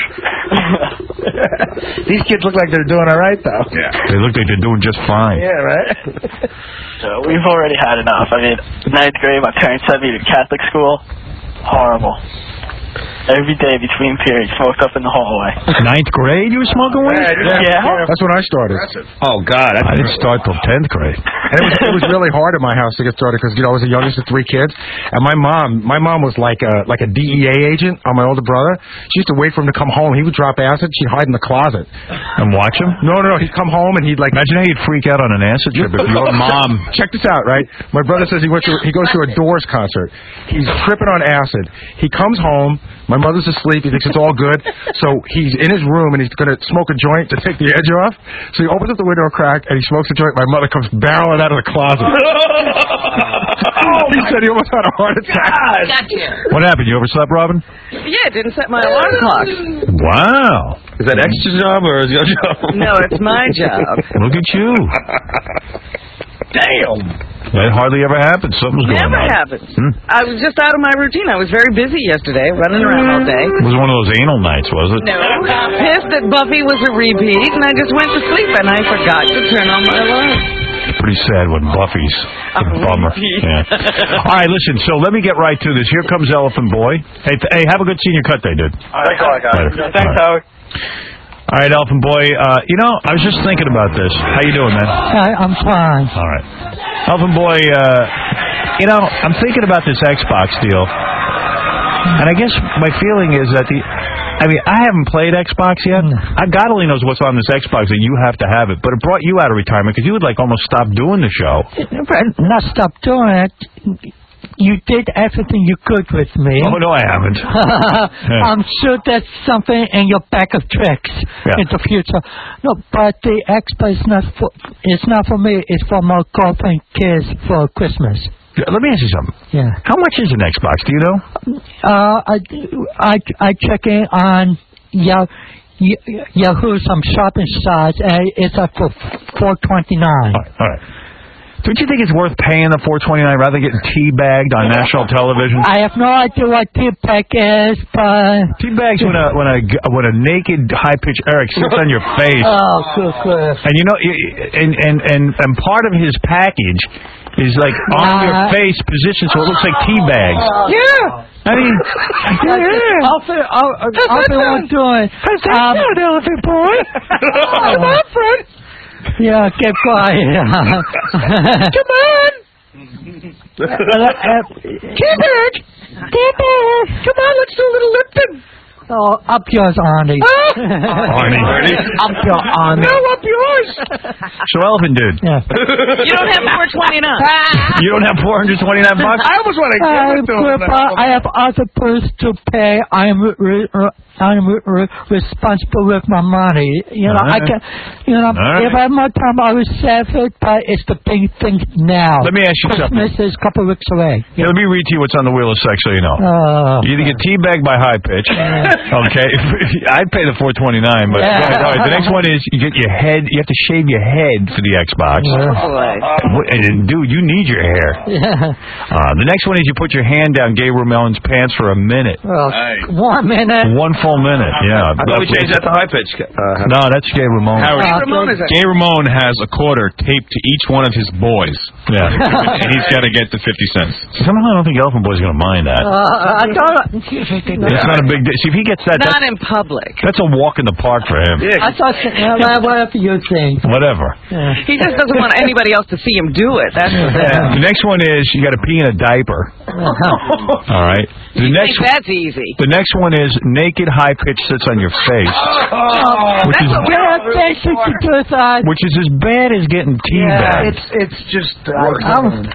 These kids look like they're doing all right, though. Yeah. They look like they're doing just fine. Yeah, right? So we've already had enough. I mean, ninth grade, my parents sent me to Catholic school. Horrible. Every day between periods, smoked up in the hallway. Ninth grade, you were smoking weed? Yeah. That's when I started. Oh, God. I didn't start till tenth grade. And it was, it was really hard at my house to get started because, you know, I was the youngest of three kids. And my mom, my mom was like a, like a D E A agent on my older brother. She used to wait for him to come home. He would drop acid. She'd hide in the closet. And watch him? No, no, no. He'd come home and he'd like... Imagine how you'd freak out on an acid trip if your mom... Check this out, right? My brother says he went to, he goes to a Doors concert. He's tripping on acid. He comes home. My mother's asleep. He thinks it's all good. So he's in his room, and he's going to smoke a joint to take the edge off. So he opens up the window a crack, and he smokes a joint. My mother comes barreling out of the closet. He said he almost had a heart attack. What happened? You overslept, Robin? Yeah, it didn't set my alarm clock. Wow. Is that extra job or is it your job? No, it's my job. Look at you. Damn. That hardly ever happens. Something's going Never on. happens. Hmm? I was just out of my routine. I was very busy yesterday, running around all day. It was one of those anal nights, was it? No. Pissed that Buffy was a repeat, and I just went to sleep, and I forgot to turn on my alarm. Pretty sad when Buffy's a bummer. Yeah. All right, listen, so let me get right to this. Here comes Elephant Boy. Hey, th- hey have a good senior cut day, dude. Thanks a lot, guys. Later. Thanks, All right. Howard. All right, Elephant Boy, uh, you know, I was just thinking about this. How you doing, man? Hi, I'm fine. All right. Elephant Boy, uh, You know, I'm thinking about this Xbox deal, and I guess my feeling is that the. I mean, I haven't played Xbox yet. I God only knows what's on this Xbox that you have to have it. But it brought you out of retirement because you would like almost stop doing the show. Not stop doing it. You did everything you could with me. Oh no, I haven't. I'm sure there's something in your bag of tricks Yeah. in the future. No, but the Xbox is not for. It's not for me. It's for my girlfriend kids for Christmas. Yeah, let me ask you something. Yeah. How much is an Xbox? Do you know? Uh, I, I, I check in on Yahoo, Yahoo some shopping sites, and it's up for four twenty nine. All right. All right. Don't you think it's worth paying the four twenty nine rather than getting teabagged on national television? I have no idea what teabag is, but teabags when a when a when a naked high pitched Eric sits on your face. Oh, good, good. And you know, and and and and part of his package is like on your face position, so it looks like tea bags. Yeah. I mean, yeah. I'll be, I'll, I'll be what I'm doing. Um, elephant boy. Come on, Fred. Yeah, get quiet. Come on. Teabag. Teabag. Come on, let's do a little Lipton. Oh, up yours, Arnie. Arnie. Up your Arnie. No, up yours. So, Elephant Dude. Yeah. You don't have four twenty-nine. You don't have four hundred twenty-nine bucks? I almost want to give it to him. I have other bills to pay. I am re- re- I'm re- re- responsible with my money. You know, All I right. can. You know, All if I have more time, I will save it. But it's the big thing now. Let me ask you Christmas something. is a couple of weeks away. Yeah, let me read to you what's on the wheel of sex so you know. Oh. You either get teabagged by high pitch. Okay. I'd pay the four twenty-nine, but Yeah. all right, the next one is you get your head. You have to shave your head for the Xbox. What- And dude, you need your hair. Yeah. Uh, the next one is you put your hand down Gay Ramon's pants for a minute. Well, one minute. One full minute. Yeah. I thought we changed that to high pitch. Uh, No, that's Gay Ramon. Howard, Uh, Ramon is it? Gay Ramon has a quarter taped to each one of his boys. Yeah. And he's got to get the fifty cents. Somehow I don't think Elephant Boy's going to mind that. Uh, I thought. It's not a big deal. See, if he gets that, Not that's, in public. that's a walk in the park for him. I thought. Uh, whatever you think. Whatever. He just doesn't want anybody else to see him do it. That's the thing. The next one is you got to pee in a diaper. All right. The You next think that's easy. the next one is naked high pitch sits on your face, which is Yeah, thanks to do that. which is as bad as getting Yeah, teabagged. it's it's just. Uh, I'm,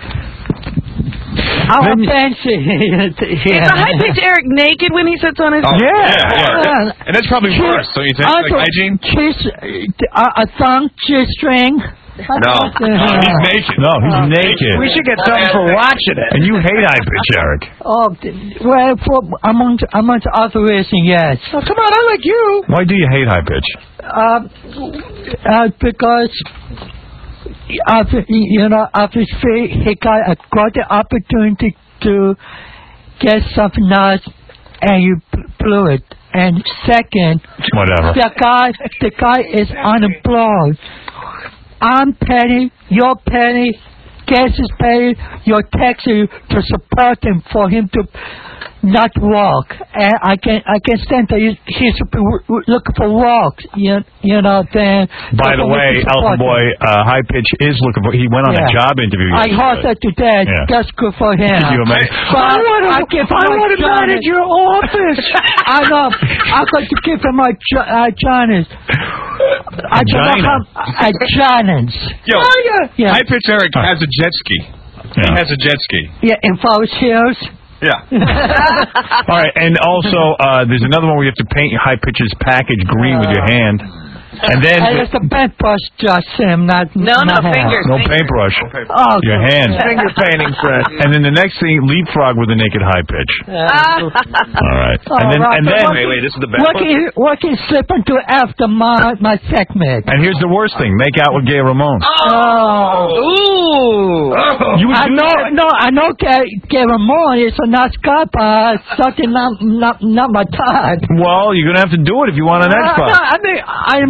I'm fancy. Is the high pitch Eric naked when he sits on his? Oh, yeah, yeah. And that's probably Cheese- worse, don't you think? Like hygiene? Cheese, uh, a thumb, G-string. No, he's naked. No, he's naked. We should get something for watching it. And you hate high pitch, Eric. Oh, well, for, among among other reasons, yes. Oh, come on, I like you. Why do you hate high pitch? Uh, uh, because after, you know, obviously he got a got the opportunity to get something nice, and you blew it. And second, Whatever. the guy, the guy is unemployed. I'm petty, you're petty, Gas is petty, you're taxing to support him for him to not walk. And I can I can stand that he, he's looking for walks, you, you know, then... By the way, Alpha Boy, uh, High Pitch is looking for... He went on Yeah. a job interview. I heard that today. Yeah. That's good for him. You imagine? But I wanna- I give him I my wanna Johnny's. manage your office. I know. I got to give him my jo- uh, Johnny's. I don't know how... Uh, Johnny's. Yo, Yeah. High Pitch Eric has a jet ski. He has a jet ski. Yeah, in Forest Hills. Yeah. All right, and also uh, there's another one where you have to paint your High Pitch's package green with your hand. And then... And it's a paintbrush, just him, not No, no, not hand. fingers. No paintbrush. Oh, Your good. hand. Finger painting, Fred. And then the next thing, leapfrog with a naked high pitch. All right. And then, and then, Wait, wait, this is the best What one. can, what can slip into after my, my segment? and here's the worst thing: make out with Gay Ramon. Oh. Ooh. You would I do know, that? no, I know Gary, Gary Ramon is a nice guy, but something not, not, not my type. Well, you're gonna have to do it if you want an Uh, Xbox. no, I mean, I'm not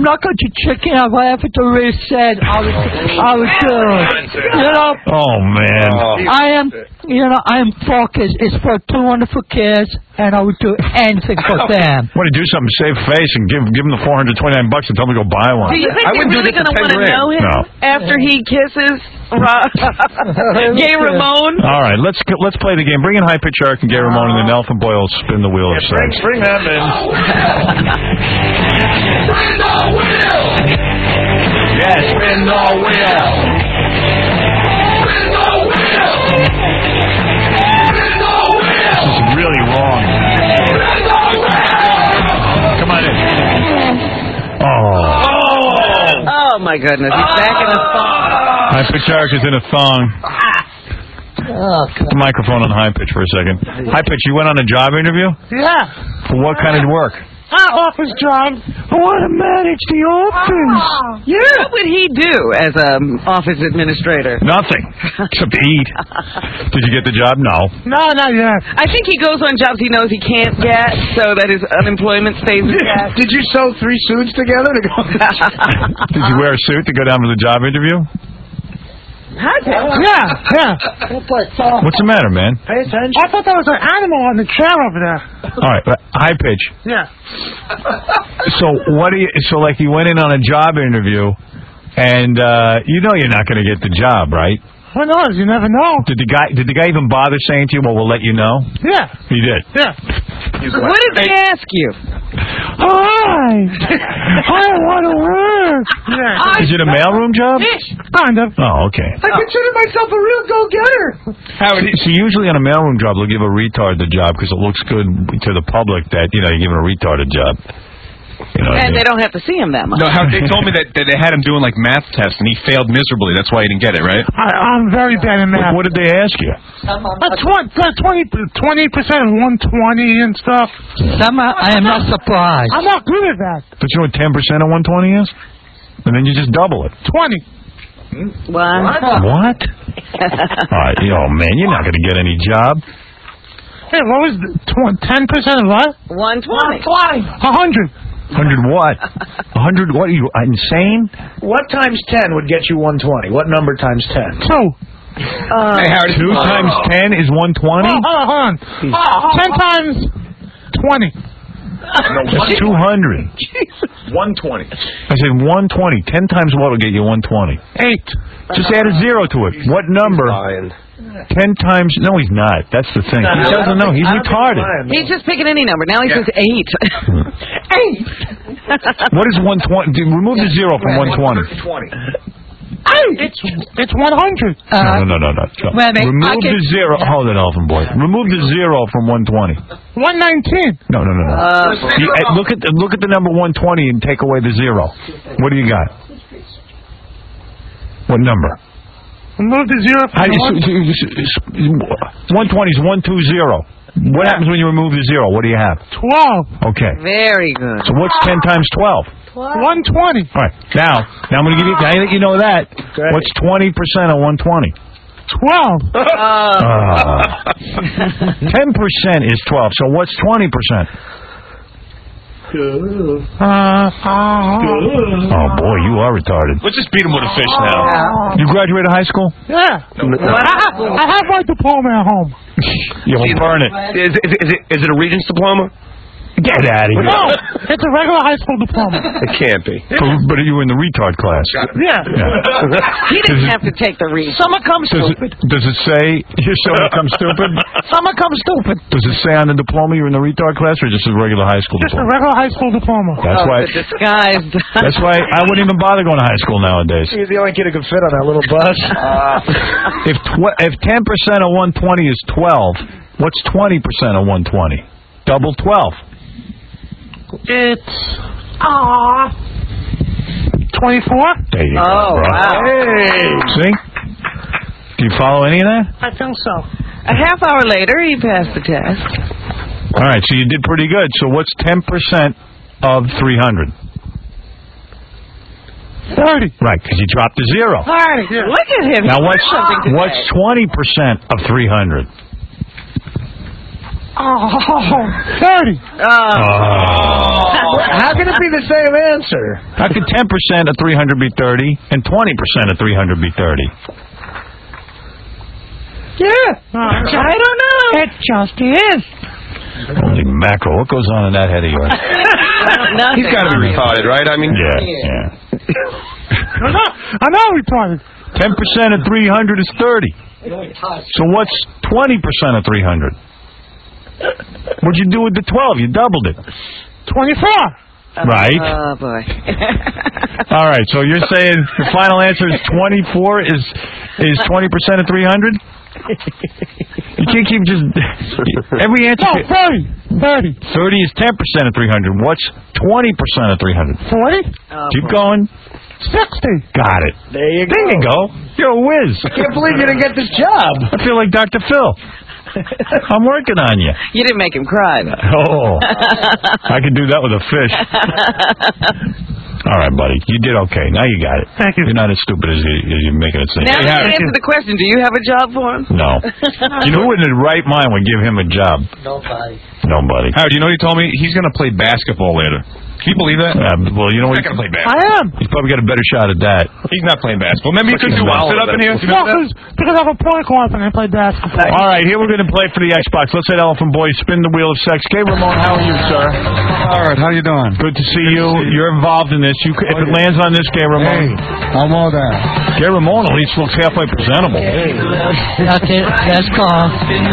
not going to chicken. I laugh at the wrist said I was, I was good. You know. Oh man. I am, you know, I am focused. It's for two wonderful kids, and I would do anything for them. Want to do something, save face, and give give them the four hundred twenty-nine bucks and tell them to go buy one. Do you think you're really going to want to know him No. after he kisses Rob, Gay Ramone? All right, let's let's play the game. Bring in High Pitch Shark and Gay Ramone, and then Elfin Boy will spin the wheel of sex. Bring them in. Spin the wheel! Yes, spin the wheel. Spin the wheel! Spin the wheel! This is really wrong. Spin the wheel! Come on in. Oh. Oh, my goodness. He's back in a thong. High Pitch Shark is in a thong. Oh, Put the microphone on High Pitch for a second. High Pitch, you went on a job interview? Yeah. For what kind of work? Our office job. I want to manage the office. Yeah. What would he do as an office administrator? Nothing. Except eat. Did you get the job? No. No, not yet. I think he goes on jobs he knows he can't get so that his unemployment stays in cash. Did you sew three suits together to go? Did you wear a suit to go down to the job interview? Yeah, yeah. What's the matter, man? Pay attention. I thought there was an animal on the chair over there. All right, High Pitch. Yeah. So what do you? So like you went in on a job interview, and uh, you know you're not going to get the job, right? Who knows? You never know. Did the guy? Did the guy even bother saying to you, "Well, we'll let you know"? Yeah. He did. Yeah. What did they ask you? Hi. I want to work. Yeah. Is it a mailroom job? Kind of. Oh, okay. I consider myself a real go-getter. Howard, so usually on a mailroom job, they'll give a retard the job because it looks good to the public that you know you're giving a retard a job. You know, And they don't have to see him that much. No, Howard, they told me that, that they had him doing like math tests and he failed miserably. That's why he didn't get it, right? I, I'm very bad in math. What did they ask you? Uh, twenty, twenty percent of one twenty and stuff. Somehow, I am not surprised. I'm not good at that. But you know what ten percent of one twenty is? And then you just double it. twenty. What? What? All right, yo, man, you're not going to get any job. Hey, what was ten percent of what? one twenty. A hundred. Hundred what? A hundred what? Are you insane? What times ten would get you one twenty? What number times ten? Two. Uh, hey, Howard, two oh. times ten is one twenty. Oh, hold on, hold on. Ten times twenty. No, that's two hundred. One twenty. I said one twenty. Ten times what will get you one twenty? Eight. Just add a zero to it. What number? Ten times? No, he's not. That's the thing. He doesn't know. He's retarded. He's just picking any number. Now he yeah. says eight. Eight. What is one twenty? Remove the zero from one twenty. It's it's one hundred. Uh, no, no, no, no. no. Well, Remove can... the zero. Hold it, Elfin Boy. Remove the zero from one twenty. One nineteen. No, no, no, no. Uh, you, uh, look at the, look at the number one twenty and take away the zero. What do you got? What number? Remove the zero from one twenty is one two zero. What happens when you remove the zero? What do you have? Twelve. Okay. Very good. So what's ten times twelve? One twenty. All right. Now, now I'm going to give you. Now that you know that, okay. What's twenty percent of one twenty? Twelve. Ten percent is twelve. So what's twenty percent? Uh, uh, oh boy, you are retarded. Let's just beat him with a fish now. You graduated high school? Yeah. No, no. I, I have my diploma at home. Yeah, well, burn it. Is, is, is it. is it a Regents diploma? Get out of here. No, it's a regular high school diploma. It can't be. But, but you were in the retard class. Yeah. yeah. He didn't have to take the read. Summer comes does stupid. It, does it say, your summer comes stupid? Summer comes stupid. Does it say on the diploma you were in the retard class or just a regular high school just diploma? Just a regular high school diploma. That's oh, why. The disguised. That's why I wouldn't even bother going to high school nowadays. He's the only kid who can fit on that little bus. Uh, if tw- if ten percent of one twenty is twelve, what's twenty percent of one twenty? Double twelve. It's ah twenty-four. There you oh, go, bro. Wow. Hey, see? Do you follow any of that? I think so. A half hour later, he passed the test. All right, so you did pretty good. So what's ten percent of three hundred? Thirty. Right, because you dropped the zero. Thirty. Yeah. Look at him. Now what's what's twenty percent of three hundred? Oh, thirty. Oh. Oh. How can it be the same answer? How could ten percent of three hundred be thirty and twenty percent of three hundred be thirty? Yeah. I don't know. It just is. Holy mackerel, what goes on in that head of yours? He's got to be retarded, right? I mean, yeah, yeah. I'm not, I'm not retarded. ten percent of three hundred is thirty. So what's twenty percent of three hundred? What'd you do with the twelve? You doubled it. twenty-four. Right. Oh, boy. All right, so you're saying the final answer is twenty-four is is twenty percent of three hundred? You can't keep just... Every answer... No, thirty. thirty. thirty is ten percent of three hundred. What's twenty percent of three hundred? forty. Oh, Keep boy. going. sixty. Got it. There you go. There you go. You're a whiz. I can't believe you didn't get this job. I feel like Doctor Phil. I'm working on you. You didn't make him cry, though. Oh. I could do that with a fish. All right, buddy. You did okay. Now you got it. Thank you. You're not as stupid as, you, as you're making it seem. Now Hey, let's Harry. answer the question. Do you have a job for him? No. You know who in his right mind would give him a job? Nobody. Nobody. Howard, you know what he told me? He's going to play basketball later. Can you believe that? Uh, well, you know what? He's not going to play I basketball. am. He's probably got a better shot at that. He's not playing basketball. Maybe he could do one sit up in here. Do you No, know that? because, because I have a point guard and I play basketball. All right, here we're going to play for the Xbox. Let's hit Elephant Boy, spin the wheel of sex. Gay Ramon, how are you, sir? All right, how you doing? Good to see you. You're involved in this. You, if it lands on this, Gay Ramon. Hey, I'm all that. Gay Ramon at least looks halfway presentable. That's it. That's call.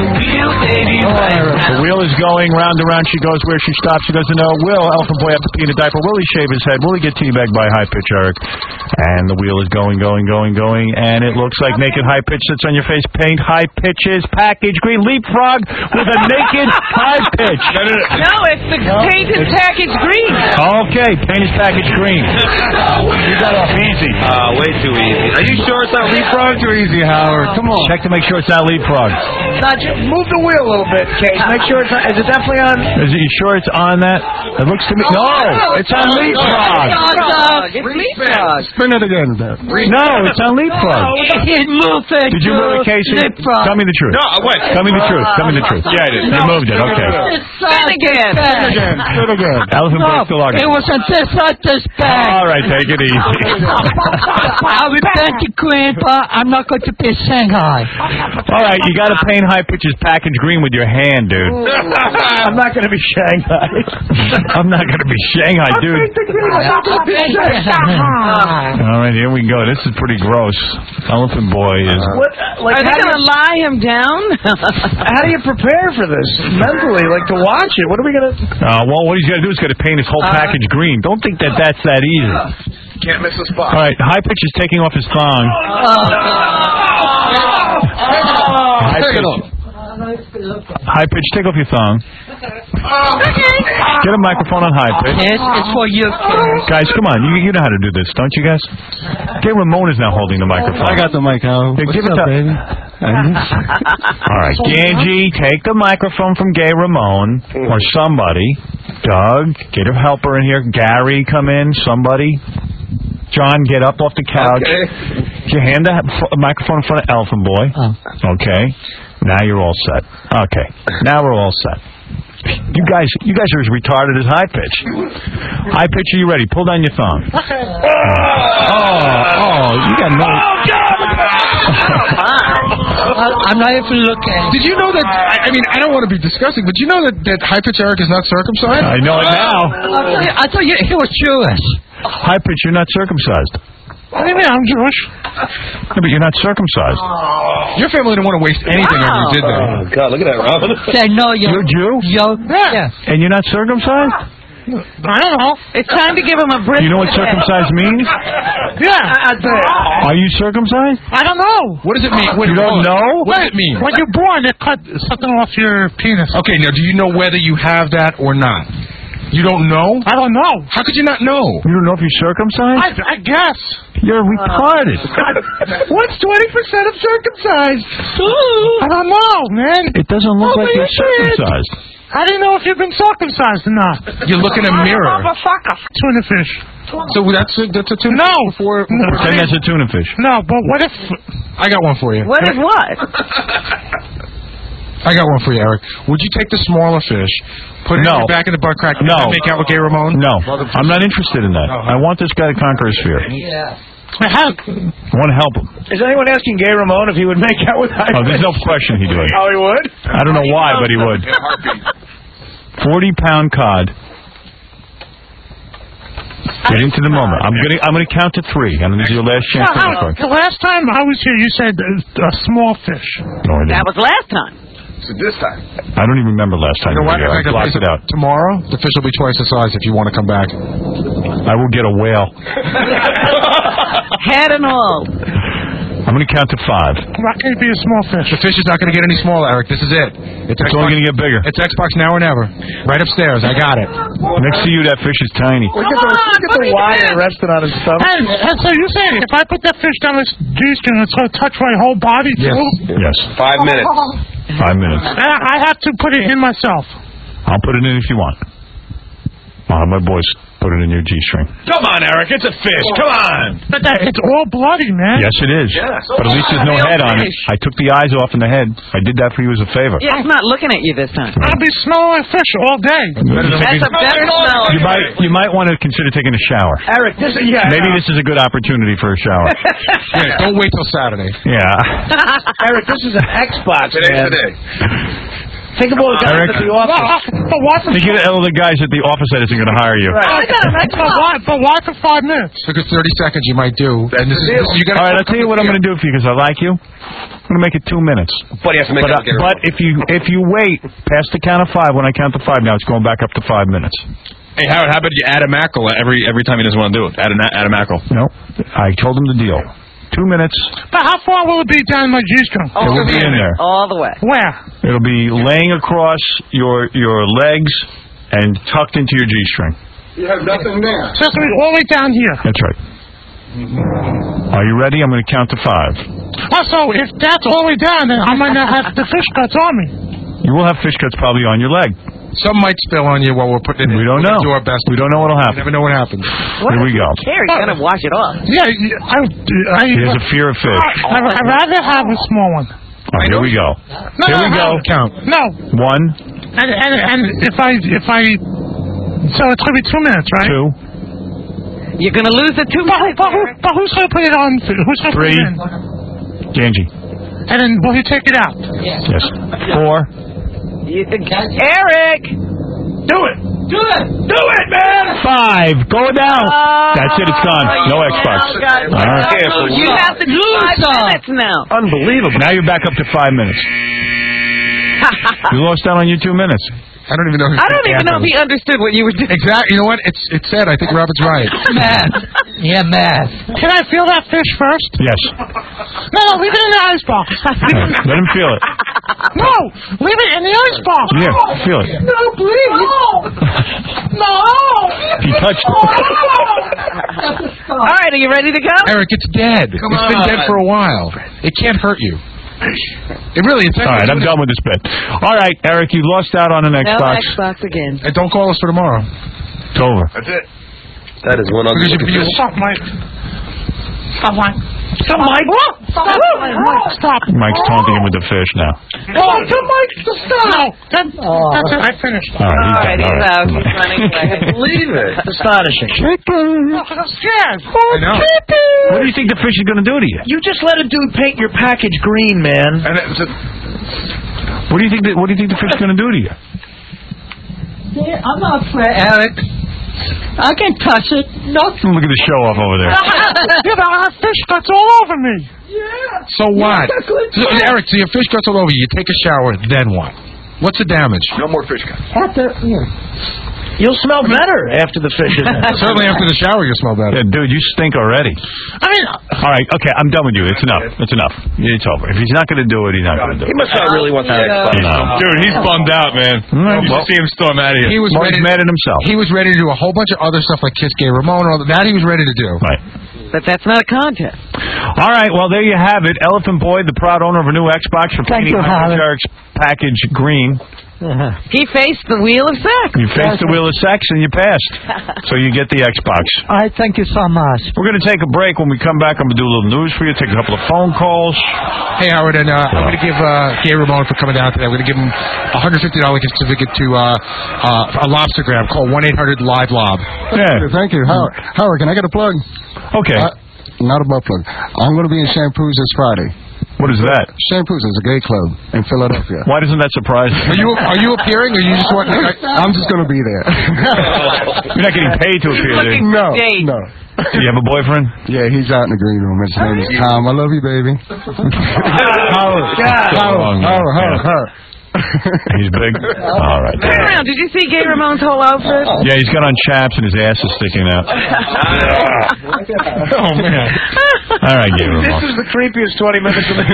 The wheel is going round and round. She goes where she stops. She doesn't know. Will Elephant Boy have to pee in a diaper? Will he shave his head? Will he get teabagged by High Pitch Eric? And the wheel is going, going, going, going, and it looks like naked High Pitch sits on your face. Paint High Pitch's package green. Leapfrog with a naked High Pitch. No, it's the painted package green. Okay, paint his package green. You got off easy. Uh, way too easy. Are you sure it's not leapfrog? Too easy, Howard. Come on. Check to make sure it's not Leapfrog. Not ju- move the wheel a little bit, Case. Make sure it's on. Is it definitely on? Is it, you sure it's on that? It looks to me. No, it's on Leapfrog. It's Leapfrog. Spin it again. No, it's on Leapfrog. Move it. Did you move it, Casey? Leapfrog. Tell me the truth. No, what? Tell me the truth. Tell me the truth. Yeah, I did. You moved it. Okay. Spin again. Spin again. Spin again. Elephant Boy still arguing. It was a this or this bag. All right, take it easy. I will thank you, Grandpa. I'm not going to be in Shanghai. All right, you got to paint High Pitch's package green with your hand, dude. I'm not going to be Shanghai. I'm not going to be Shanghai, dude. All right, here we go. This is pretty gross. Elephant Boy is... What? Like, Are they how, do going to you, lie him down? how do you prepare for this mentally? Like to watch it? What are we gonna? Uh, well, what he's got to do is got to paint his whole package green. Don't think that that's that easy. Can't miss a spot. All right, High Pitch is taking off his thong. High Take it Pitch. off. High Pitch, take off your thong. Get a microphone on High Pitch. Yes, it's for you. Guys, come on. You, you know how to do this, don't you guys? Gay Ramon is now holding the microphone. I got the mic, Howard. Hey, What's give it up, to- baby? All right, Ganji, take the microphone from Gay Ramon or somebody. Doug, get a helper in here. Gary, come in. Somebody. John, get up off the couch. Okay. Get your hand the f- microphone in front of Elephant Boy. Okay. Now you're all set. Okay. Now we're all set. You guys, you guys are as retarded as High Pitch. High Pitch, are you ready? Pull down your thumb. Oh, oh, you got no. I'm not even looking. Did you know that? I, I mean, I don't want to be disgusting, but you know that, that High Pitch Eric is not circumcised? I know it now. I thought you, I thought you, he was Jewish. High Pitch, you're not circumcised. What do you mean? I'm Jewish. Yeah, but you're not circumcised. Your family didn't want to waste anything on you, did they? Oh, God, look at that, Robin. Say no, you. You're Jew? Yo, yeah. And you're not circumcised? I don't know. It's time to give him a break. Do you know what circumcised means? Yeah. Are you circumcised? I don't know. What does it mean? Wait, You don't hold on. know? What does it mean? When you're born, they cut something off your penis. Okay, now do you know whether you have that or not? You don't know? I don't know. How could you not know? You don't know if you're circumcised? I, I guess. You're retarded. What's twenty percent of circumcised? I don't know, man. It doesn't look Oh, like you're you did. circumcised. I didn't know if you've been circumcised or not. You look in a mirror. Tuna fish. So that's a, that's a tuna No. fish before, before Then that's a tuna fish. No, but what if... I got one for you. What is what? I got one for you, Eric. Would you take the smaller fish, put it No. in the back of the butt crack, and No. make out with Gay Ramon? No, I'm not interested in that. I want this guy to conquer his fear. Yeah. I want to help him. Is anyone asking Gay Ramon if he would make out with High Oh, there's no question he would. Oh, he would? I don't know why, but he would. forty-pound cod. Get into the moment. I'm gonna I'm gonna count to three, and this is your last chance to Well, record. the last time I was here, you said uh, a small fish. No, I That didn't. was last time. So this time. I don't even remember last time. You know what? we were In here. I fact, blocked it out. Tomorrow, the fish will be twice the size if you want to come back. I will get a whale. Head and all. I'm going to count to five. Why can't it be a small fish? The fish is not going to get any smaller, Eric. This is it. It's, It's only going to get bigger. It's Xbox now or never. Right upstairs. I got it. Next to you, that fish is tiny. Look at the, look at the wire resting on his stomach. And, and so you saying if I put that fish down this G-string, it's going to touch my whole body Yes. too? Yes. Five minutes. Five minutes. And I have to put it in myself. I'll put it in if you want. I'll have my boys put it in your G-string. Come on, Eric. It's a fish. Come on. But that, it's all bloody, man. Yes, it is. Yeah, so But at least there's no real head on it. fish. I took the eyes off and the head. I did that for you as a favor. Yeah, it's not looking at you this time. I'll be smelling like fish all day. That's a better smell. You might you might want to consider taking a shower. Eric, this is, yeah. Maybe this is a good opportunity for a shower. Yeah, don't wait till Saturday. Yeah. Eric, this is an Xbox, Today's man. the day. Think of all the guys Eric. at the office. But why for, Think of all the guys at the office that isn't going to hire you. Right. I got an Xbox. But why, but why for five minutes? Because thirty seconds you might do. And this is, this is, you gotta All right, I'll tell you what I'm going to do for you because I like you. I'm going to make it two minutes. But he has to make But, uh, it get but if you if you wait past the count of five, when I count to five now, it's going back up to five minutes. Hey, Howard, how about you add a mackerel every every time he doesn't want to do it? Add a, add a mackerel. No, I told him the deal. Two minutes. But how far will it be down my G-string? It will be in there. All the way. Where? It'll be laying across your your legs and tucked into your G-string. You have nothing there. So it's going to be all the way down here. That's right. Are you ready? I'm going to count to five. Also, if that's all the way down, then I might not have the fish guts on me. You will have fish cuts probably on your leg. Some might spill on you while we're putting it in. We don't We're know. gonna do our best. We don't know what'll happen. You never know what happens. Here we go. Here, he's going to wash it off. Yeah, I... I He has a fear of fish. I, I'd rather have a small one. All right, here we go. No, Here no, we go. no. Count. No. One, And, and, and if I... If I... So it's going to be two minutes, right? two, You're going to lose the two But, who- minutes. but, who, but who's going to put it on? Who's going to put Three. it in? Ganji. And then will he take it out? Yes. Four. You, Eric! Do it. Do it. Do it, man. Five. Go down. That's it. It's gone. No Xbox. Oh, God. All right. You have to do five minutes now. Unbelievable. Now you're back up to five minutes. You lost out on your two minutes. I don't even know. Who I don't even know if he understood what you were doing. Exactly. You know what? It's it's said. I think Robert's right. Math. Yeah, math. Can I feel that fish first? Yes. No, no, leave it in the icebox. Let him feel it. No, leave it in the icebox. Yeah, feel it. No, please. No. He touched it. All right, are you ready to go? Eric, it's dead. Come It's been on. dead for a while. It can't hurt you. It really. It's All right, I'm done with this bit. All right, Eric, you lost out on an No Xbox. Xbox again. And don't call us for tomorrow. It's over. That's it. That is one ugly Because looking you- fish. Stop, Mike. Stop, Mike. Stop, Mike. Stop, Mike. Stop. Mike's taunting him with the fish now. Oh, tell Mike to stop. No, that, that's it. I finished. All right, he's All right, done. he's All out. right. He's running away. Believe it. Astonishing. I'm scared. I know. What do you think the fish is going to do to you? You just let a dude paint your package green, man. And it's a, What do you think? The, what do you think the fish is going to do to you? Yeah, I'm not afraid, Eric. I can touch it. Nothing. Look at the show off over there. Yeah, but I have fish guts all over me. So what? So, Eric, so your fish guts all over you. You take a shower, then what? What's the damage? no more fish guts. After, yeah. You'll smell better after the fish is in. Certainly after the shower, you smell better. Yeah, dude, you stink already. I mean, All right, okay, I'm done with you. It's enough. It's enough. It's over. If he's not going to do it, he's not going to do He it. must not really want that Xbox. No. Dude, he's bummed out, man. right, You well- should see him storm out of here. He was Mark's ready. mad at himself. He was ready to do a whole bunch of other stuff like Kiss Gay Ramon and all that. That he was ready to do. Right. But that's not a contest. All right, well, there you have it. Elephant Boy, the proud owner of a new Xbox for Thank you, Howard. Sharks package green. He faced the wheel of sex. You faced the wheel of sex and you passed. So you get the Xbox. All right, thank you so much. We're going to take a break. When we come back, I'm going to do a little news for you, take a couple of phone calls. Hey, Howard, and uh, I'm going to give uh, Gay Ramon for coming down today. I'm going to give him a one hundred fifty dollars gift certificate to uh, uh, a lobstergram called one eight hundred live lob. Yeah. Thank you. Howard, Howard, can I get a plug? Okay. Uh, not a butt plug. I'm going to be in Shampoos this Friday. What is that? Shampoos is a gay club in Philadelphia. Why doesn't that surprise you? Are you are you appearing, or you just want? I'm just going to be there. You're not getting paid to appear there. No, no. Do you have a boyfriend? Yeah, he's out in the green room. His name is Tom. I love you, baby. Howard, Howard, Howard, Howard, Howard. He's big? All right. Turn around. Did you see Gay Ramon's whole outfit? Yeah, he's got on chaps and his ass is sticking out. Oh, man. All right, Gay Ramon. This is the creepiest twenty minutes of the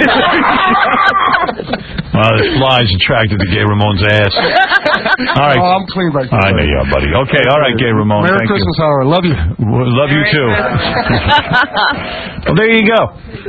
Well, the flies attracted to Gay Ramon's ass. All right. Oh, I'm clean right I know you are, buddy. Okay, all right, Gay Ramon. Merry Thank Christmas, you. Howard. Love you. Love you, too. Well, there you go.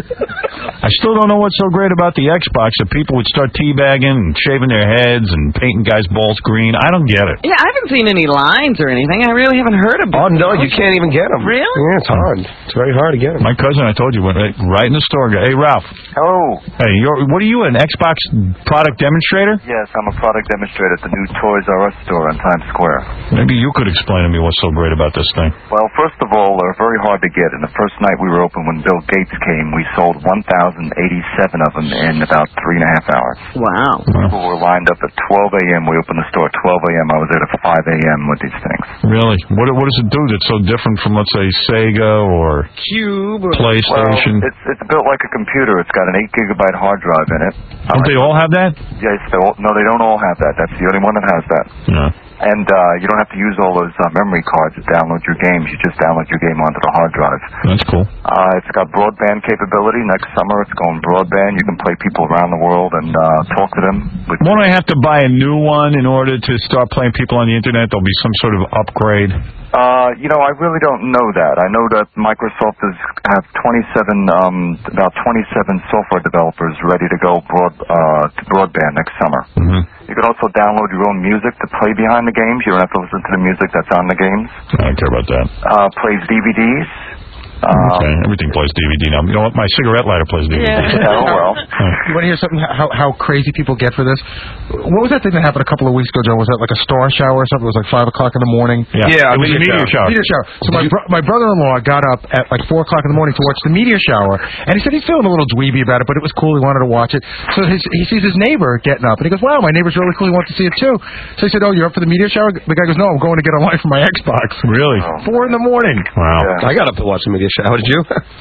I still don't know what's so great about the Xbox that people would start teabagging and shaving their heads and painting guys' balls green. I don't get it. Yeah, I haven't seen any lines or anything. I really haven't heard about Oh, no, you can't even get them. Really? Yeah, it's hard. It's very hard to get them. My cousin, I told you, went right, right in the store. Hey, Ralph. Hello. Hey, you're, what are you, an Xbox product demonstrator? Yes, I'm a product demonstrator at the new Toys R Us store on Times Square. Maybe you could explain to me what's so great about this thing. Well, first of all, they're very hard to get. And the first night we were open when Bill Gates came, we sold one thousand eighty-seven of them in about three and a half hours. Wow. People were lined up at twelve a.m. We opened the store at twelve a.m. I was there at five a.m. with these things. Really? What what does it do that's so different from, let's say, Sega or Cube or PlayStation? Well, it's, it's built like a computer. It's got an eight gigabyte hard drive in it. Don't they all have that? Yes, they all, no, they don't all have that. That's the only one that has that. Yeah. And uh, you don't have to use all those uh, memory cards to download your games. You just download your game onto the hard drive. That's cool. Uh, it's got broadband capability. Next summer it's going broadband. You can play people around the world and uh, talk to them. With Won't I have to buy a new one in order to start playing people on the Internet? There'll be some sort of upgrade. Uh, you know, I really don't know that. I know that Microsoft has have twenty-seven, um, about twenty-seven software developers ready to go broad, uh, to broadband next summer. Mm-hmm. You can also download your own music to play behind the games. You don't have to listen to the music that's on the games. I don't care about that. Uh, plays D V Ds. Okay, everything plays D V D now. You know what? My cigarette lighter plays D V D. Yeah. Oh, well. You want to hear something? How how crazy people get for this? What was that thing that happened a couple of weeks ago, Joe? Was that like a star shower or something? It was like five o'clock in the morning. Yeah, yeah, it was a meteor shower. Meteor shower. So my bro- my brother-in-law got up at like four o'clock in the morning to watch the meteor shower, and he said he's feeling a little dweeby about it, but it was cool. He wanted to watch it. So his, he sees his neighbor getting up, and he goes, "Wow, my neighbor's really cool. He wants to see it too." So he said, "Oh, you're up for the meteor shower?" The guy goes, "No, I'm going to get online for my Xbox." Really? Four in the morning. Wow. I got up to watch the meteor shower. Did you?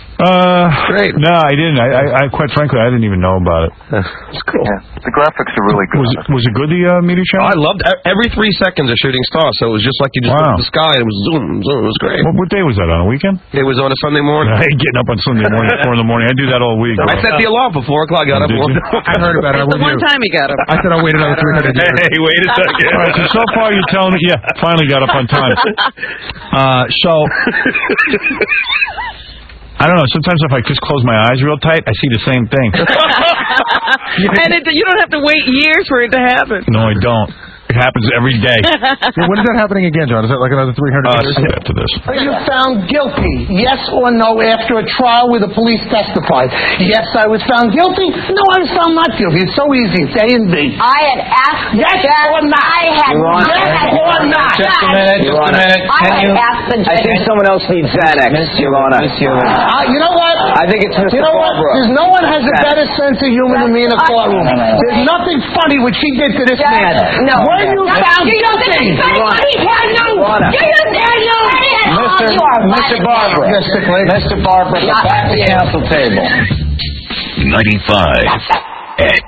Uh, great. No, I didn't. I, I, I quite frankly, I didn't even know about it. It's cool. Yeah. The graphics are really good. Was it, was it good, the uh, meteor shower? I loved it. Every three seconds a shooting star, so it was just like you just Wow. looked at the sky and it was zoom, zoom. It was great. What, what day was that? On a weekend? It was on a Sunday morning. I ain't getting up on Sunday morning at four in the morning. I do that all week. I set the alarm for four o'clock. Got up. Did you? I heard about it. I The would one time he got up. I said I'll wait another three hundred years. Hey, wait a second. All right, so so far you're telling me, yeah, finally got up on time. Uh, so, I don't know, sometimes if I just close my eyes real tight, I see the same thing. And it, you don't have to wait years for it to happen. No, I don't. It happens every day. Yeah, when is that happening again, John? Is that like another three hundred Uh, years? after this. Are you found guilty? Yes or no after a trial where the police testified? Yes, I was found guilty. No, I was found not guilty. It's so easy. It's A and B. I had asked the Yes judge. or not? I had Your Honor. yes Your or not. Just a minute, Your just a Honor. minute. I Can had you- asked the judge. I think someone else needs Xanax, Your Honor. Uh, you know what? I think it's Mister You know what? Barbara. There's no one has a better sense of humor than me in a courtroom. There's nothing funny what she did to this Judge, man. no. Were you Judge, found you don't think guilty? it's funny what he had? No. Your Honor. Do you dare no? Mister You are Mister violent. Barbara. Mister Clegg. Mister Barbara, Not back to the you. council table. ninety-five X.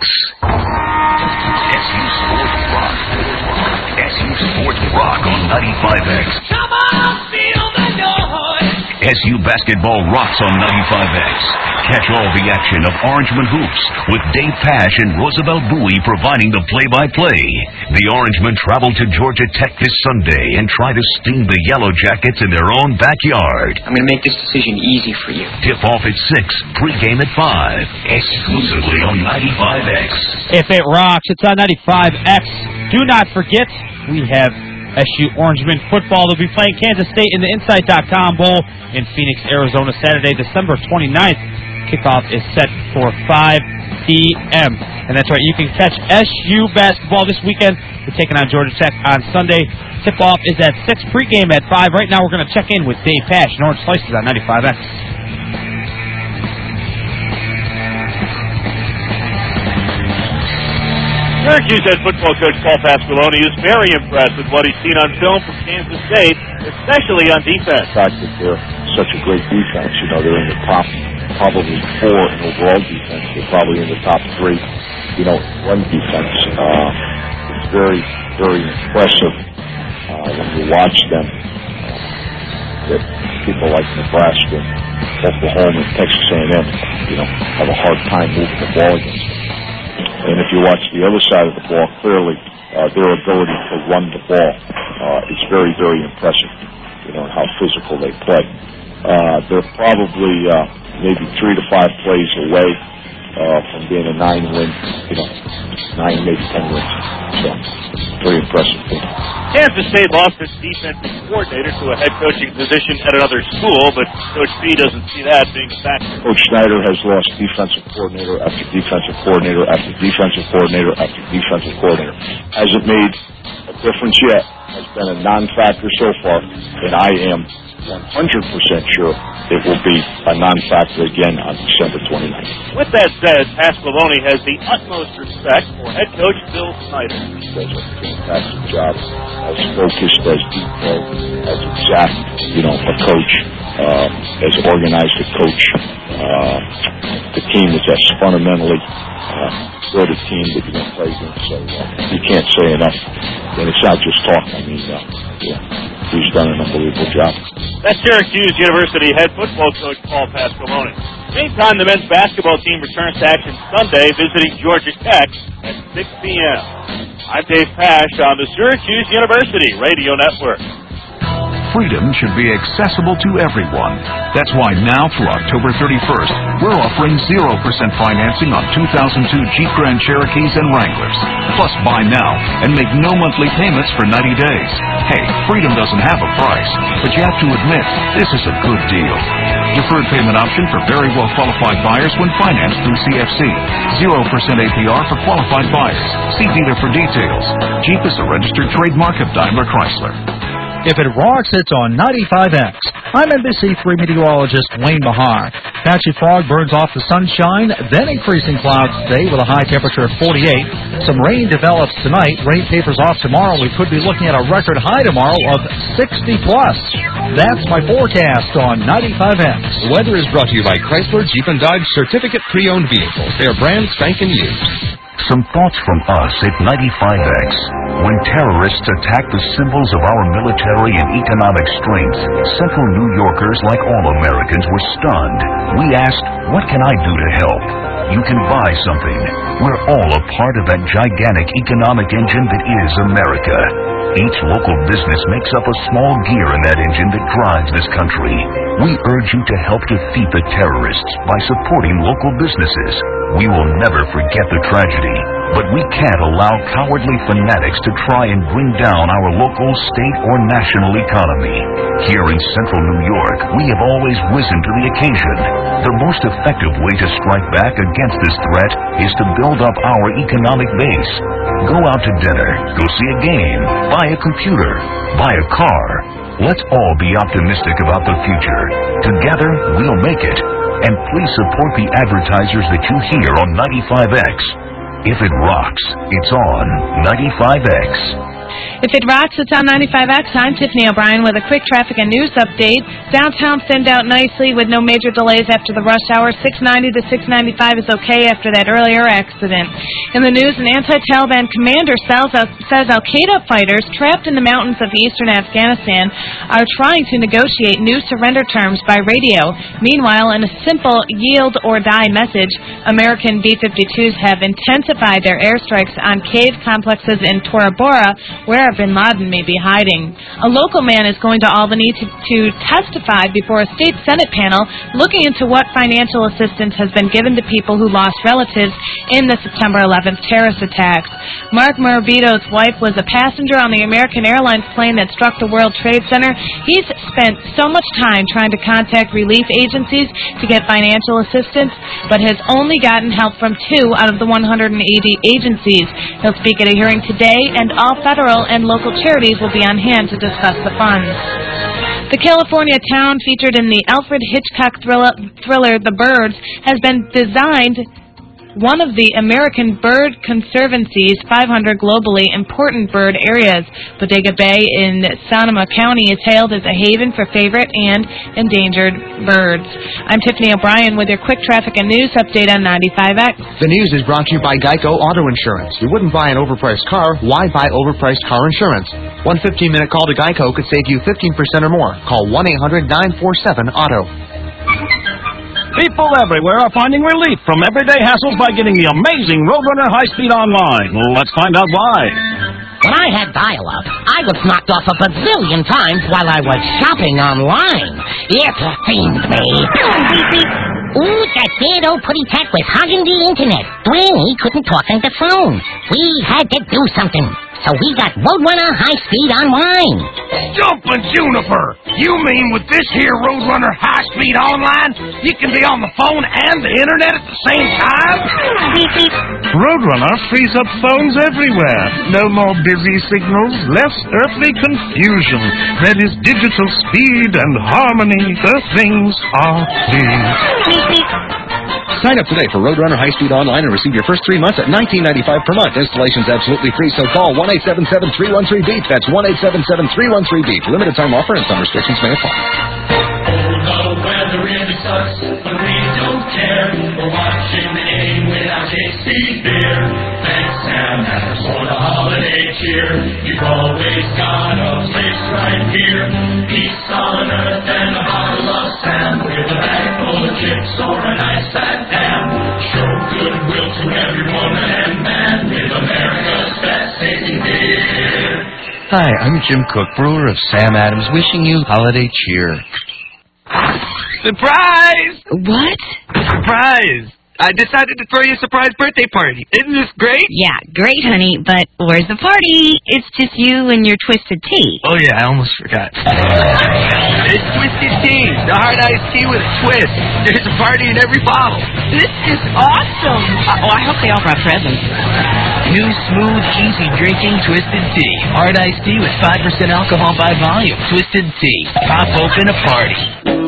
S U Sports Rock. S U Sports Rock on ninety-five X. Come on, feel the noise. S U basketball rocks on ninety-five X. Catch all the action of Orangeman Hoops with Dave Pash and Roosevelt Bowie providing the play-by-play. The Orangemen travel to Georgia Tech this Sunday and try to sting the Yellow Jackets in their own backyard. I'm going to make this decision easy for you. Tip-off at six, pregame at five, exclusively on ninety-five X. If it rocks, it's on ninety-five X. Do not forget, we have S U Orangemen football. They'll be playing Kansas State in the Insight dot com Bowl in Phoenix, Arizona, Saturday, December twenty-ninth. Kickoff is set for five p.m. And that's right, you can catch S U basketball this weekend. We're taking on Georgia Tech on Sunday. Tip-off is at six, pregame at five. Right now we're going to check in with Dave Pash and Orange Slices on ninety-five X. Syracuse head football coach Paul Pasqualoni is very impressed with what he's seen on film from Kansas State, especially on defense. The fact that they're such a great defense, you know, they're in the top probably four in overall defense. They're probably in the top three, you know, run defense. Uh, it's very, very impressive uh, when you watch them. Uh, that people like Nebraska, Oklahoma, and Texas A and M, you know, have a hard time moving the ball against them. And if you watch the other side of the ball, clearly uh, their ability to run the ball uh, is very, very impressive, you know, and how physical they play. Uh, they're probably uh, maybe three to five plays away uh, from being a nine-win, you know, nine, maybe ten wins. So, very impressive thing. Kansas State lost its defensive coordinator to a head coaching position at another school, but Coach B doesn't see that being a factor. Coach Snyder has lost defensive coordinator after defensive coordinator after defensive coordinator after defensive coordinator. Hasn't made a difference yet. Has been a non-factor so far, and I am one hundred percent sure it will be a non-factor again on December twenty-ninth. With that said, Pasqualoni has the utmost respect for head coach Bill Snyder. He does a fantastic job, as focused, as detailed, as exact, you know, a coach, uh, as organized a coach. Uh, the team is as fundamentally uh, good a team that you're going to play against, so uh, you can't say enough. And it's not just talk, I mean, uh, yeah, he's done an unbelievable job. That's Syracuse University head football coach Paul Pasqualoni. Meantime, the men's basketball team returns to action Sunday, visiting Georgia Tech at six p.m. I'm Dave Pash on the Syracuse University Radio Network. Freedom should be accessible to everyone. That's why now through October thirty-first, we're offering zero percent financing on two thousand two Jeep Grand Cherokees and Wranglers. Plus, buy now and make no monthly payments for ninety days. Hey, freedom doesn't have a price, but you have to admit, this is a good deal. Deferred payment option for very well qualified buyers when financed through C F C. zero percent A P R for qualified buyers. See dealer for details. Jeep is a registered trademark of Daimler Chrysler. If it rocks, it's on ninety-five X. I'm N B C three meteorologist Wayne Mahar. Patchy fog burns off the sunshine, then increasing clouds today with a high temperature of forty-eight. Some rain develops tonight. Rain tapers off tomorrow. We could be looking at a record high tomorrow of sixty plus. That's my forecast on ninety-five X. The weather is brought to you by Chrysler, Jeep, and Dodge Certificate Pre-Owned Vehicles. They are brand spanking new. Some thoughts from us at ninety-five X. When terrorists attacked the symbols of our military and economic strength, Central New Yorkers, like all Americans, were stunned. We asked, what can I do to help? You can buy something. We're all a part of that gigantic economic engine that is America. Each local business makes up a small gear in that engine that drives this country. We urge you to help defeat the terrorists by supporting local businesses. We will never forget the tragedy, but we can't allow cowardly fanatics to try and bring down our local, state, or national economy. Here in Central New York, we have always risen to the occasion. The most effective way to strike back against this threat is to build up our economic base. Go out to dinner, go see a game, buy a computer, buy a car. Let's all be optimistic about the future. Together, we'll make it. And please support the advertisers that you hear on ninety-five X. If it rocks, it's on ninety-five X. If it rocks, it's on ninety-five X. I'm Tiffany O'Brien with a quick traffic and news update. Downtown thinned out nicely with no major delays after the rush hour. six ninety to six ninety-five is okay after that earlier accident. In the news, an anti-Taliban commander says al-Qaeda fighters trapped in the mountains of eastern Afghanistan are trying to negotiate new surrender terms by radio. Meanwhile, in a simple yield-or-die message, American B fifty-twos have intensified their airstrikes on cave complexes in Tora Bora, where bin Laden may be hiding. A local man is going to Albany to, to testify before a state Senate panel looking into what financial assistance has been given to people who lost relatives in the September eleventh terrorist attacks. Mark Morabito's wife was a passenger on the American Airlines plane that struck the World Trade Center. He's spent so much time trying to contact relief agencies to get financial assistance, but has only gotten help from two out of the one hundred eighty agencies. He'll speak at a hearing today, and all federal and local charities will be on hand to discuss the funds. The California town featured in the Alfred Hitchcock thriller, thriller The Birds has been designed one of the American Bird Conservancy's five hundred globally important bird areas. Bodega Bay in Sonoma County is hailed as a haven for favorite and endangered birds. I'm Tiffany O'Brien with your quick traffic and news update on ninety-five X. The news is brought to you by Geico Auto Insurance. You wouldn't buy an overpriced car. Why buy overpriced car insurance? One fifteen-minute call to Geico could save you fifteen percent or more. Call one eight hundred nine four seven auto. People everywhere are finding relief from everyday hassles by getting the amazing Roadrunner High-Speed Online. Let's find out why. When I had dial-up, I was knocked off a bazillion times while I was shopping online. It fiends me. Ooh, that bad old putty tack was hogging the internet. Granny couldn't talk on the phone. We had to do something. So we got Roadrunner High-Speed Online. Jumpin' Juniper! You mean with this here Roadrunner High-Speed Online, you can be on the phone and the internet at the same time? Roadrunner frees up phones everywhere. No more busy signals, less earthly confusion. That is digital speed and harmony. The things are clear. Sign up today for Roadrunner High-Speed Online and receive your first three months at nineteen ninety-five per month. Installation's absolutely free, so call one eight seven seven, three one three, beat. That's one eight seven seven, three one three, beat. Limited time offer and some restrictions may apply. Oh, the weather really sucks, but we don't care. We're watching the game with our Shakespeare beer. Thanks, Sam Adams, for the holiday cheer. You've always got a place right here. Peace on earth and a bottle of Sam, with a bag full of chips or a nice fat ham. Show goodwill to every woman and man with America's best tasting beer. Hi, I'm Jim Cook, brewer of Sam Adams, wishing you holiday cheer. Surprise! What? Surprise! I decided to throw you a surprise birthday party. Isn't this great? Yeah, great, honey, but where's the party? It's just you and your Twisted Tea. Oh, yeah, I almost forgot. It's Twisted Tea, the hard iced tea with a twist. There's a party in every bottle. This is awesome. Uh, oh, I hope they all brought presents. New, smooth, easy drinking Twisted Tea. Hard iced tea with five percent alcohol by volume. Twisted Tea. Pop open a party.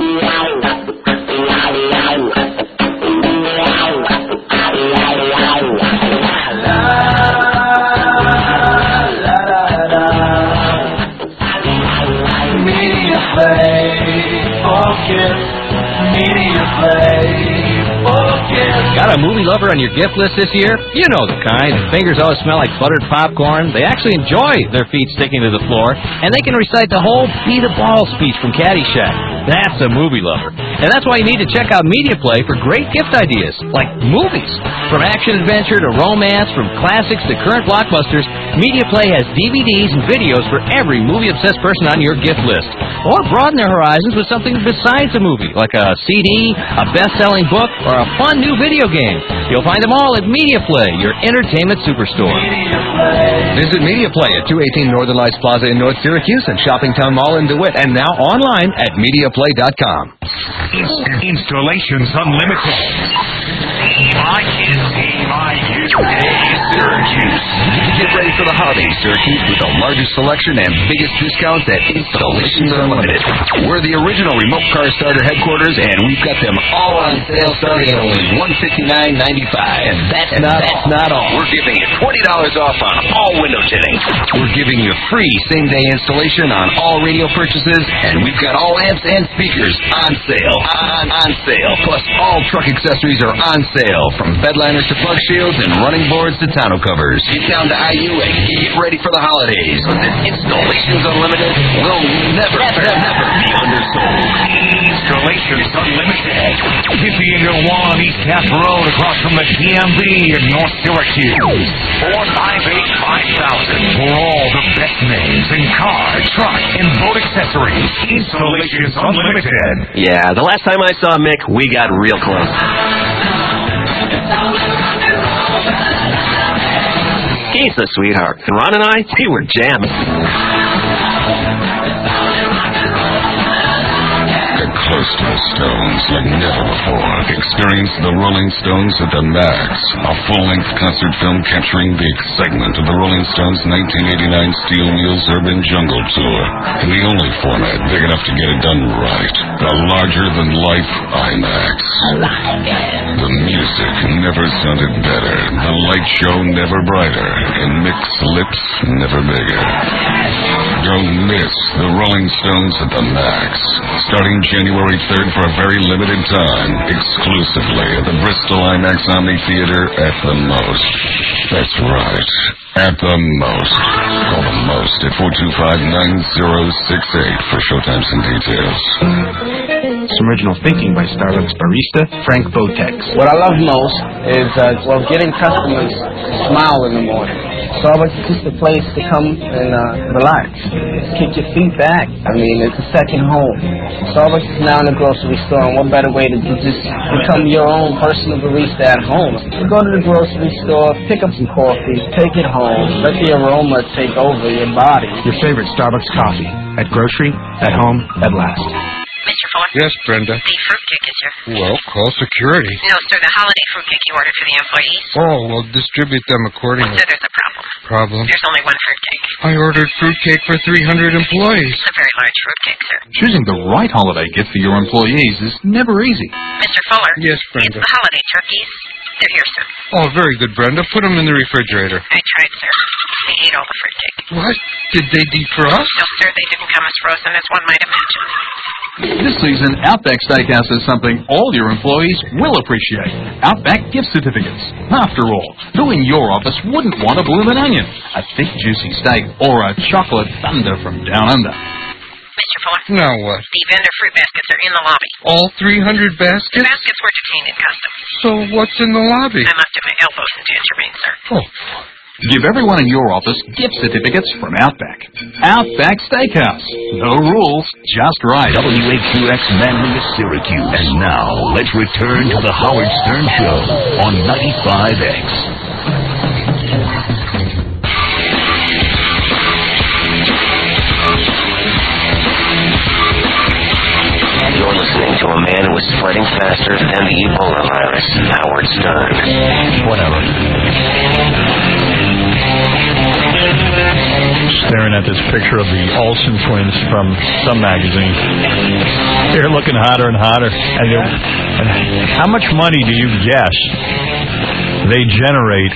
Media play for kids. Media play for kids. Got a movie lover on your gift list this year? You know the kind. Fingers always smell like buttered popcorn. They actually enjoy their feet sticking to the floor, and they can recite the whole Beat a Ball speech from Caddyshack. That's a movie lover. And that's why you need to check out Media Play for great gift ideas, like movies. From action-adventure to romance, from classics to current blockbusters, Media Play has D V Ds and videos for every movie-obsessed person on your gift list. Or broaden their horizons with something besides a movie, like a C D, a best-selling book, or a fun new video game. You'll find them all at Media Play, your entertainment superstore. Visit Media Play at two eighteen Northern Lights Plaza in North Syracuse and Shopping Town Mall in DeWitt, and now online at media play dot com. Installations Unlimited. My kids see my youth. Hey, Syracuse. Get ready for the holidays, Syracuse, with the largest selection and biggest discounts at Installations Unlimited. We're the original remote car starter headquarters, and we've got them all on sale starting at only one hundred fifty-nine ninety-five. And that's and not that's all. not all. We're giving you twenty dollars off on all window tinting. We're giving you free same-day installation on all radio purchases, and we've got all amps and speakers on sale. On, on sale. Plus, all truck accessories are on sale, from bedliners to plug shields and running boards to tonneau covers. Get down to I U and get ready for the holidays. With this Installations Unlimited, will never, never, never be undersold. Installations Unlimited. fifty in your one East Cap Road across from the T M B in North Syracuse. four five eight five thousand for all the best names in car, truck, and boat accessories. Installations Unlimited. Yeah, the last time I saw Mick, we got real close. He's a sweetheart. And Ron and I, we were jamming. Get close to the Stones like never before. Experience the Rolling Stones at the Max, a full-length concert film capturing the excitement of the Rolling Stones' nineteen eighty-nine Steel Wheels Urban Jungle Tour. In the only format big enough to get it done right, the larger-than-life IMAX. The music never sounded better, the light show never brighter, and Mick's lips never bigger. Don't miss the Rolling Stones at the Max, starting January third for a very limited time, exclusively at the Bristol IMAX Omni Theater at the Most. That's right, at the Most. Call the Most at four two five, nine zero six eight for showtimes and details. Some original thinking by Starbucks barista Frank Botex. What I love most is, uh, well, getting customers to smile in the morning. Starbucks is just a place to come and uh, relax, kick your feet back. I mean, it's a second home. Starbucks is now in the grocery store, and what better way to just become your own personal barista at home? You go to the grocery store, pick up some coffee, take it home, let the aroma take over your body. Your favorite Starbucks coffee. At grocery, at home, at last. Mister Fuller? Yes, Brenda. The fruitcake is here. Well, call security. No, sir, the holiday fruitcake you ordered for the employees. Oh, well, distribute them accordingly. Sir, there's a problem. Problem? There's only one fruitcake. I ordered fruitcake for three hundred employees. It's a very large fruitcake, sir. Choosing the right holiday gift for your employees is never easy. Mister Fuller? Yes, Brenda. It's the holiday turkeys. They're here, sir. Oh, very good, Brenda. Put them in the refrigerator. I tried, sir. They ate all the fruitcake. What? Did they defrost? No, sir, they didn't come as frozen as one might imagine. This season, Outback Steakhouse has something all your employees will appreciate. Outback gift certificates. After all, who in your office wouldn't want a bloomin' onion, a thick juicy steak, or a chocolate thunder from down under? Mister Fuller? Now what? The vendor fruit baskets are in the lobby. All three hundred baskets? The baskets were detained in custom. So what's in the lobby? I'm up to my elbows in tangerine, sir. Oh. Give everyone in your office gift certificates from Outback. Outback Steakhouse. No rules, just right. W A Q X Manly, Syracuse. And now, let's return to the Howard Stern Show on ninety-five X. You're listening to a man who is spreading faster than the Ebola virus, Howard Stern. Whatever. Staring at this picture of the Olsen twins from some magazine. They're looking hotter and hotter. And, and how much money do you guess they generate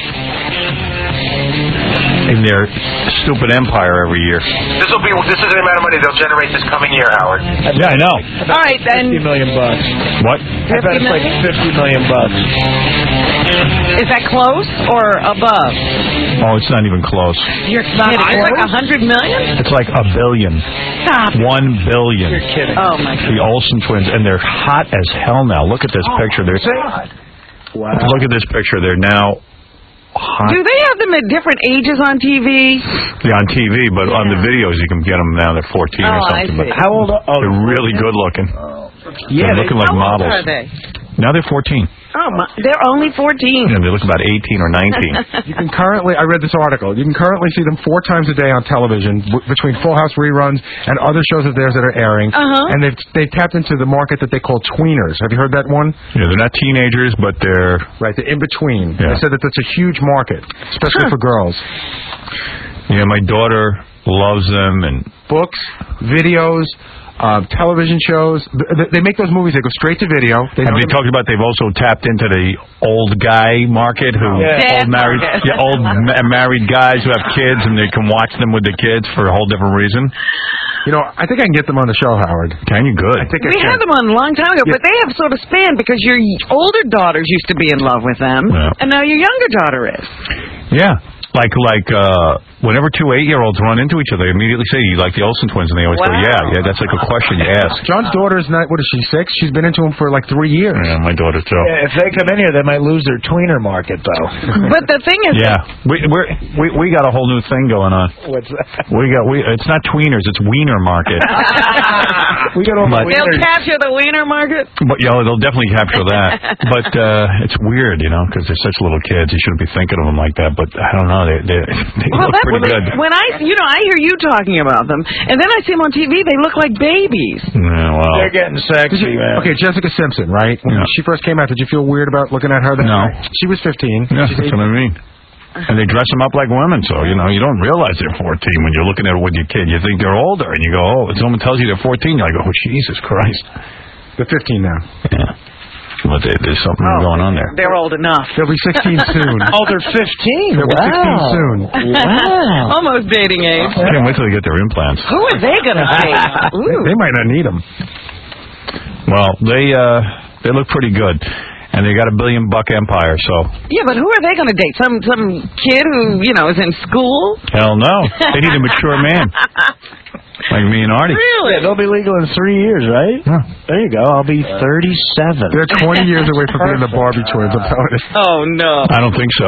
in their stupid empire every year? This will be. This is the amount of money they'll generate this coming year, Howard. Yeah, I know. All right, then. Fifty million bucks. What? I bet it's like fifty million bucks. Is that close or above? Oh, it's not even close. You're kidding. It's like a hundred million? It's like a billion. Stop. One billion. You're kidding. Oh, my God. The Olsen twins, and they're hot as hell now. Look at this oh, picture. They're God. Wow. Look at this picture. They're now hot. Do they have them at different ages on T V? Yeah, on T V, but yeah. on the videos you can get them now. They're fourteen oh, or something. I see. But How old are They're really good looking. Yeah, they're looking they, like how models. old are they? Now they're fourteen. Oh, my, they're only fourteen. Yeah, they look about eighteen or nineteen. You can currently, I read this article, you can currently see them four times a day on television w- between Full House reruns and other shows of theirs that are airing. Uh-huh. And they've, they've tapped into the market that they call tweeners. Have you heard that one? Yeah, they're not teenagers, but they're... Right, they're in between. Yeah. They said that that's a huge market, especially Huh. for girls. Yeah, my daughter loves them, and... Books, videos, uh, television shows. Th- They make those movies. They go straight to video. They Have don't they talked about they've also tapped into the old guy market, who Yeah. old married, yeah, old ma- married guys who have kids, and they can watch them with the kids for a whole different reason? You know, I think I can get them on the show, Howard. Can you? Good. I think We I can. had them on a long time ago, but they have sort of spanned because your older daughters used to be in love with them, Yeah. and now your younger daughter is. Yeah. Like, like, uh, whenever two eight-year-olds run into each other, they immediately say, you like the Olsen twins? And they always go, Wow. yeah, yeah, that's like a question you ask. John's daughter is not, what is she, six? She's been into him for like three years. Yeah, my daughter, too. Yeah, if they come in here, they might lose their tweener market, though. But the thing is, Yeah, we we're, we we got a whole new thing going on. What's that? We got we. It's not tweeners, it's wiener market. We got all the But- they'll wieners. capture the wiener market. But yeah, they'll definitely capture that. But uh, it's weird, you know, because they're such little kids. You shouldn't be thinking of them like that. But I don't know, they they, they Well, look that's pretty when, good. when I, you know, I hear you talking about them, and then I see them on T V. They look like babies. Yeah, well, They're getting sexy, man. Okay, Jessica Simpson, right? When Yeah. she first came out, did you feel weird about looking at her? Then? No. She was fifteen. yeah, She's that's what I mean. And they dress them up like women, so you know you don't realize they're fourteen when you're looking at it with your kid. You think they're older, and you go, oh, when someone tells you they're fourteen, you're like, oh, Jesus Christ. They're fifteen now. Yeah. But they, there's something going on there. They're old enough. They'll be sixteen soon. Oh, they're fifteen. They'll be Wow. sixteen soon. Wow. Almost dating age. I can't wait till they get their implants. Who are they going to date? They, Ooh. they might not need them. Well, they uh, they look pretty good, and they got a billion buck empire. So Yeah, but who are they going to date? Some some kid who, you know, is in school? hell no, they need a mature man like me and Artie. Really? Yeah, they'll be legal in three years, right? Yeah. There you go. I'll be thirty-seven. They're twenty years away from being the Barbie twins. I'm telling you. Oh, no. I don't think so.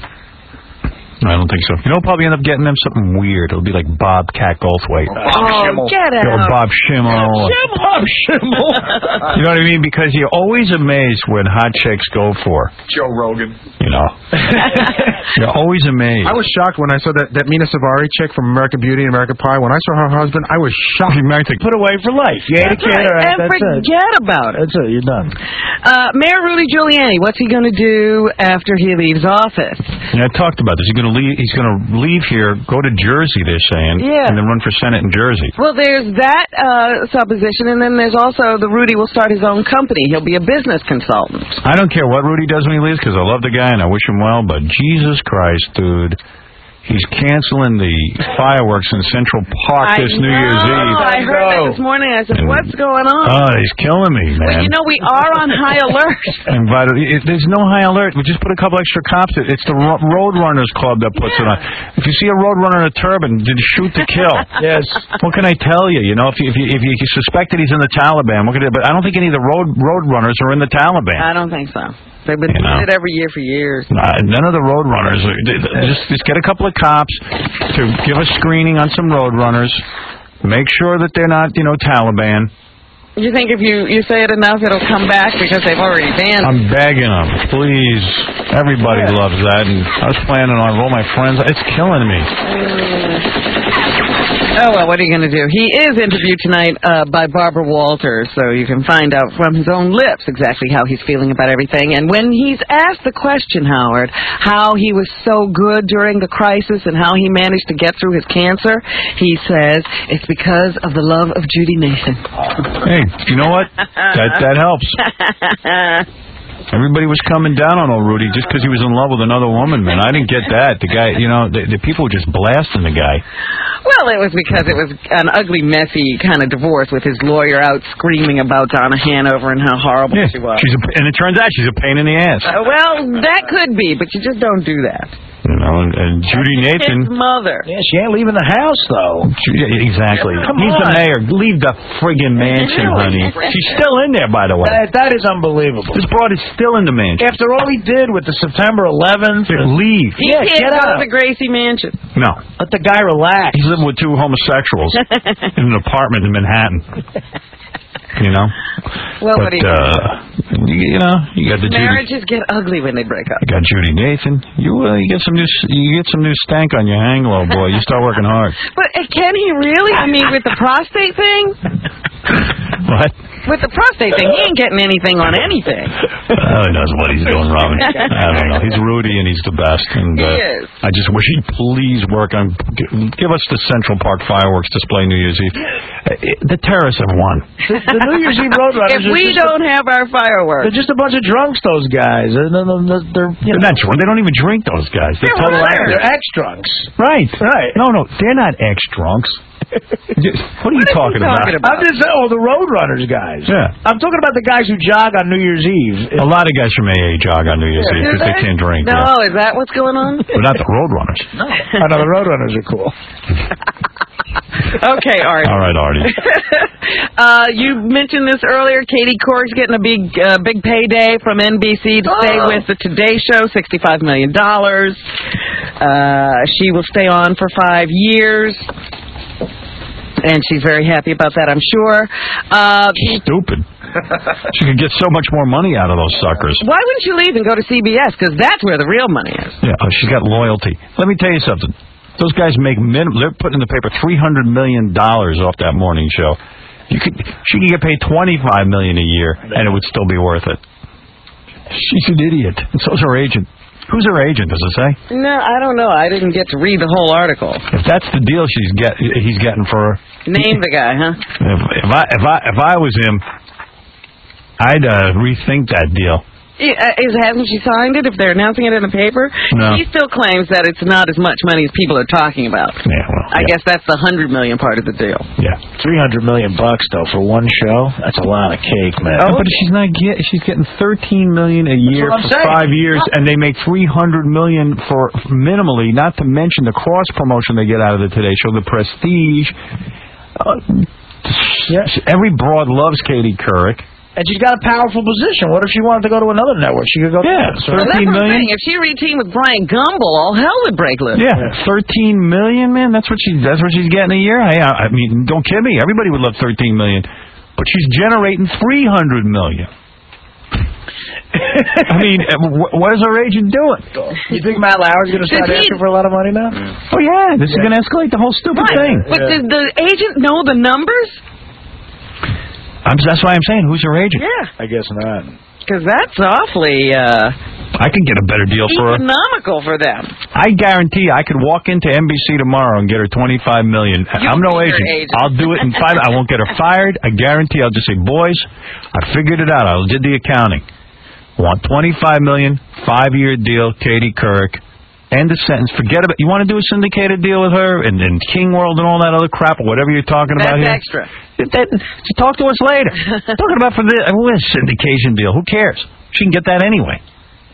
I don't think so. You know, we'll probably end up getting them something weird. It'll be like Bobcat Goldthwait. Oh, get Or out. Bob Schimmel. Bob Schimmel. You know what I mean? Because you're always amazed when hot chicks go for, Joe Rogan. you know. You're always amazed. I was shocked when I saw that, that Mina Savari chick from American Beauty and American Pie. When I saw her husband, I was shocked. She married to Put away for life. You ain't a kid, all right, And that's it. forget about it. That's it. You're done. Uh, Mayor Rudy Giuliani, what's he going to do after he leaves office? Yeah, I talked about this. He's going to leave. He's going to leave here, go to Jersey. They're saying, Yeah. and then run for Senate in Jersey. Well, there's that uh, supposition, and then there's also the Rudy will start his own company. He'll be a business consultant. I don't care what Rudy does when he leaves because I love the guy and I wish him well. But Jesus Christ, dude. He's canceling the fireworks in Central Park I this New know. Year's Eve. I heard that this morning. I said, what's going on? Oh, he's killing me, Well, man. you know, we are on high alert. And by the, if there's no high alert. We just put a couple extra cops. It's the Ro- Road Runners Club that puts it on. If you see a road runner in a turban, did you shoot to kill? Yes. What can I tell you? You know, if you if you, if you suspect that he's in the Taliban, what can you, but I don't think any of the road road runners are in the Taliban. I don't think so. They've been You doing know. it every year for years. Uh, none of the road runners. Are, they- they- just just get a couple of cops to give a screening on some road runners. Make sure that they're not, you know, Taliban. You think if you, you say it enough, it'll come back because they've already banned it? I'm begging them, please. Everybody loves that, and I was planning on all my friends. It's killing me. Oh, well, what are you going to do? He is interviewed tonight uh, by Barbara Walters, so you can find out from his own lips exactly how he's feeling about everything. And when he's asked the question, Howard, how he was so good during the crisis and how he managed to get through his cancer, he says it's because of the love of Judy Nathan. Hey, you know what? That that helps. Everybody was coming down on old Rudy just because he was in love with another woman, man. I didn't get that. The guy, you know, the, the people were just blasting the guy. Well, it was because it was an ugly, messy kind of divorce with his lawyer out screaming about Donna Hanover and how horrible Yeah, she was. she's a, and it turns out she's a pain in the ass. Uh, well, that could be, but you just don't do that. You know, and, and Judy Nathan. His mother. Yeah, she ain't leaving the house, though. Yeah, exactly. Come He's on. the mayor. Leave the friggin' mansion, honey. She's still in there, by the way. That, that is unbelievable. This broad is still in the mansion. After all he did with the September eleventh. Leave. He Yeah, can't get go out. to the Gracie Mansion. No. Let the guy relax. He's living with two homosexuals in an apartment in Manhattan. You know? Well, but, what do you uh, You, you know, you got the Judy. Marriages get ugly when they break up. You got Judy Nathan. You uh, you get some new you get some new stank on your hang low, boy. You start working hard. But uh, can he really? I mean, with the prostate thing? What? With the prostate thing, he ain't getting anything on anything. Well, he knows what he's doing, Robin. I don't know. He's Rudy, and he's the best. And uh, He is. I just wish he'd please work on give us the Central Park fireworks display New Year's Eve. Uh, The terrorists have won. The, the New Year's Eve Roadrunners. If we just don't have our fireworks, they're just a bunch of drunks. Those guys. They're, they're, they're, you They're know, not drunk. They don't even drink. Those guys. They're, they're, total they're, actors. they're ex-drunks. Right. Right. No, no, they're not ex-drunks. What are you talking, about? I'm just saying, oh, the Roadrunners guys. Yeah. I'm talking about the guys who jog on New Year's Eve. A lot of guys from A A jog on New Year's Yeah. Eve Do because they they? can't drink. no, Yeah. is that what's going on? But not the Roadrunners. No. I know the Roadrunners are cool. Okay, Artie. All right, Artie. uh, you mentioned this earlier. Katie Couric's getting a big, uh, big payday from N B C to stay with the Today Show, sixty-five million dollars. Uh, she will stay on for five years. And she's very happy about that, I'm sure. Uh, Stupid. She could get so much more money out of those suckers. Why wouldn't you leave and go to C B S? Because that's where the real money is. Yeah, oh, she's got loyalty. Let me tell you something. Those guys make minimum. They're putting in the paper three hundred million dollars off that morning show. You could. She could get paid twenty-five million dollars a year, and it would still be worth it. She's an idiot, and so's her agent. Who's her agent? Does it say? No, I don't know. I didn't get to read the whole article. If that's the deal she's get, he's getting for her. Name the guy, huh? If, if I if I if I was him, I'd uh, rethink that deal. Is, hasn't she signed it if they're announcing it in the paper? No. She still claims that it's not as much money as people are talking about. Yeah, well, I yeah. guess that's the hundred million part of the deal. Yeah, three hundred million bucks though for one show. That's a lot of cake, man. Oh, but she's not get. She's getting thirteen million a year what I'm for saying. five years, and they make three hundred million for minimally. Not to mention the cross promotion they get out of the Today Show, the prestige. Uh, Yeah. Every broad loves Katie Couric. And she's got a powerful position. What if she wanted to go to another network? She could go. Yeah, to Well, that's what I'm saying. If she reteamed with Brian Gumbel, all hell would break loose. Yeah, thirteen million, man. That's what she. That's what she's getting a year. Hey, I, I mean, don't kid me. Everybody would love thirteen million, but she's generating three hundred million. I mean, wh- what is her agent doing? You think Matt Lauer's going to start Does he- asking for a lot of money now? Oh yeah, this is Yeah. going to escalate the whole stupid Right. thing. But does the agent know the numbers? I'm, that's why I'm saying, who's her agent? Yeah. I guess not. Because that's awfully uh, I could get a better deal for her. economical for them. I guarantee I could walk into N B C tomorrow and get her twenty-five million. I'm no be her agent. agent. I'll do it in five. I won't get her fired. I guarantee. I'll just say, boys, I figured it out. I did the accounting. Want twenty-five million, five-year deal, Katie Couric. End of sentence. Forget about. You want to do a syndicated deal with her and, and King World and all that other crap or whatever you're talking That's about here? extra. That, talk to us later. Talking about for the well, syndication deal. Who cares? She can get that anyway.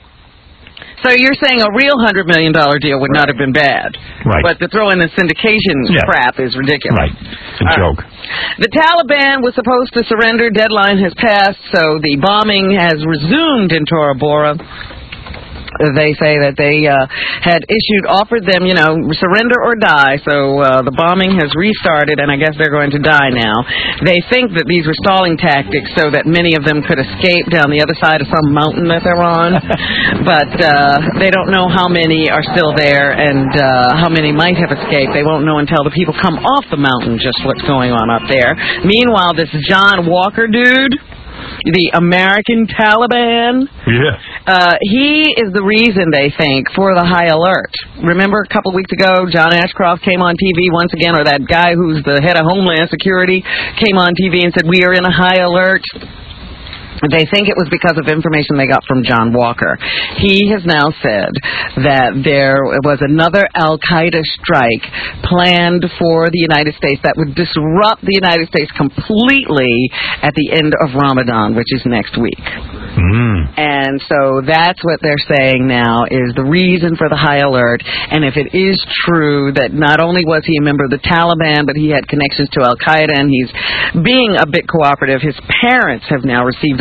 So you're saying a real hundred million dollar deal would not have been bad, Right. but to throw in the syndication Yeah. crap is ridiculous. Right. It's a All joke. right. The Taliban was supposed to surrender. Deadline has passed, so the bombing has resumed in Tora Bora. They say that they uh, had issued, offered them, you know, surrender or die. So uh, the bombing has restarted, and I guess they're going to die now. They think that these were stalling tactics so that many of them could escape down the other side of some mountain that they're on. But uh, they don't know how many are still there and uh, how many might have escaped. They won't know until the people come off the mountain just what's going on up there. Meanwhile, this John Walker dude, the American Taliban, Yeah. uh, he is the reason, they think, for the high alert. Remember a couple weeks ago, John Ashcroft came on T V once again, or that guy who's the head of Homeland Security came on T V and said, we are in a high alert. They think it was because of information they got from John Walker. He has now said that there was another Al-Qaeda strike planned for the United States that would disrupt the United States completely at the end of Ramadan, which is next week. Mm. And so that's what they're saying now is the reason for the high alert. And if it is true that not only was he a member of the Taliban, but he had connections to Al-Qaeda and he's being a bit cooperative, his parents have now received a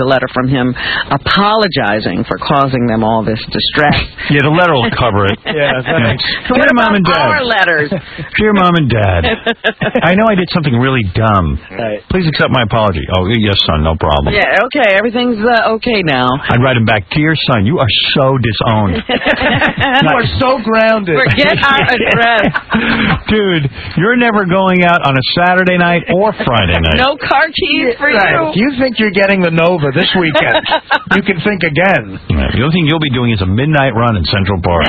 a letter from him apologizing for causing them all this distress. Yeah, the letter will cover it. Yeah, thanks. What Dear about Mom and Dad. our letters? Dear Mom and Dad, I know I did something really dumb. Right. Please accept my apology. Oh, yes, son, no problem. Yeah, okay, everything's uh, okay now. I'd write him back, Dear son, you are so disowned. You are so grounded. Forget our address. Dude, you're never going out on a Saturday night or Friday night. No car keys for Right. you. You think you're getting the Nova this weekend. You can think again. Yeah, the only thing you'll be doing is a midnight run in Central Park.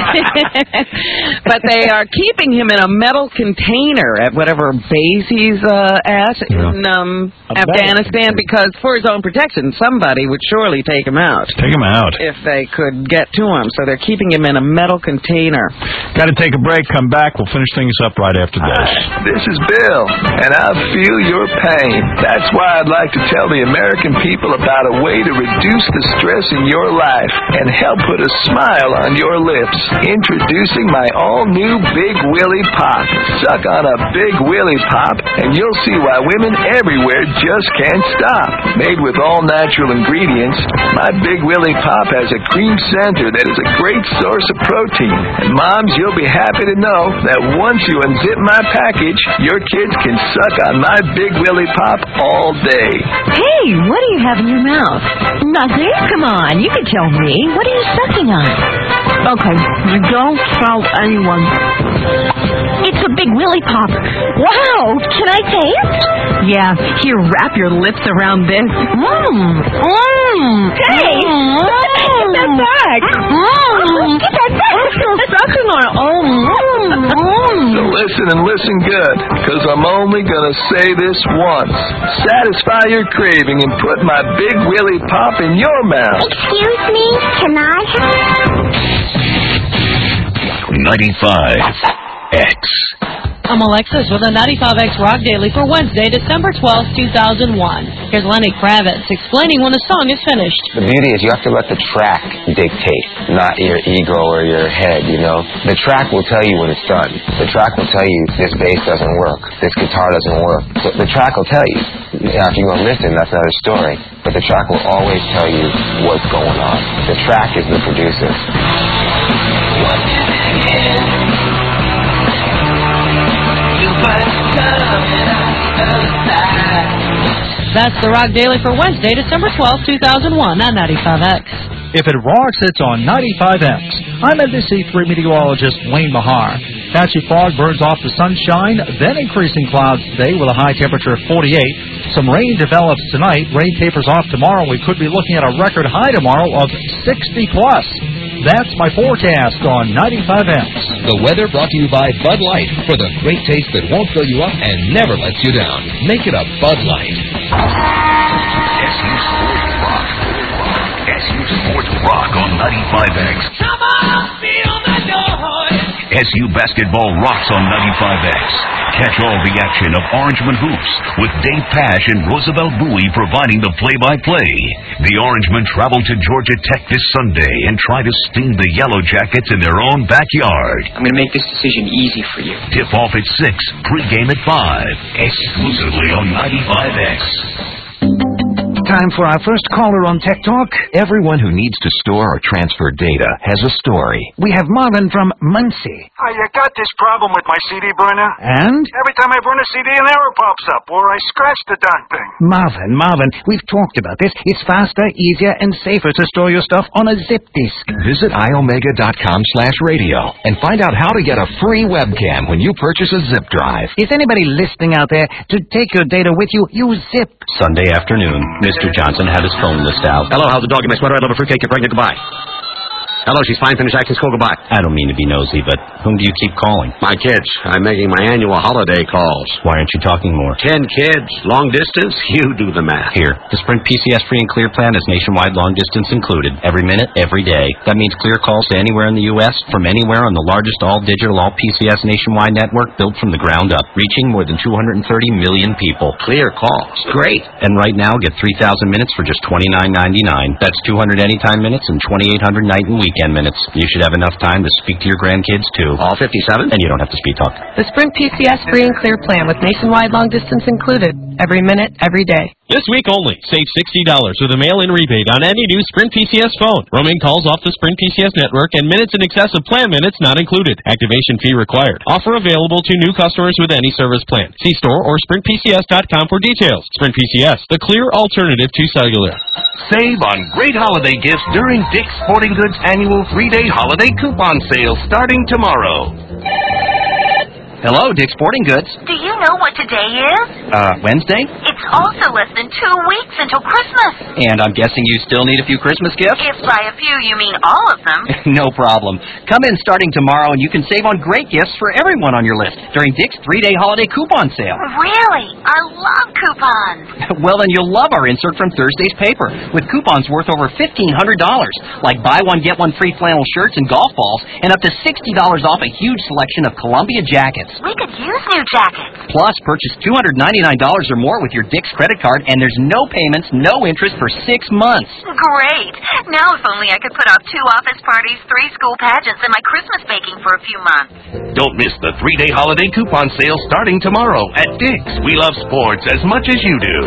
But they are keeping him in a metal container at whatever base he's uh, at Yeah. in um, A Afghanistan because for his own protection, somebody would surely take him out Take him out. if they could get to him. So they're keeping him in a metal container. Got to take a break, come back. We'll finish things up right after this. This is Bill, and I feel your pain. That's why I'd like to tell the American people about a way to reduce the stress in your life and help put a smile on your lips. Introducing my all-new Big Willie Pop. Suck on a Big Willie Pop, and you'll see why women everywhere just can't stop. Made with all-natural ingredients, my Big Willie Pop has a cream center that is a great source of protein. And moms, you'll be happy to know that once you unzip my package, your kids can suck on my Big Willie Pop all day. Hey, what do you have in your mouth? Nothing. Come on, you can tell me. What are you sucking on? Okay, don't tell anyone. It's a Big Willie Pop. Wow, can I taste? Yeah, here, wrap your lips around this. Mmm. Mmm. Hey, get that back. Mmm. Get that back. I'm still sucking on it. Oh, mmm. So listen and listen good, because I'm only going to say this once. Satisfy your craving and put my Big Willie Pop in your mouth. Excuse me, can I ninety-five X. I'm Alexis with a ninety-five X Rock Daily for Wednesday, December twelfth, two thousand one. Here's Lenny Kravitz explaining when a song is finished. The beauty is you have to let the track dictate, not your ego or your head, you know. The track will tell you when it's done. The track will tell you this bass doesn't work, this guitar doesn't work. So the track will tell you. Now, if you're going to listen, that's another story. But the track will always tell you what's going on. The track is the producer. That's the Rock Daily for Wednesday, December twelfth, two thousand one on ninety-five X. If it rocks, it's on ninety-five X. I'm N B C three meteorologist Wayne Mahar. Patchy fog burns off the sunshine, then increasing clouds today with a high temperature of forty-eight. Some rain develops tonight. Rain tapers off tomorrow. We could be looking at a record high tomorrow of sixty plus. That's my forecast on ninety-five X. The weather brought to you by Bud Light, for the great taste that won't fill you up and never lets you down. Make it a Bud Light. S U Sports Rock. S U Sports Rock on ninety-five X. Come on, feel the noise. S U Basketball rocks on ninety-five X. Catch all the action of Orangeman Hoops with Dave Pash and Roosevelt Bowie providing the play-by-play. The Orangemen travel to Georgia Tech this Sunday and try to steam the Yellow Jackets in their own backyard. I'm going to make this decision easy for you. Tip off at six, pregame at five, exclusively on ninety-five X. Time for our first caller on Tech Talk. Everyone who needs to store or transfer data has a story. We have Marvin from Muncie. I uh, got this problem with my C D burner. And? Every time I burn a C D, an error pops up, or I scratch the darn thing. Marvin, Marvin, we've talked about this. It's faster, easier, and safer to store your stuff on a zip disk. Visit iomega.com slash radio and find out how to get a free webcam when you purchase a zip drive. Is anybody listening out there to take your data with you? Use Zip. Sunday afternoon, Mister Johnson had his phone list out. Hello, how's the dog in my sweater? I love a fruitcake. You're pregnant. Goodbye. Hello, she's fine. Finish acting school. Goodbye. I don't mean to be nosy, but whom do you keep calling? My kids. I'm making my annual holiday calls. Why aren't you talking more? Ten kids. Long distance? You do the math. Here, the Sprint P C S Free and Clear plan is nationwide long distance included. Every minute, every day. That means clear calls to anywhere in the U S from anywhere on the largest all-digital, all-P C S nationwide network built from the ground up, reaching more than two hundred thirty million people. Clear calls. Great. And right now, get three thousand minutes for just twenty-nine ninety-nine. That's two hundred anytime minutes and twenty-eight hundred night and weekend minutes. You should have enough time to speak to your grandkids, too. All fifty-seven? And you don't have to speed talk. The Sprint P C S Free and Clear plan with nationwide long distance included. Every minute, every day. This week only, save sixty dollars with a mail-in rebate on any new Sprint P C S phone. Roaming calls off the Sprint P C S network and minutes in excess of plan minutes not included. Activation fee required. Offer available to new customers with any service plan. See store or sprint p c s dot com for details. Sprint P C S, the clear alternative to cellular. Save on great holiday gifts during Dick's Sporting Goods annual three-day holiday coupon sale starting tomorrow. Hello, Dick's Sporting Goods. Do you know what today is? Uh, Wednesday? It's also less than two weeks until Christmas. And I'm guessing you still need a few Christmas gifts? If by a few you mean all of them. No problem. Come in starting tomorrow and you can save on great gifts for everyone on your list during Dick's three-day holiday coupon sale. Really? I love coupons. Well, then you'll love our insert from Thursday's paper with coupons worth over fifteen hundred dollars, like buy one, get one free flannel shirts and golf balls, and up to sixty dollars off a huge selection of Columbia jackets. We could use new jackets. Plus, purchase two hundred ninety-nine dollars or more with your Dick's credit card, and there's no payments, no interest for six months. Great. Now if only I could put off two office parties, three school pageants, and my Christmas baking for a few months. Don't miss the three-day holiday coupon sale starting tomorrow at Dick's. We love sports as much as you do.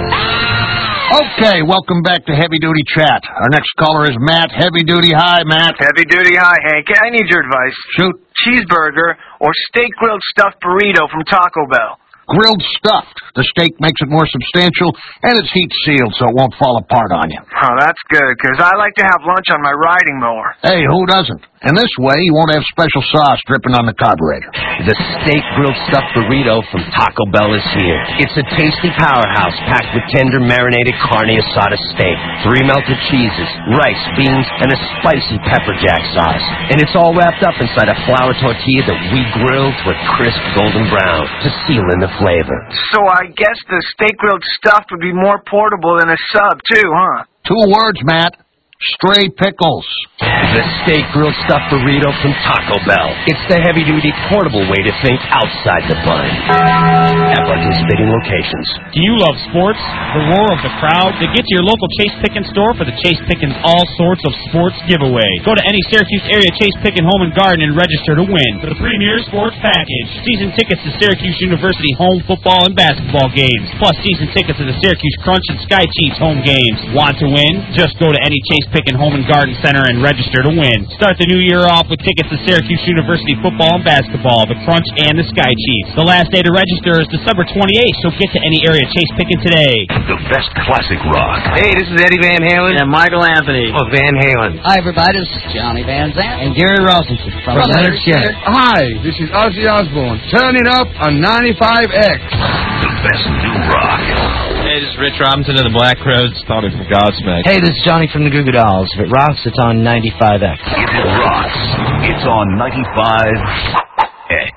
Okay, welcome back to Heavy Duty Chat. Our next caller is Matt. Heavy Duty. Hi, Matt. Heavy Duty. Hi, Hank. I need your advice. Shoot. Cheeseburger or steak grilled stuffed burrito from Taco Bell? Grilled stuffed. The steak makes it more substantial, and it's heat sealed so it won't fall apart on you. Oh, that's good, because I like to have lunch on my riding mower. Hey, who doesn't? And this way, you won't have special sauce dripping on the carburetor. The steak grilled stuffed burrito from Taco Bell is here. It's a tasty powerhouse packed with tender marinated carne asada steak, three melted cheeses, rice, beans, and a spicy pepper jack sauce. And it's all wrapped up inside a flour tortilla that we grill to a crisp golden brown to seal in the flavor. So I guess the steak grilled stuffed would be more portable than a sub, too, huh? Two words, Matt. Stray pickles. The steak grilled stuffed burrito from Taco Bell. It's the heavy-duty, portable way to think outside the bun. At participating locations. Do you love sports? The roar of the crowd? Then get to your local Chase Pickens store for the Chase Pickens All Sorts of Sports giveaway. Go to any Syracuse area Chase Pickens Home and Garden and register to win the Premier Sports Package. Season tickets to Syracuse University home football and basketball games. Plus season tickets to the Syracuse Crunch and Sky Chiefs home games. Want to win? Just go to any Chase Pickens Home and Garden Center and register to win. Start the new year off with tickets to Syracuse University football and basketball, the Crunch and the Sky Chiefs. The last day to register is December twenty-eighth, so get to any area Chase Pickens today. The best classic rock. Hey, this is Eddie Van Halen. And Michael Anthony. Oh, Van Halen. Hi, everybody. This is Johnny Van Zandt. And Gary Rosenthal. From Leonard Skinner. Hi, this is Ozzy Osbourne. Turn it up on ninety-five X. The best new rock. Hey, this is Rich Robinson of the Black Crowes. Tony from Godsmack. Hey, this is Johnny from the Goo Goo Dolls. If it rocks, it's on ninety-five X. If it rocks, it's on ninety-five X.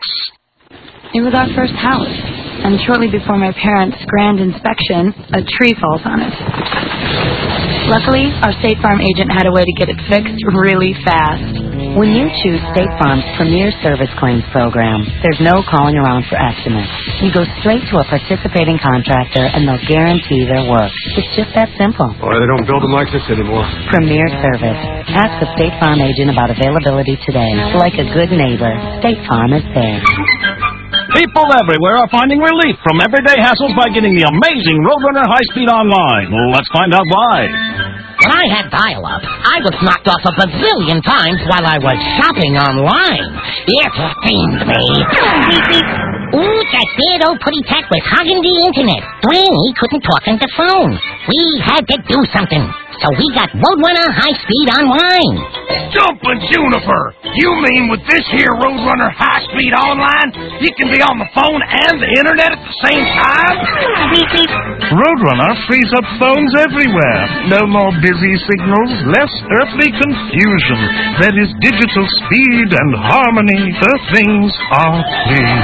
It was our first house, and shortly before my parents' grand inspection, a tree falls on it. Luckily, our State Farm agent had a way to get it fixed really fast. When you choose State Farm's Premier Service Claims Program, there's no calling around for estimates. You go straight to a participating contractor, and they'll guarantee their work. It's just that simple. Boy, they don't build them like this anymore. Premier Service. Ask a State Farm agent about availability today. Like a good neighbor, State Farm is there. People everywhere are finding relief from everyday hassles by getting the amazing Roadrunner High-Speed Online. Let's find out why. When I had dial-up, I was knocked off a bazillion times while I was shopping online. It pained me. Ooh, that bad old putty tack was hogging the internet. Granny couldn't talk on the phone. We had to do something. So we got Roadrunner High-Speed Online. Jumpin' Juniper! You mean with this here Roadrunner High-Speed Online, you can be on the phone and the internet at the same time? Roadrunner frees up phones everywhere. No more busy signals, less earthly confusion. There is digital speed and harmony. The things are clear.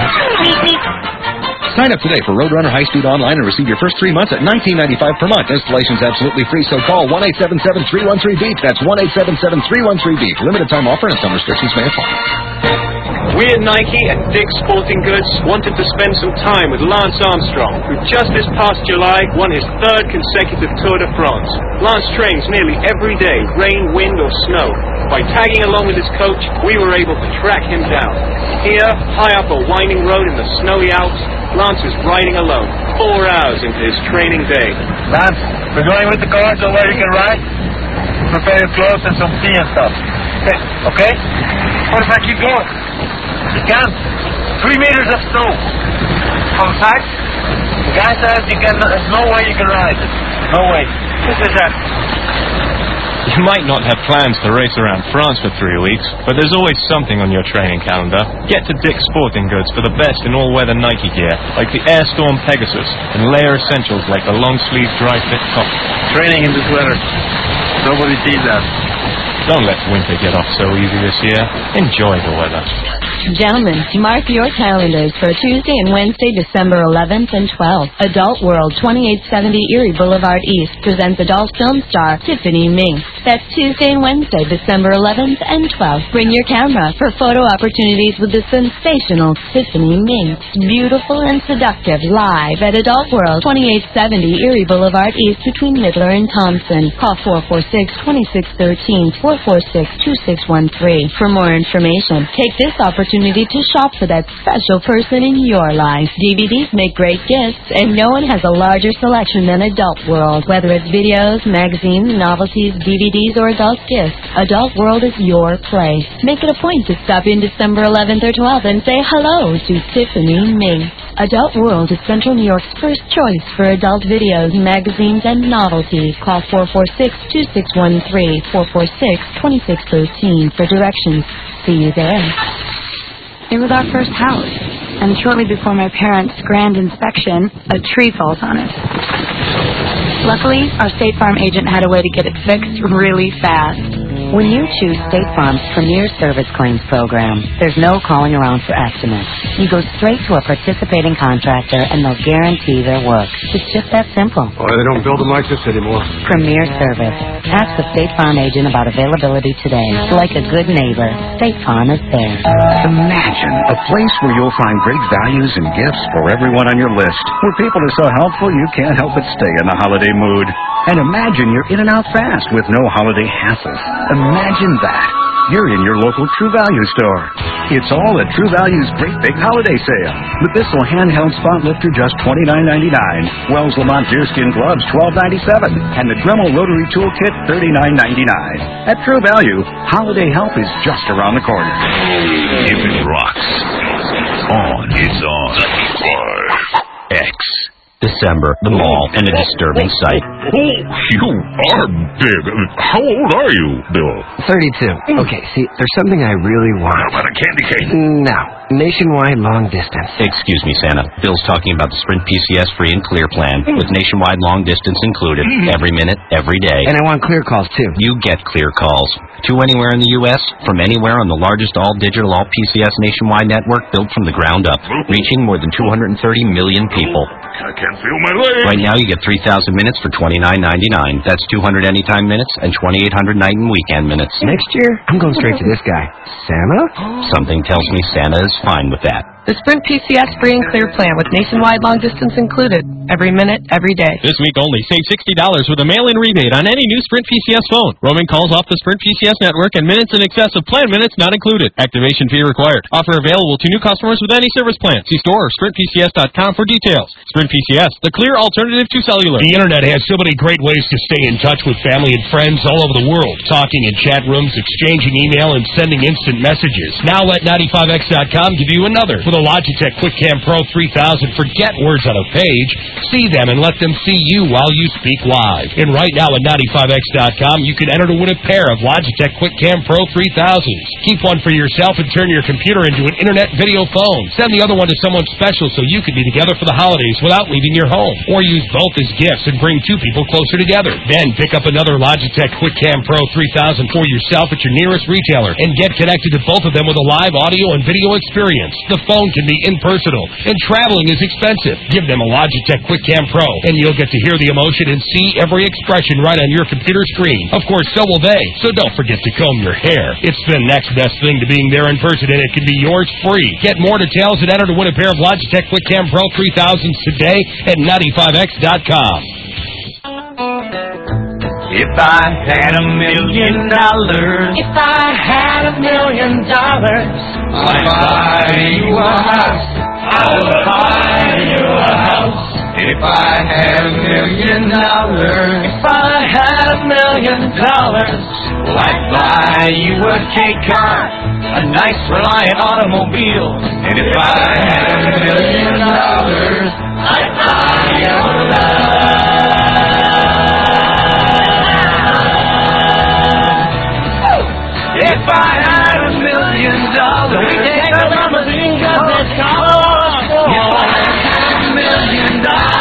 Sign up today for Roadrunner High-Speed Online and receive your first three months at nineteen ninety-five per month. Installation's absolutely free, so call one eight seven seven, three one three, B E A T. That's one eight seven seven, three one three, B E A T. Limited time offer and some restrictions may apply. We at Nike and Dick's Sporting Goods wanted to spend some time with Lance Armstrong, who just this past July won his third consecutive Tour de France. Lance trains nearly every day, rain, wind or snow. By tagging along with his coach, we were able to track him down. Here, high up a winding road in the snowy Alps, Lance is riding alone, four hours into his training day. Lance, we're going with the car so where you can ride. Prepare your clothes and some tea and stuff. Okay? Okay? What if I keep going? You can't. Three meters of snow. On site, the guy says you can, there's no way you can ride it. No way. This is that. You might not have plans to race around France for three weeks, but there's always something on your training calendar. Get to Dick's Sporting Goods for the best in all-weather Nike gear, like the Air Storm Pegasus, and layer essentials like the long-sleeve dry-fit top. Training in this weather. Nobody sees that. Don't let winter get off so easy this year. Enjoy the weather. Gentlemen, mark your calendars for Tuesday and Wednesday, December eleventh and twelfth. Adult World, twenty-eight seventy Erie Boulevard East, presents adult film star Tiffany Mink. That's Tuesday and Wednesday, December eleventh and twelfth. Bring your camera for photo opportunities with the sensational Tiffany Mink. Beautiful and seductive, live at Adult World, twenty-eight seventy Erie Boulevard East between Midler and Thompson. Call four four six, two six one three, four four six, two six one three for more information. Take this opportunity to shop for that special person in your life. D V Ds make great gifts, and no one has a larger selection than Adult World. Whether it's videos, magazines, novelties, D V Ds, or adult gifts, Adult World is your place. Make it a point to stop in December eleventh or twelfth and say hello to Tiffany Mink. Adult World is Central New York's first choice for adult videos, magazines, and novelties. Call four four six, two six one three, four four six, two six one three for directions. See you there. It was our first house, and shortly before my parents' grand inspection, a tree falls on it. Luckily, our State Farm agent had a way to get it fixed really fast. When you choose State Farm's Premier Service Claims Program, there's no calling around for estimates. You go straight to a participating contractor, and they'll guarantee their work. It's just that simple. Boy, they don't build them like this anymore. Premier Service. Ask the State Farm agent about availability today. Like a good neighbor, State Farm is there. Imagine a place where you'll find great values and gifts for everyone on your list, where people are so helpful you can't help but stay in the holiday mood. And imagine you're in and out fast with no holiday hassle. Imagine that. You're in your local True Value store. It's all at True Value's great big holiday sale. The Bissell handheld spot lifter just twenty-nine ninety-nine. Wells Lamont deerskin gloves twelve ninety-seven, and the Dremel rotary toolkit thirty-nine ninety-nine. At True Value, holiday help is just around the corner. If it rocks, on it's on. ninety-five X. December, the mall, and a disturbing sight. Oh, you are big. How old are you, Bill? thirty-two. Okay, see, there's something I really want. How about a candy cane? No. Nationwide long distance. Excuse me, Santa. Bill's talking about the Sprint P C S free and clear plan, with nationwide long distance included, every minute, every day. And I want clear calls, too. You get clear calls. To anywhere in the U S, from anywhere on the largest all-digital, all-P C S nationwide network built from the ground up, reaching more than two hundred thirty million people. I can't feel my legs. Right now, you get three thousand minutes for twenty-nine ninety-nine. That's two hundred anytime minutes and twenty-eight hundred night and weekend minutes. Next year, I'm going straight to this guy. Santa? Something tells me Santa is fine with that. The Sprint P C S free and clear plan with nationwide long distance included. Every minute, every day. This week only, save sixty dollars with a mail-in rebate on any new Sprint P C S phone. Roaming calls off the Sprint P C S network and minutes in excess of plan minutes not included. Activation fee required. Offer available to new customers with any service plan. See store or sprint p c s dot com for details. Sprint P C S, the clear alternative to cellular. The Internet has so many great ways to stay in touch with family and friends all over the world. Talking in chat rooms, exchanging email, and sending instant messages. Now let ninety-five X dot com give you another. With a Logitech QuickCam Pro three thousand, forget words on a page. See them and let them see you while you speak live. And right now at ninety-five X dot com, you can enter to win a pair of Logitech QuickCam Pro three thousands. Keep one for yourself and turn your computer into an internet video phone. Send the other one to someone special so you can be together for the holidays without leaving your home. Or use both as gifts and bring two people closer together. Then pick up another Logitech QuickCam Pro three thousand for yourself at your nearest retailer and get connected to both of them with a live audio and video experience. The phone phone can be impersonal, and traveling is expensive. Give them a Logitech QuickCam Pro, and you'll get to hear the emotion and see every expression right on your computer screen. Of course, so will they, so don't forget to comb your hair. It's the next best thing to being there in person, and it can be yours free. Get more details and enter to win a pair of Logitech QuickCam Pro three thousands today at ninety-five X dot com. If I had a million dollars, If I had a million dollars, I'd buy you a house. I would buy you a house. If I had a million dollars, if I had a million dollars, well, I'd buy you a K car, a nice Reliant automobile. And if I had a million dollars, I'd buy you love. If I had a million dollars, we take a limousine cause it's cost. If I had a million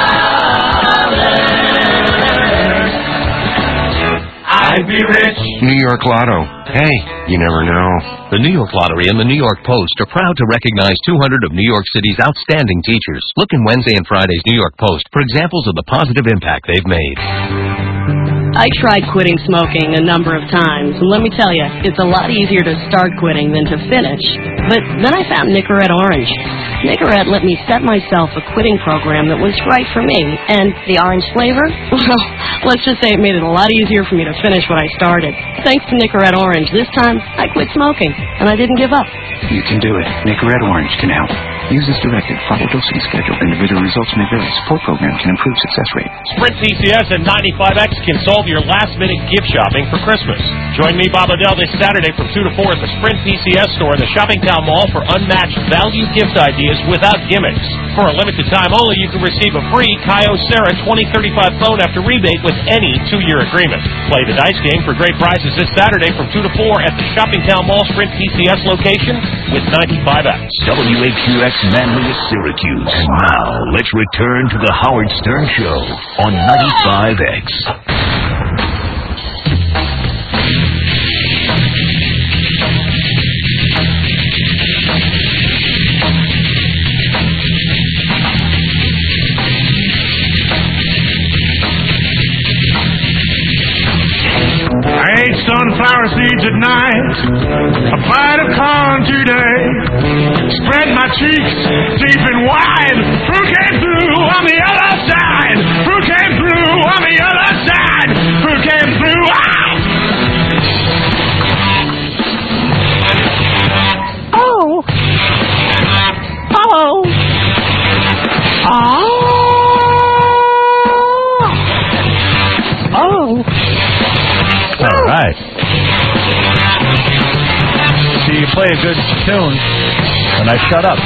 dollars, I'd be rich. New York Lotto. Hey, you never know. The New York Lottery and the New York Post are proud to recognize two hundred of New York City's outstanding teachers. Look in Wednesday and Friday's New York Post for examples of the positive impact they've made. I tried quitting smoking a number of times, and let me tell you, it's a lot easier to start quitting than to finish. But then I found Nicorette Orange. Nicorette let me set myself a quitting program that was right for me, and the orange flavor? Well, let's just say it made it a lot easier for me to finish what I started. Thanks to Nicorette Orange, this time I quit smoking, and I didn't give up. You can do it. Nicorette Orange can help. Use as directed. Follow dosing schedule. Individual results may vary. Support program can improve success rate. Sprint P C S and ninety-five X can solve your last-minute gift shopping for Christmas. Join me, Bob Odell, this Saturday from two to four at the Sprint P C S store in the Shopping Town Mall for unmatched value gift ideas without gimmicks. For a limited time only, you can receive a free Kyocera twenty thirty-five phone after rebate with any two-year agreement. Play the dice game for great prizes this Saturday from two to four at the Shopping Town Mall Sprint P C S location with ninety-five X. W A Q X Manlius, Syracuse. And now, let's return to the Howard Stern Show on ninety-five X. I ate sunflower seeds at night, a bite of corn today, spread my cheeks deep and wide. Who came through on the other side? Who came through on the other side? Who came through? Ah! Oh. Oh. Oh. Oh. All right. See, you play a good tune, and I shut up.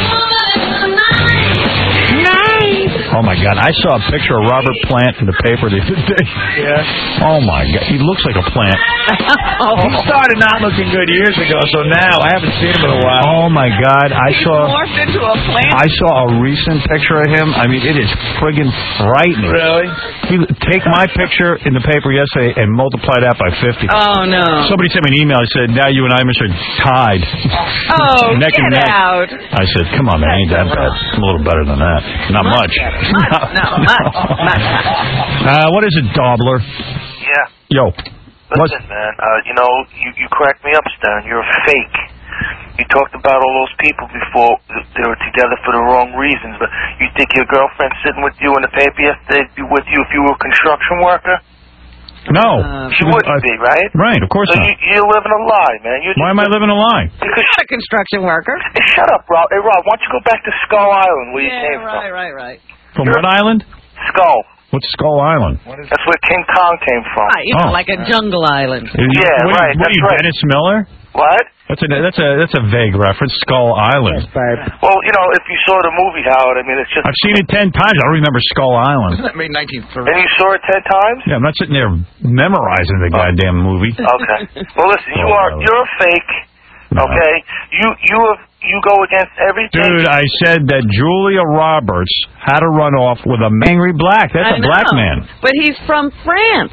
Nice. Oh, my God. I saw a picture of Robert Plant in the paper the other day. Yeah. Oh, my God. He looks like a plant. Oh. He started not looking good years ago, so now I haven't seen him in a while. Oh, my God. I He's saw... morphed into a plant? I saw a recent picture of him. I mean, it is friggin' frightening. Really? He, take my picture in the paper yesterday and multiply that by fifty. Oh, no. Somebody sent me an email. He said, now you and I, Mister tied. Oh, neck get and neck. out. I said, come on, man. Ain't that bad. I'm a little better than that. Not much. Much, no, much, much. Uh, what is it, Dobler? Yeah. Yo. Listen, What's... man, uh, you know, you, you cracked me up, Stern. You're a fake. You talked about all those people before. They were together for the wrong reasons, but you think your girlfriend sitting with you in the paper yesterday would be with you if you were a construction worker? No. Uh, she wouldn't uh, be, right? Right, of course so not. You, you're living a lie, man. You're Why am I living a lie? Because You're not a construction worker. Hey, shut up, Rob. Hey, Rob, why don't you go back to Skull Island where yeah, you came right, from? right, right. From what island? Skull. What's Skull Island? That's where King Kong came from. Right, you know, Oh. like a jungle island. Yeah, what, right. What That's are you, right. Dennis Miller? What? That's a that's a that's a vague reference. Skull Island. Well, you know, if you saw the movie, Howard, I mean, it's just... I've seen it ten times. I don't remember Skull Island. Isn't that made nineteen thirty? And you saw it ten times? Yeah, I'm not sitting there memorizing the goddamn movie. Okay. Well, listen, you are you're a fake. Okay. You you have you go against everything. Dude, I said that Julia Roberts had to run off with a angry black. That's I a black know. man. But he's from France.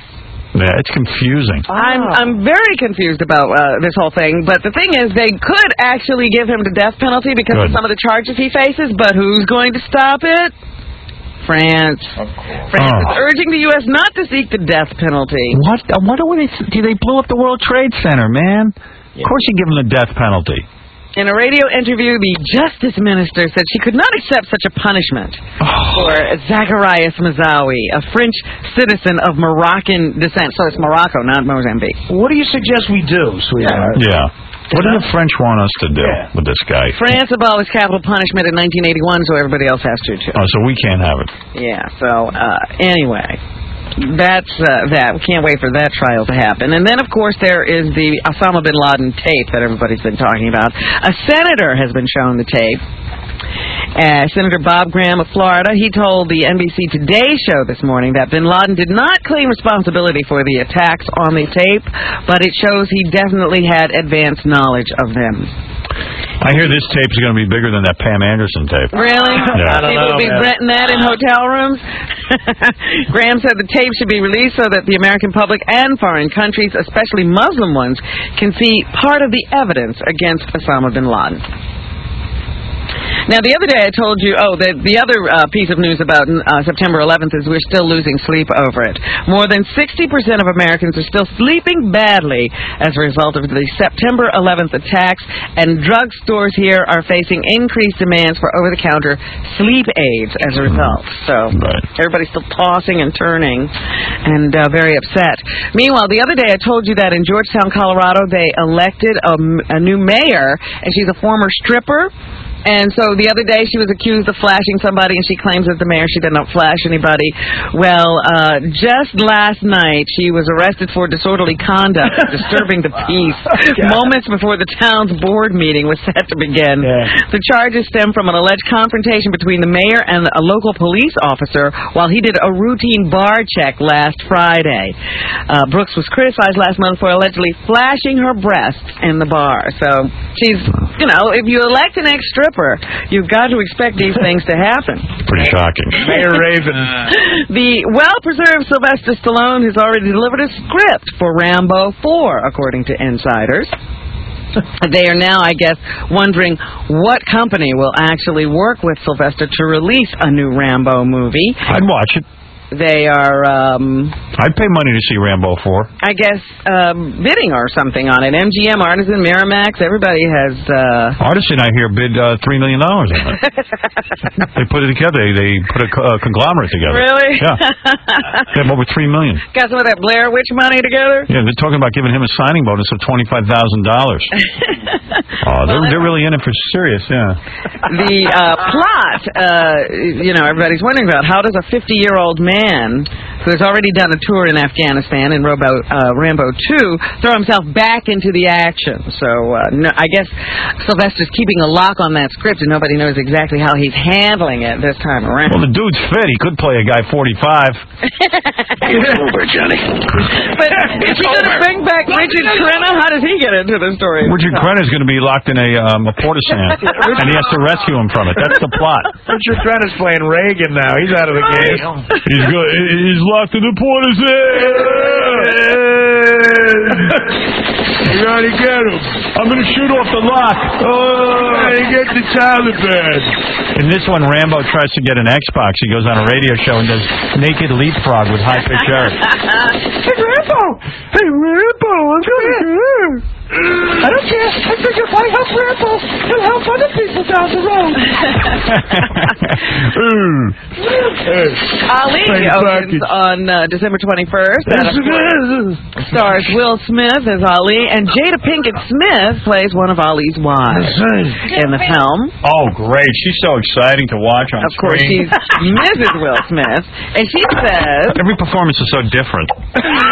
Yeah, it's confusing. I'm I'm very confused about uh, this whole thing, but the thing is, they could actually give him the death penalty because Good. of some of the charges he faces, but who's going to stop it? France. France Oh. is urging the U S not to seek the death penalty. What? I wonder what they do. They blew up the World Trade Center, man. Of course, you give them the death penalty. In a radio interview, the Justice Minister said she could not accept such a punishment for Zacharias Mazawi, a French citizen of Moroccan descent. So it's Morocco, not Mozambique. What do you suggest we do, sweetheart? Yeah. What do the French want us to do with this guy? France abolished capital punishment in nineteen eighty-one, so everybody else has to, too. Oh, so we can't have it. Yeah, so uh, anyway, that's uh, that. We can't wait for that trial to happen. And then, of course, there is the Osama bin Laden tape that everybody's been talking about. A senator has been shown the tape. Uh, Senator Bob Graham of Florida, he told the N B C Today show this morning that bin Laden did not claim responsibility for the attacks on the tape, but it shows he definitely had advanced knowledge of them. I hear this tape is going to be bigger than that Pam Anderson tape. Really? Yeah. I don't People know, will be man. renting that in hotel rooms? Graham said the tape should be released so that the American public and foreign countries, especially Muslim ones, can see part of the evidence against Osama bin Laden. Now, the other day I told you, oh, the, the other uh, piece of news about uh, September eleventh is we're still losing sleep over it. More than sixty percent of Americans are still sleeping badly as a result of the September eleventh attacks, and drugstores here are facing increased demands for over-the-counter sleep aids as a result. So everybody's still tossing and turning and uh, very upset. Meanwhile, the other day I told you that in Georgetown, Colorado, they elected a, a new mayor, and she's a former stripper. And so the other day she was accused of flashing somebody, and she claims that the mayor, she did not flash anybody. Well, uh, just last night she was arrested for disorderly conduct, disturbing the peace, moments before the town's board meeting was set to begin. Yeah. The charges stem from an alleged confrontation between the mayor and a local police officer while he did a routine bar check last Friday. Uh, Brooks was criticized last month for allegedly flashing her breasts in the bar. So she's, you know, if you elect an ex-stripper, you've got to expect these things to happen. Pretty shocking. Mayor Raven. The well-preserved Sylvester Stallone has already delivered a script for Rambo four, according to insiders. They are now, I guess, wondering what company will actually work with Sylvester to release a new Rambo movie. I'd watch it. They are, um... I'd pay money to see Rambo four. I guess, um, bidding or something on it. M G M, Artisan, Miramax, everybody has, uh... Artisan, I hear, bid uh, three million dollars on it. They put it together. They, they put a uh, conglomerate together. Really? Yeah. They have over three million dollars. Got some of that Blair Witch money together? Yeah, they're talking about giving him a signing bonus of twenty-five thousand dollars. Oh, they're, they're really in it for serious, yeah. The uh, plot, uh, you know, everybody's wondering about, how does a fifty-year-old man who has already done a tour in Afghanistan in Rambo, uh, Rambo two throw himself back into the action? So uh, no, I guess Sylvester's keeping a lock on that script, and nobody knows exactly how he's handling it this time around. Well, the dude's fit. He could play a guy forty-five. It's over, Johnny. But is he going to bring back Richard Crenna? How does he get into the story? Richard Crenna's going to be locked in a um, a portishead, and he has to rescue him from it. That's the plot. Richard Crenna's playing Reagan now. He's out of the game. He's good. He's locked in the portishead. You gotta get him. I'm going to shoot off the lock. Oh, you get the Taliban. In this one, Rambo tries to get an Xbox. He goes on a radio show and does naked leapfrog with high-pitched Eric. Hey, Rambo! Hey, Rambo! I'm here. I don't care. I figure if I help Rambo, he'll help other people down the road. Ali opens on uh, December twenty-first. That, of course, stars Will Smith as Ali, and Jada Pinkett Smith plays one of Ali's wives in the film. Oh, great. She's so exciting to watch on Of course, screen. she's Missus Will Smith, and she says... Every performance is so different.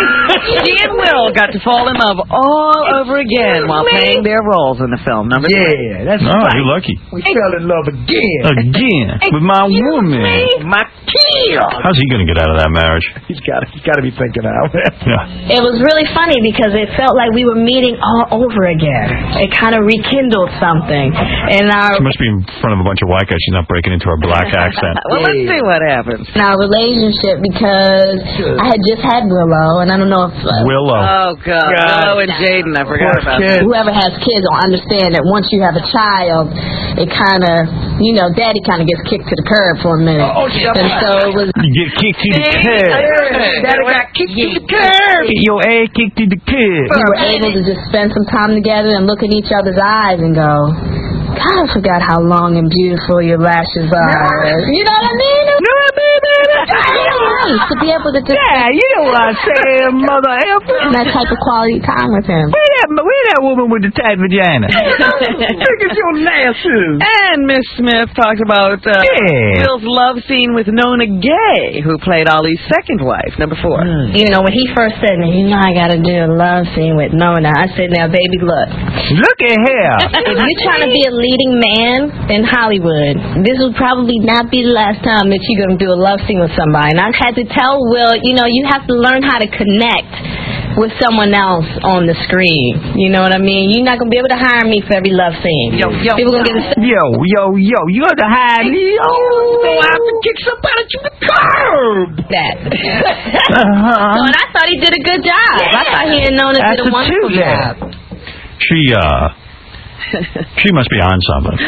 She and Will got to fall in love all over again while playing their roles in the film. Number Yeah, three. that's oh, right. You're lucky. We fell in love again. Again. With my woman. My kid. How's he going to get out of that marriage? He's got he's got to be thinking out. Yeah. It was really funny because it felt like we were meeting all over again. It kind of rekindled something. And our, she must be in front of a bunch of white guys. She's not breaking into her black accent. Well, let's see what happens. In our relationship, because I had just had Willow, and I don't know if... Uh, Willow. Oh, God. God. Willow and Jaden. I forgot about that. Whoever has kids will understand that once you have a child, it kind of, you know, daddy kind of gets kicked to the curb for a minute. Oh, and so it was... You get kicked to the curb. Daddy got kicked to the curb. Your ass kicked to the curb. We were able to just spend some time together and look in each other's eyes and go, God, I forgot how long and beautiful your lashes are. You know what I mean? No, baby. To be able to just... Yeah, you know what I'm saying, mother effer. That type of quality time with him. Where that, where that woman with the tight vagina? Look at your lashes. And Miss Smith talked about uh, Yeah. Will's love scene with Nona Gay, who played Ollie's second wife, number four. You know, when he first said to me, you know, I got to do a love scene with Nona, I said, now, baby, look. Look at here. If you're trying to be a leading man in Hollywood, this will probably not be the last time that you're going to do a love scene with somebody. And I had to tell Will, you know, you have to learn how to connect with someone else on the screen. You know what I mean? You're not going to be able to hire me for every love scene. Yo, yo, People going to get a... Yo, yo, yo, you got to hire me. Yo, I have to kick somebody to the curb. That. Uh-huh. So, and I thought he did a good job. I thought he and Nona did a wonderful job. She, uh... She must be on something.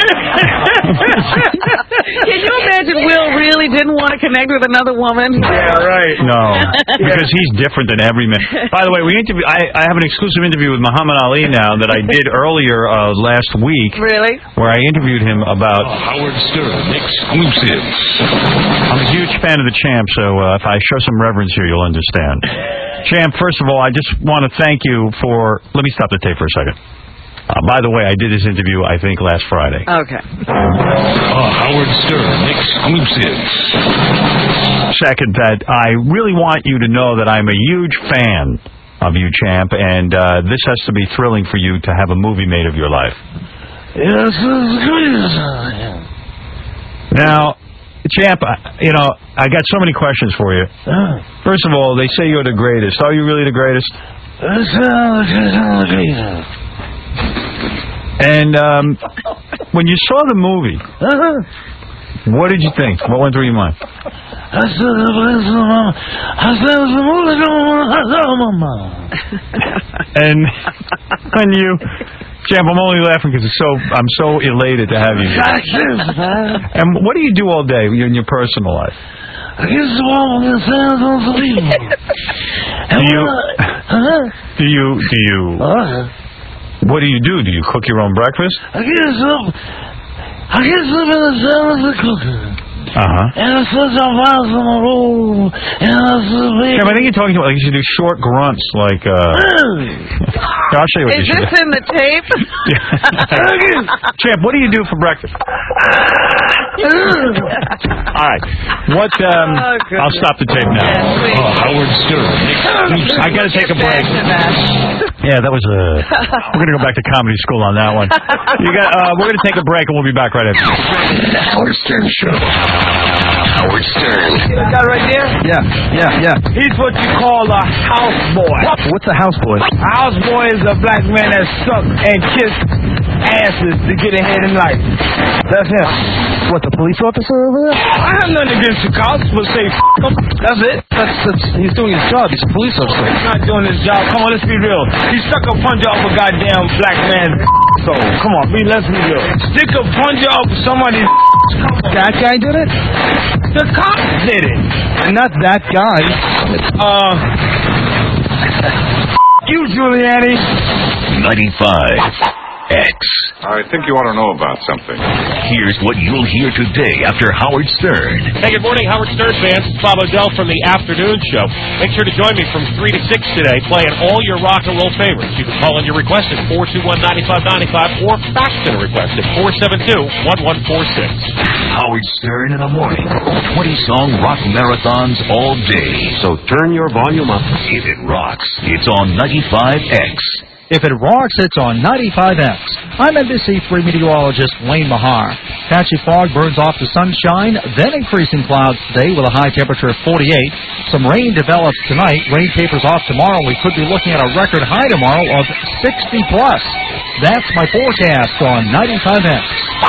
Can you imagine Will really didn't want to connect with another woman? Yeah, right. No, because he's different than every man. By the way, we interview. I, I have an exclusive interview with Muhammad Ali now that I did earlier uh, last week. Really? Where I interviewed him about Howard Stern exclusive. I'm a huge fan of the Champ, so uh, if I show some reverence here, you'll understand. Champ, first of all, I just want to thank you for. Let me stop the tape for a second. Uh, by the way, I did this interview, I think, last Friday. Okay. A Howard Stern exclusive. Second, that I really want you to know that I'm a huge fan of you, Champ, and uh, this has to be thrilling for you to have a movie made of your life. Yes, it's good. Now, Champ, I- you know, I got so many questions for you. First of all, they say you're the greatest. Are you really the greatest? And um, when you saw the movie, what did you think? What went through your mind? I said, I said, the movie don't want And when you, Champ, I'm only laughing because it's so I'm so elated to have you here. And what do you do all day in your personal life? I guess the one with the sounds on the people. Do you? Do you? Do you? What do you do? Do you cook your own breakfast? I guess up. I guess up in the sound of the cooker. Uh-huh. And I said, I'm out on a roll. And I said, Champ, I think you're talking about, like, you should do short grunts, like, uh... I'll show you what Is you should this do. in the tape? Champ, what do you do for breakfast? All right. What, um... Oh, I'll stop the tape now. A Howard Stern exclusive. I gotta take a break. Yeah, that was, uh... We're gonna go back to comedy school on that one. You got, uh, we're gonna take a break and we'll be back right after this. The Howard Stern Show. Howard Stern. That guy right there? Yeah, yeah, yeah. He's what you call a houseboy. What's a houseboy? A houseboy is a black man that suck and kiss asses to get ahead in life. That's him. What, the police officer over there? I have nothing against the cops, but say f*** him. That's it. That's, that's, he's doing his job. He's a police officer. He's not doing his job. Come on, let's be real. He stuck a plunger up a goddamn black man's so come on, be let's be real. Stick a plunger up somebody's. That guy did it? The cops did it. Not that guy. Uh, you, Giuliani. ninety-five. X. I think you ought to know about something. Here's what you'll hear today after Howard Stern. Hey, good morning, Howard Stern fans. It's Bob O'Dell from the Afternoon Show. Make sure to join me from three to six today, playing all your rock and roll favorites. You can call in your request at four two one, nine five nine five or fax in a request at four seven two, one one four six. Howard Stern in the morning. twenty-song rock marathons all day. So turn your volume up. If it rocks, it's on ninety-five X. If it rocks, it's on ninety-five X. I'm N B C three meteorologist Wayne Mahar. Patchy fog burns off to sunshine, then increasing clouds today with a high temperature of forty-eight. Some rain develops tonight. Rain tapers off tomorrow. We could be looking at a record high tomorrow of sixty plus. That's my forecast on ninety-five X.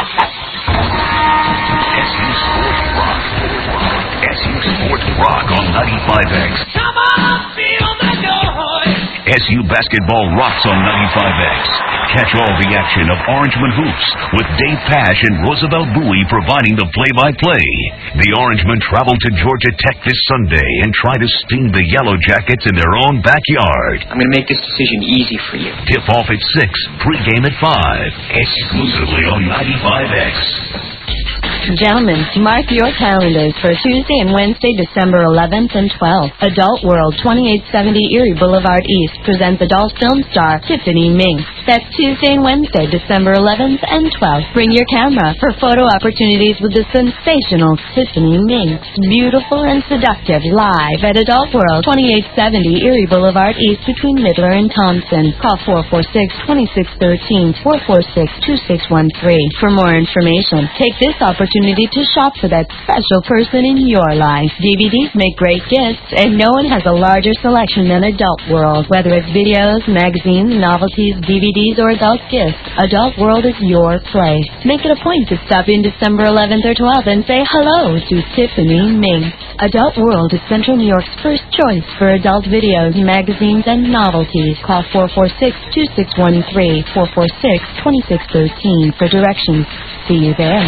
S U Sports Rock on ninety-five X. Come on, feel the noise. S U Basketball rocks on ninety-five X. Catch all the action of Orangeman Hoops with Dave Pash and Roosevelt Bowie providing the play-by-play. The Orangemen travel to Georgia Tech this Sunday and try to sting the Yellow Jackets in their own backyard. I'm going to make this decision easy for you. Tip off at six, pregame at five. Exclusively on ninety-five X. Gentlemen, mark your calendars for Tuesday and Wednesday, December eleventh and twelfth. Adult World, twenty-eight seventy Erie Boulevard East, presents adult film star Tiffany Ming. That's Tuesday and Wednesday, December eleventh and twelfth. Bring your camera for photo opportunities with the sensational Tiffany Ming. Beautiful and seductive, live at Adult World, twenty-eight seventy Erie Boulevard East between Midler and Thompson. Call four four six, two six one three, four four six, two six one three. For more information, take this opportunity to shop for that special person in your life. D V Ds make great gifts, and no one has a larger selection than Adult World. Whether it's videos, magazines, novelties, D V Ds, or adult gifts, Adult World is your place. Make it a point to stop in December eleventh or twelfth and say hello to Tiffany Ming. Adult World is Central New York's first choice for adult videos, magazines, and novelties. Call four four six, two six one three, four four six, two six one three for directions. See you there.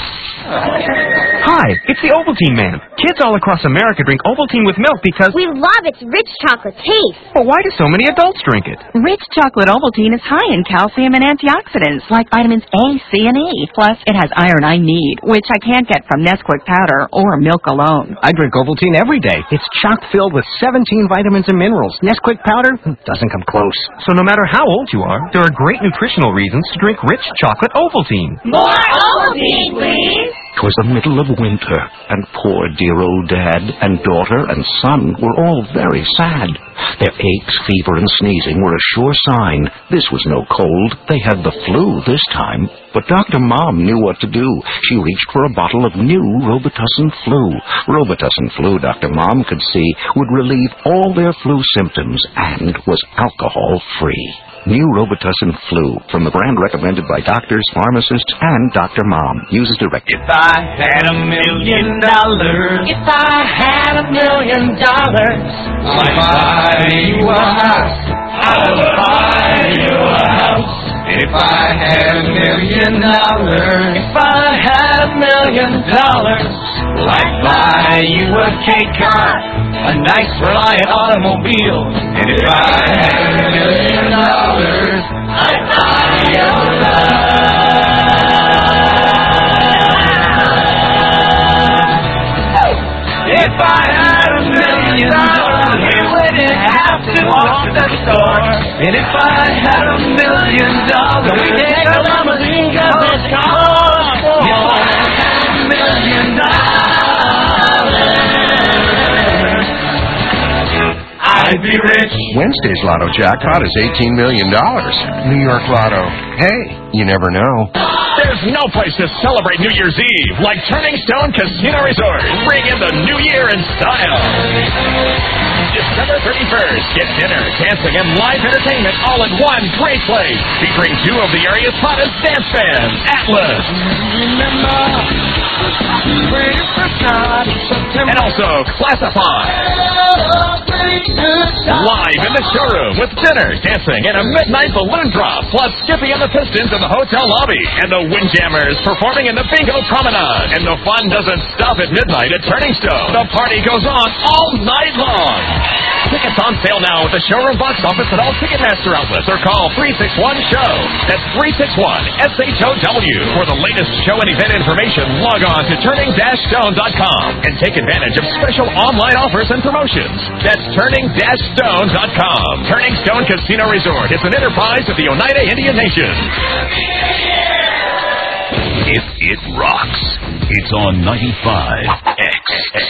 Hi, it's the Ovaltine Man. Kids all across America drink Ovaltine with milk because we love its rich chocolate taste. But why do so many adults drink it? Rich chocolate Ovaltine is high in calcium and antioxidants like vitamins A, C, and E. Plus, it has iron I need, which I can't get from Nesquik powder or milk alone. I drink Ovaltine every day. It's chock-filled with seventeen vitamins and minerals. Nesquik powder doesn't come close. So no matter how old you are, there are great nutritional reasons to drink rich chocolate Ovaltine. More Ovaltine, please! 'Twas the middle of winter, and poor dear old Dad and daughter and son were all very sad. Their aches, fever, and sneezing were a sure sign. This was no cold. They had the flu this time. But Doctor Mom knew what to do. She reached for a bottle of new Robitussin Flu. Robitussin Flu, Doctor Mom could see, would relieve all their flu symptoms and was alcohol-free. New Robitussin Flu, from the brand recommended by doctors, pharmacists, and Doctor Mom. Use as directed. If I had a million dollars, if I had a million dollars, I'd buy you a house, I would buy you a house. If I had a million dollars, if I had a million dollars, I'd buy you a K car, a nice reliant automobile. And if I had a million dollars, I'd buy you love. If I had a million dollars, you wouldn't have to walk to the store. And if I had a million dollars, we'd take a limousine cause it's called for. If I had a million dollars, I'd be rich. Wednesday's Lotto jackpot is eighteen million dollars. New York Lotto. Hey, you never know. There's no place to celebrate New Year's Eve like Turning Stone Casino Resort. Bring in the new year in style. December thirty-first, get dinner, dancing, and live entertainment all in one great place. Featuring two of the area's hottest dance bands, Atlas. And also Classify. Live in the showroom with dinner, dancing, and a midnight balloon drop, plus Skippy and the Pistons in the hotel lobby, and the Windjammers performing in the Bingo Promenade. And the fun doesn't stop at midnight at Turning Stone. The party goes on all night long. Tickets on sale now at the showroom box office at all Ticketmaster outlets or call three six one show. That's three six one S H O W. For the latest show and event information, log on to turning dash stone dot com and take advantage of special online offers and promotions. That's turning dash stone dot com. Turning Stone Casino Resort is an enterprise of the Oneida Indian Nation. If it rocks, it's on ninety-five X.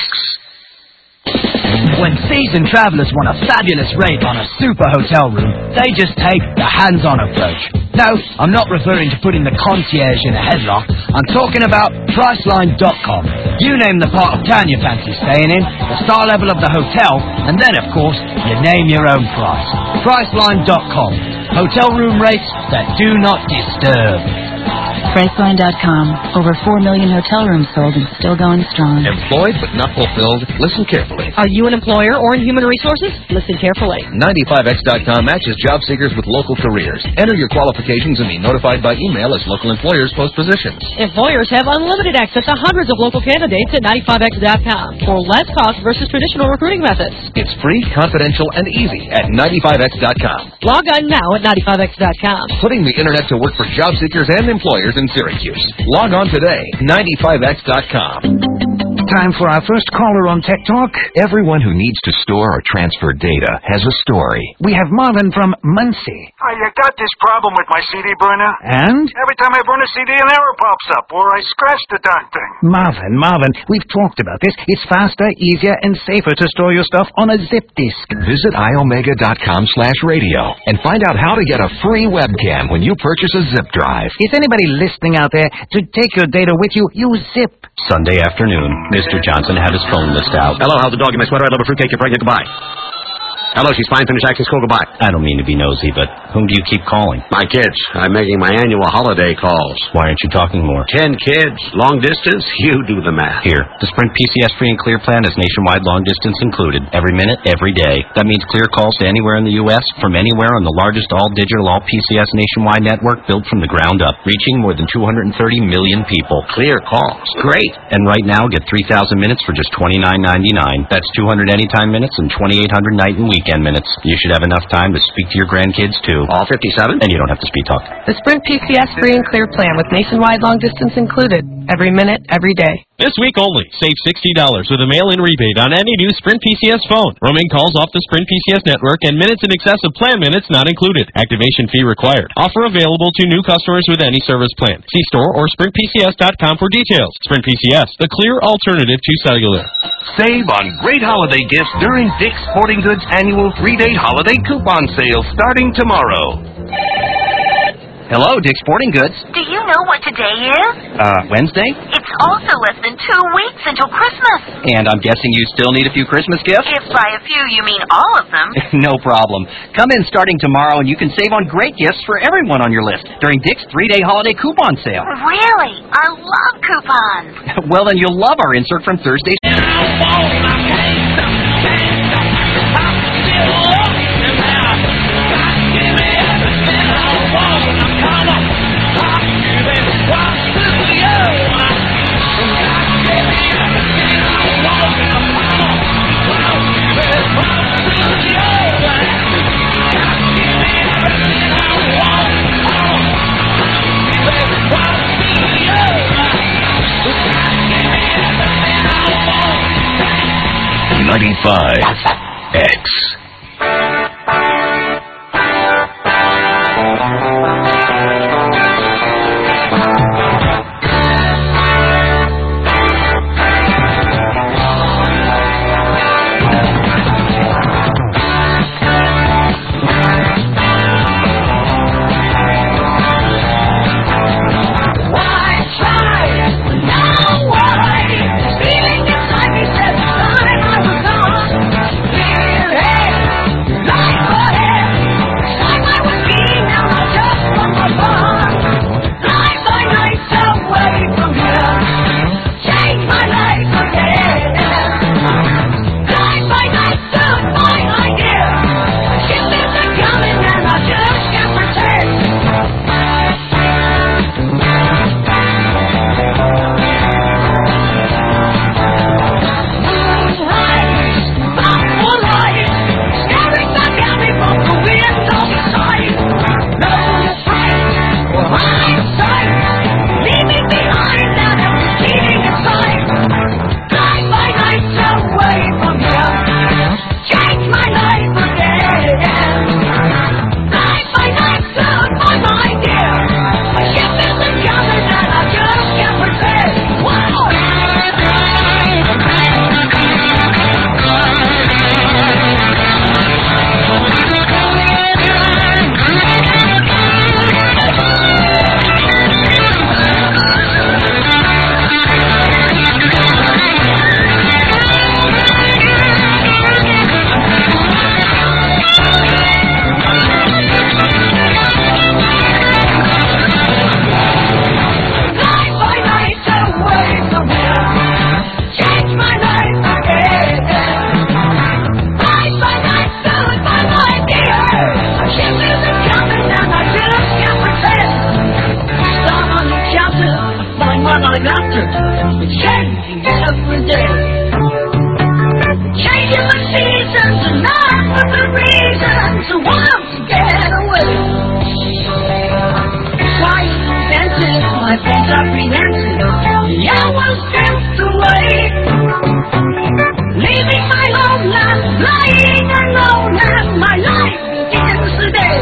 When seasoned travelers want a fabulous rate on a super hotel room, they just take the hands-on approach. No, I'm not referring to putting the concierge in a headlock. I'm talking about Priceline dot com. You name the part of town you fancy staying in, the star level of the hotel, and then, of course, you name your own price. Priceline dot com. Hotel room rates that do not disturb. Priceline dot com. Over four million hotel rooms sold and still going strong. Employed but not fulfilled? Listen carefully. Are you an employer or in human resources? Listen carefully. ninety-five X dot com matches job seekers with local careers. Enter your qualifications and be notified by email as local employers post positions. Employers have unlimited access to hundreds of local candidates at ninety-five X dot com for less cost versus traditional recruiting methods. It's free, confidential, and easy at ninety-five X dot com. Log on now at ninety-five X dot com. Putting the internet to work for job seekers and employers in Syracuse. Log on today, ninety-five X dot com. Time for our first caller on Tech Talk. Everyone who needs to store or transfer data has a story. We have Marvin from Muncie. I got this problem with my C D burner. And? Every time I burn a C D, an error pops up, or I scratch the darn thing. Marvin, Marvin, we've talked about this. It's faster, easier, and safer to store your stuff on a zip disk. Visit iomega dot com slash radio and find out how to get a free webcam when you purchase a zip drive. Is anybody listening out there to take your data with you? Use Zip. Sunday afternoon, Mister Johnson had his phone list out. Hello, how's the dog in my sweater? I love a fruitcake. You're pregnant. Goodbye. Hello, she's fine. Finish acting school. Goodbye. I don't mean to be nosy, but whom do you keep calling? My kids. I'm making my annual holiday calls. Why aren't you talking more? Ten kids. Long distance? You do the math. Here, the Sprint P C S free and clear plan is nationwide long distance included. Every minute, every day. That means clear calls to anywhere in the U S from anywhere on the largest all-digital, all-P C S nationwide network built from the ground up, reaching more than two hundred thirty million people. Clear calls. Great. And right now, get three thousand minutes for just twenty-nine ninety-nine. That's two hundred anytime minutes and twenty-eight hundred night and weekend minutes. You should have enough time to speak to your grandkids, too. All fifty-seven? And you don't have to speed talk. The Sprint P C S free and clear plan with nationwide long distance included. Every minute, every day. This week only, save sixty dollars with a mail-in rebate on any new Sprint P C S phone. Roaming calls off the Sprint P C S network and minutes in excess of plan minutes not included. Activation fee required. Offer available to new customers with any service plan. See store or sprint p c s dot com for details. Sprint P C S, the clear alternative to cellular. Save on great holiday gifts during Dick's Sporting Goods annual three-day holiday coupon sale starting tomorrow. Hello, Dick's Sporting Goods. Do you know what today is? Uh, Wednesday? It's also less than two weeks until Christmas. And I'm guessing you still need a few Christmas gifts? If by a few you mean all of them. No problem. Come in starting tomorrow and you can save on great gifts for everyone on your list during Dick's three-day holiday coupon sale. Really? I love coupons. Well, then you'll love our insert from Thursday's... ninety-five X. Feeling just like he said the time I was on. Here winter, it's changing every day. Changing the seasons and not for the reasons I want to get away. Quiet and pensive, my thoughts apprehensive, the hours drift away. Leaving my homeland, lying alone, and my life begins today.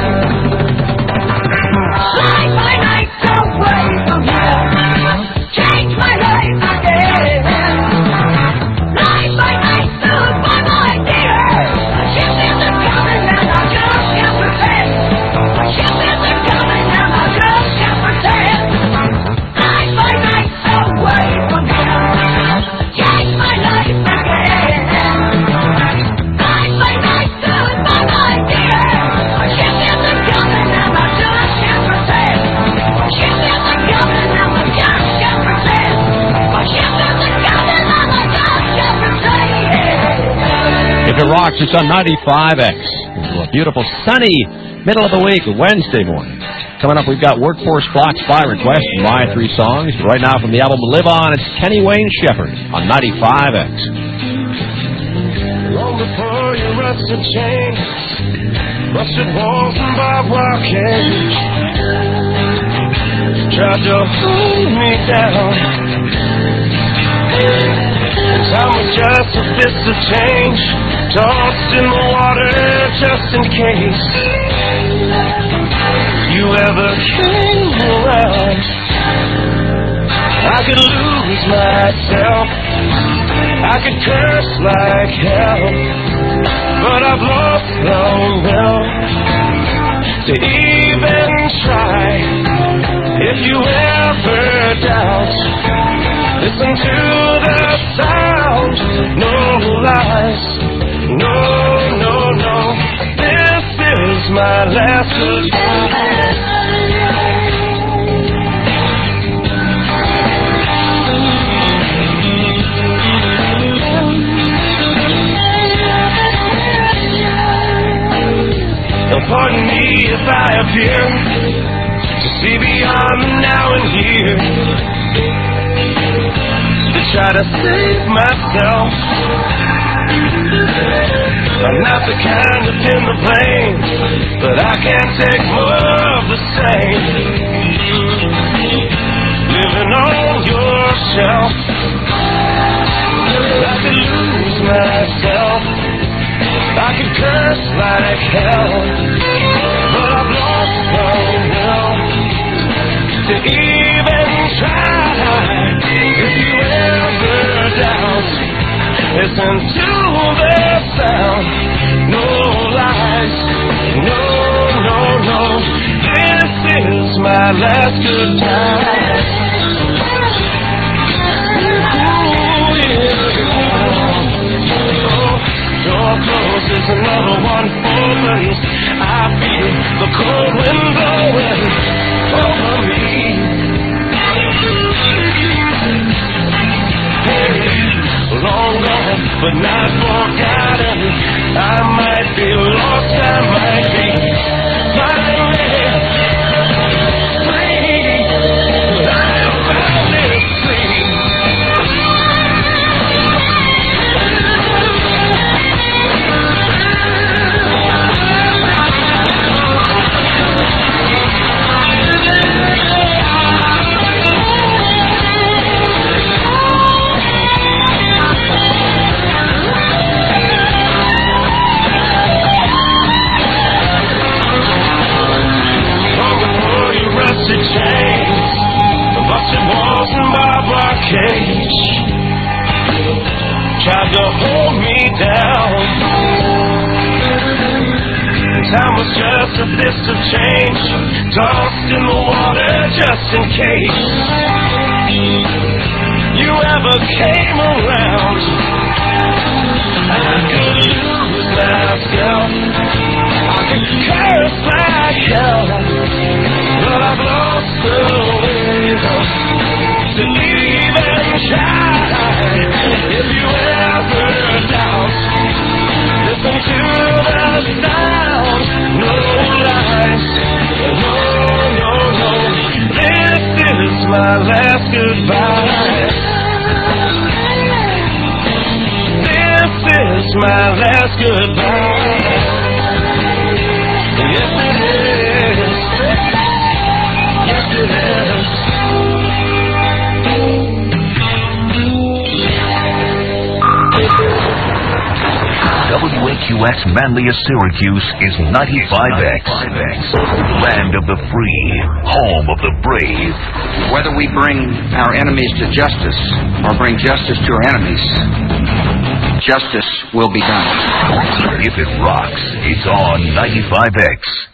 Fly my night away from here, change my life again. Fly my night goodbye, my dear. A ship isn't coming and I just can't pretend. A ship isn't coming and I just can't pretend. Fly my night away from here, change my life again. Fly my night goodbye, my dear. A ship isn't coming and I just can't pretend. A ship isn't coming and I just can't pretend. A ship isn't coming and I just can't pretend. If it rocks, it's on ninety-five X. A beautiful sunny middle of the week, Wednesday morning. Coming up, we've got Workforce Blocks by request, my three songs. Right now from the album Live On, it's Kenny Wayne Shepherd on ninety-five X. Long before you rusted chains, rusted walls and barbed wire cage, tried to hold me down. Time was just a fist of change, tossed in the water just in case you ever came around. I could lose myself, I could curse like hell, but I've lost the will to even try. If you ever doubt, listen to the sound. No lies, no, no, no. This is my last goodbye. Pardon me if I appear to see beyond the now and here, to try to save myself. I'm not the kind to pin the blame, but I can't take more of the same. Living on your shelf, I could lose myself, I could curse like hell, but I've lost the will to even try. If you ever doubt, listen to the sound. No lies, no, no, no. This is my last goodbye. Ooh, yeah. Door closes, another one opens. I feel the cold wind blowing over me. Hey, long gone, but not forgotten. I might be lost, I might be finally free. I'm finally free. Chains, busted walls and barbed wire cage, tried to hold me down. Time was just a fist of change, tossed in the water just in case you ever came around. I could lose myself, I could curse like hell, but I've lost the will to even try. If you ever doubt, listen to the sound. No lies, no, no, no. This is my last goodbye. it's my last goodbye. Yes, it is. Yes, it is. W A Q X Manlius Syracuse is ninety-five X. Land of the free, home of the brave. Whether we bring our enemies to justice or bring justice to our enemies, justice will be done. If it rocks, it's on ninety-five X.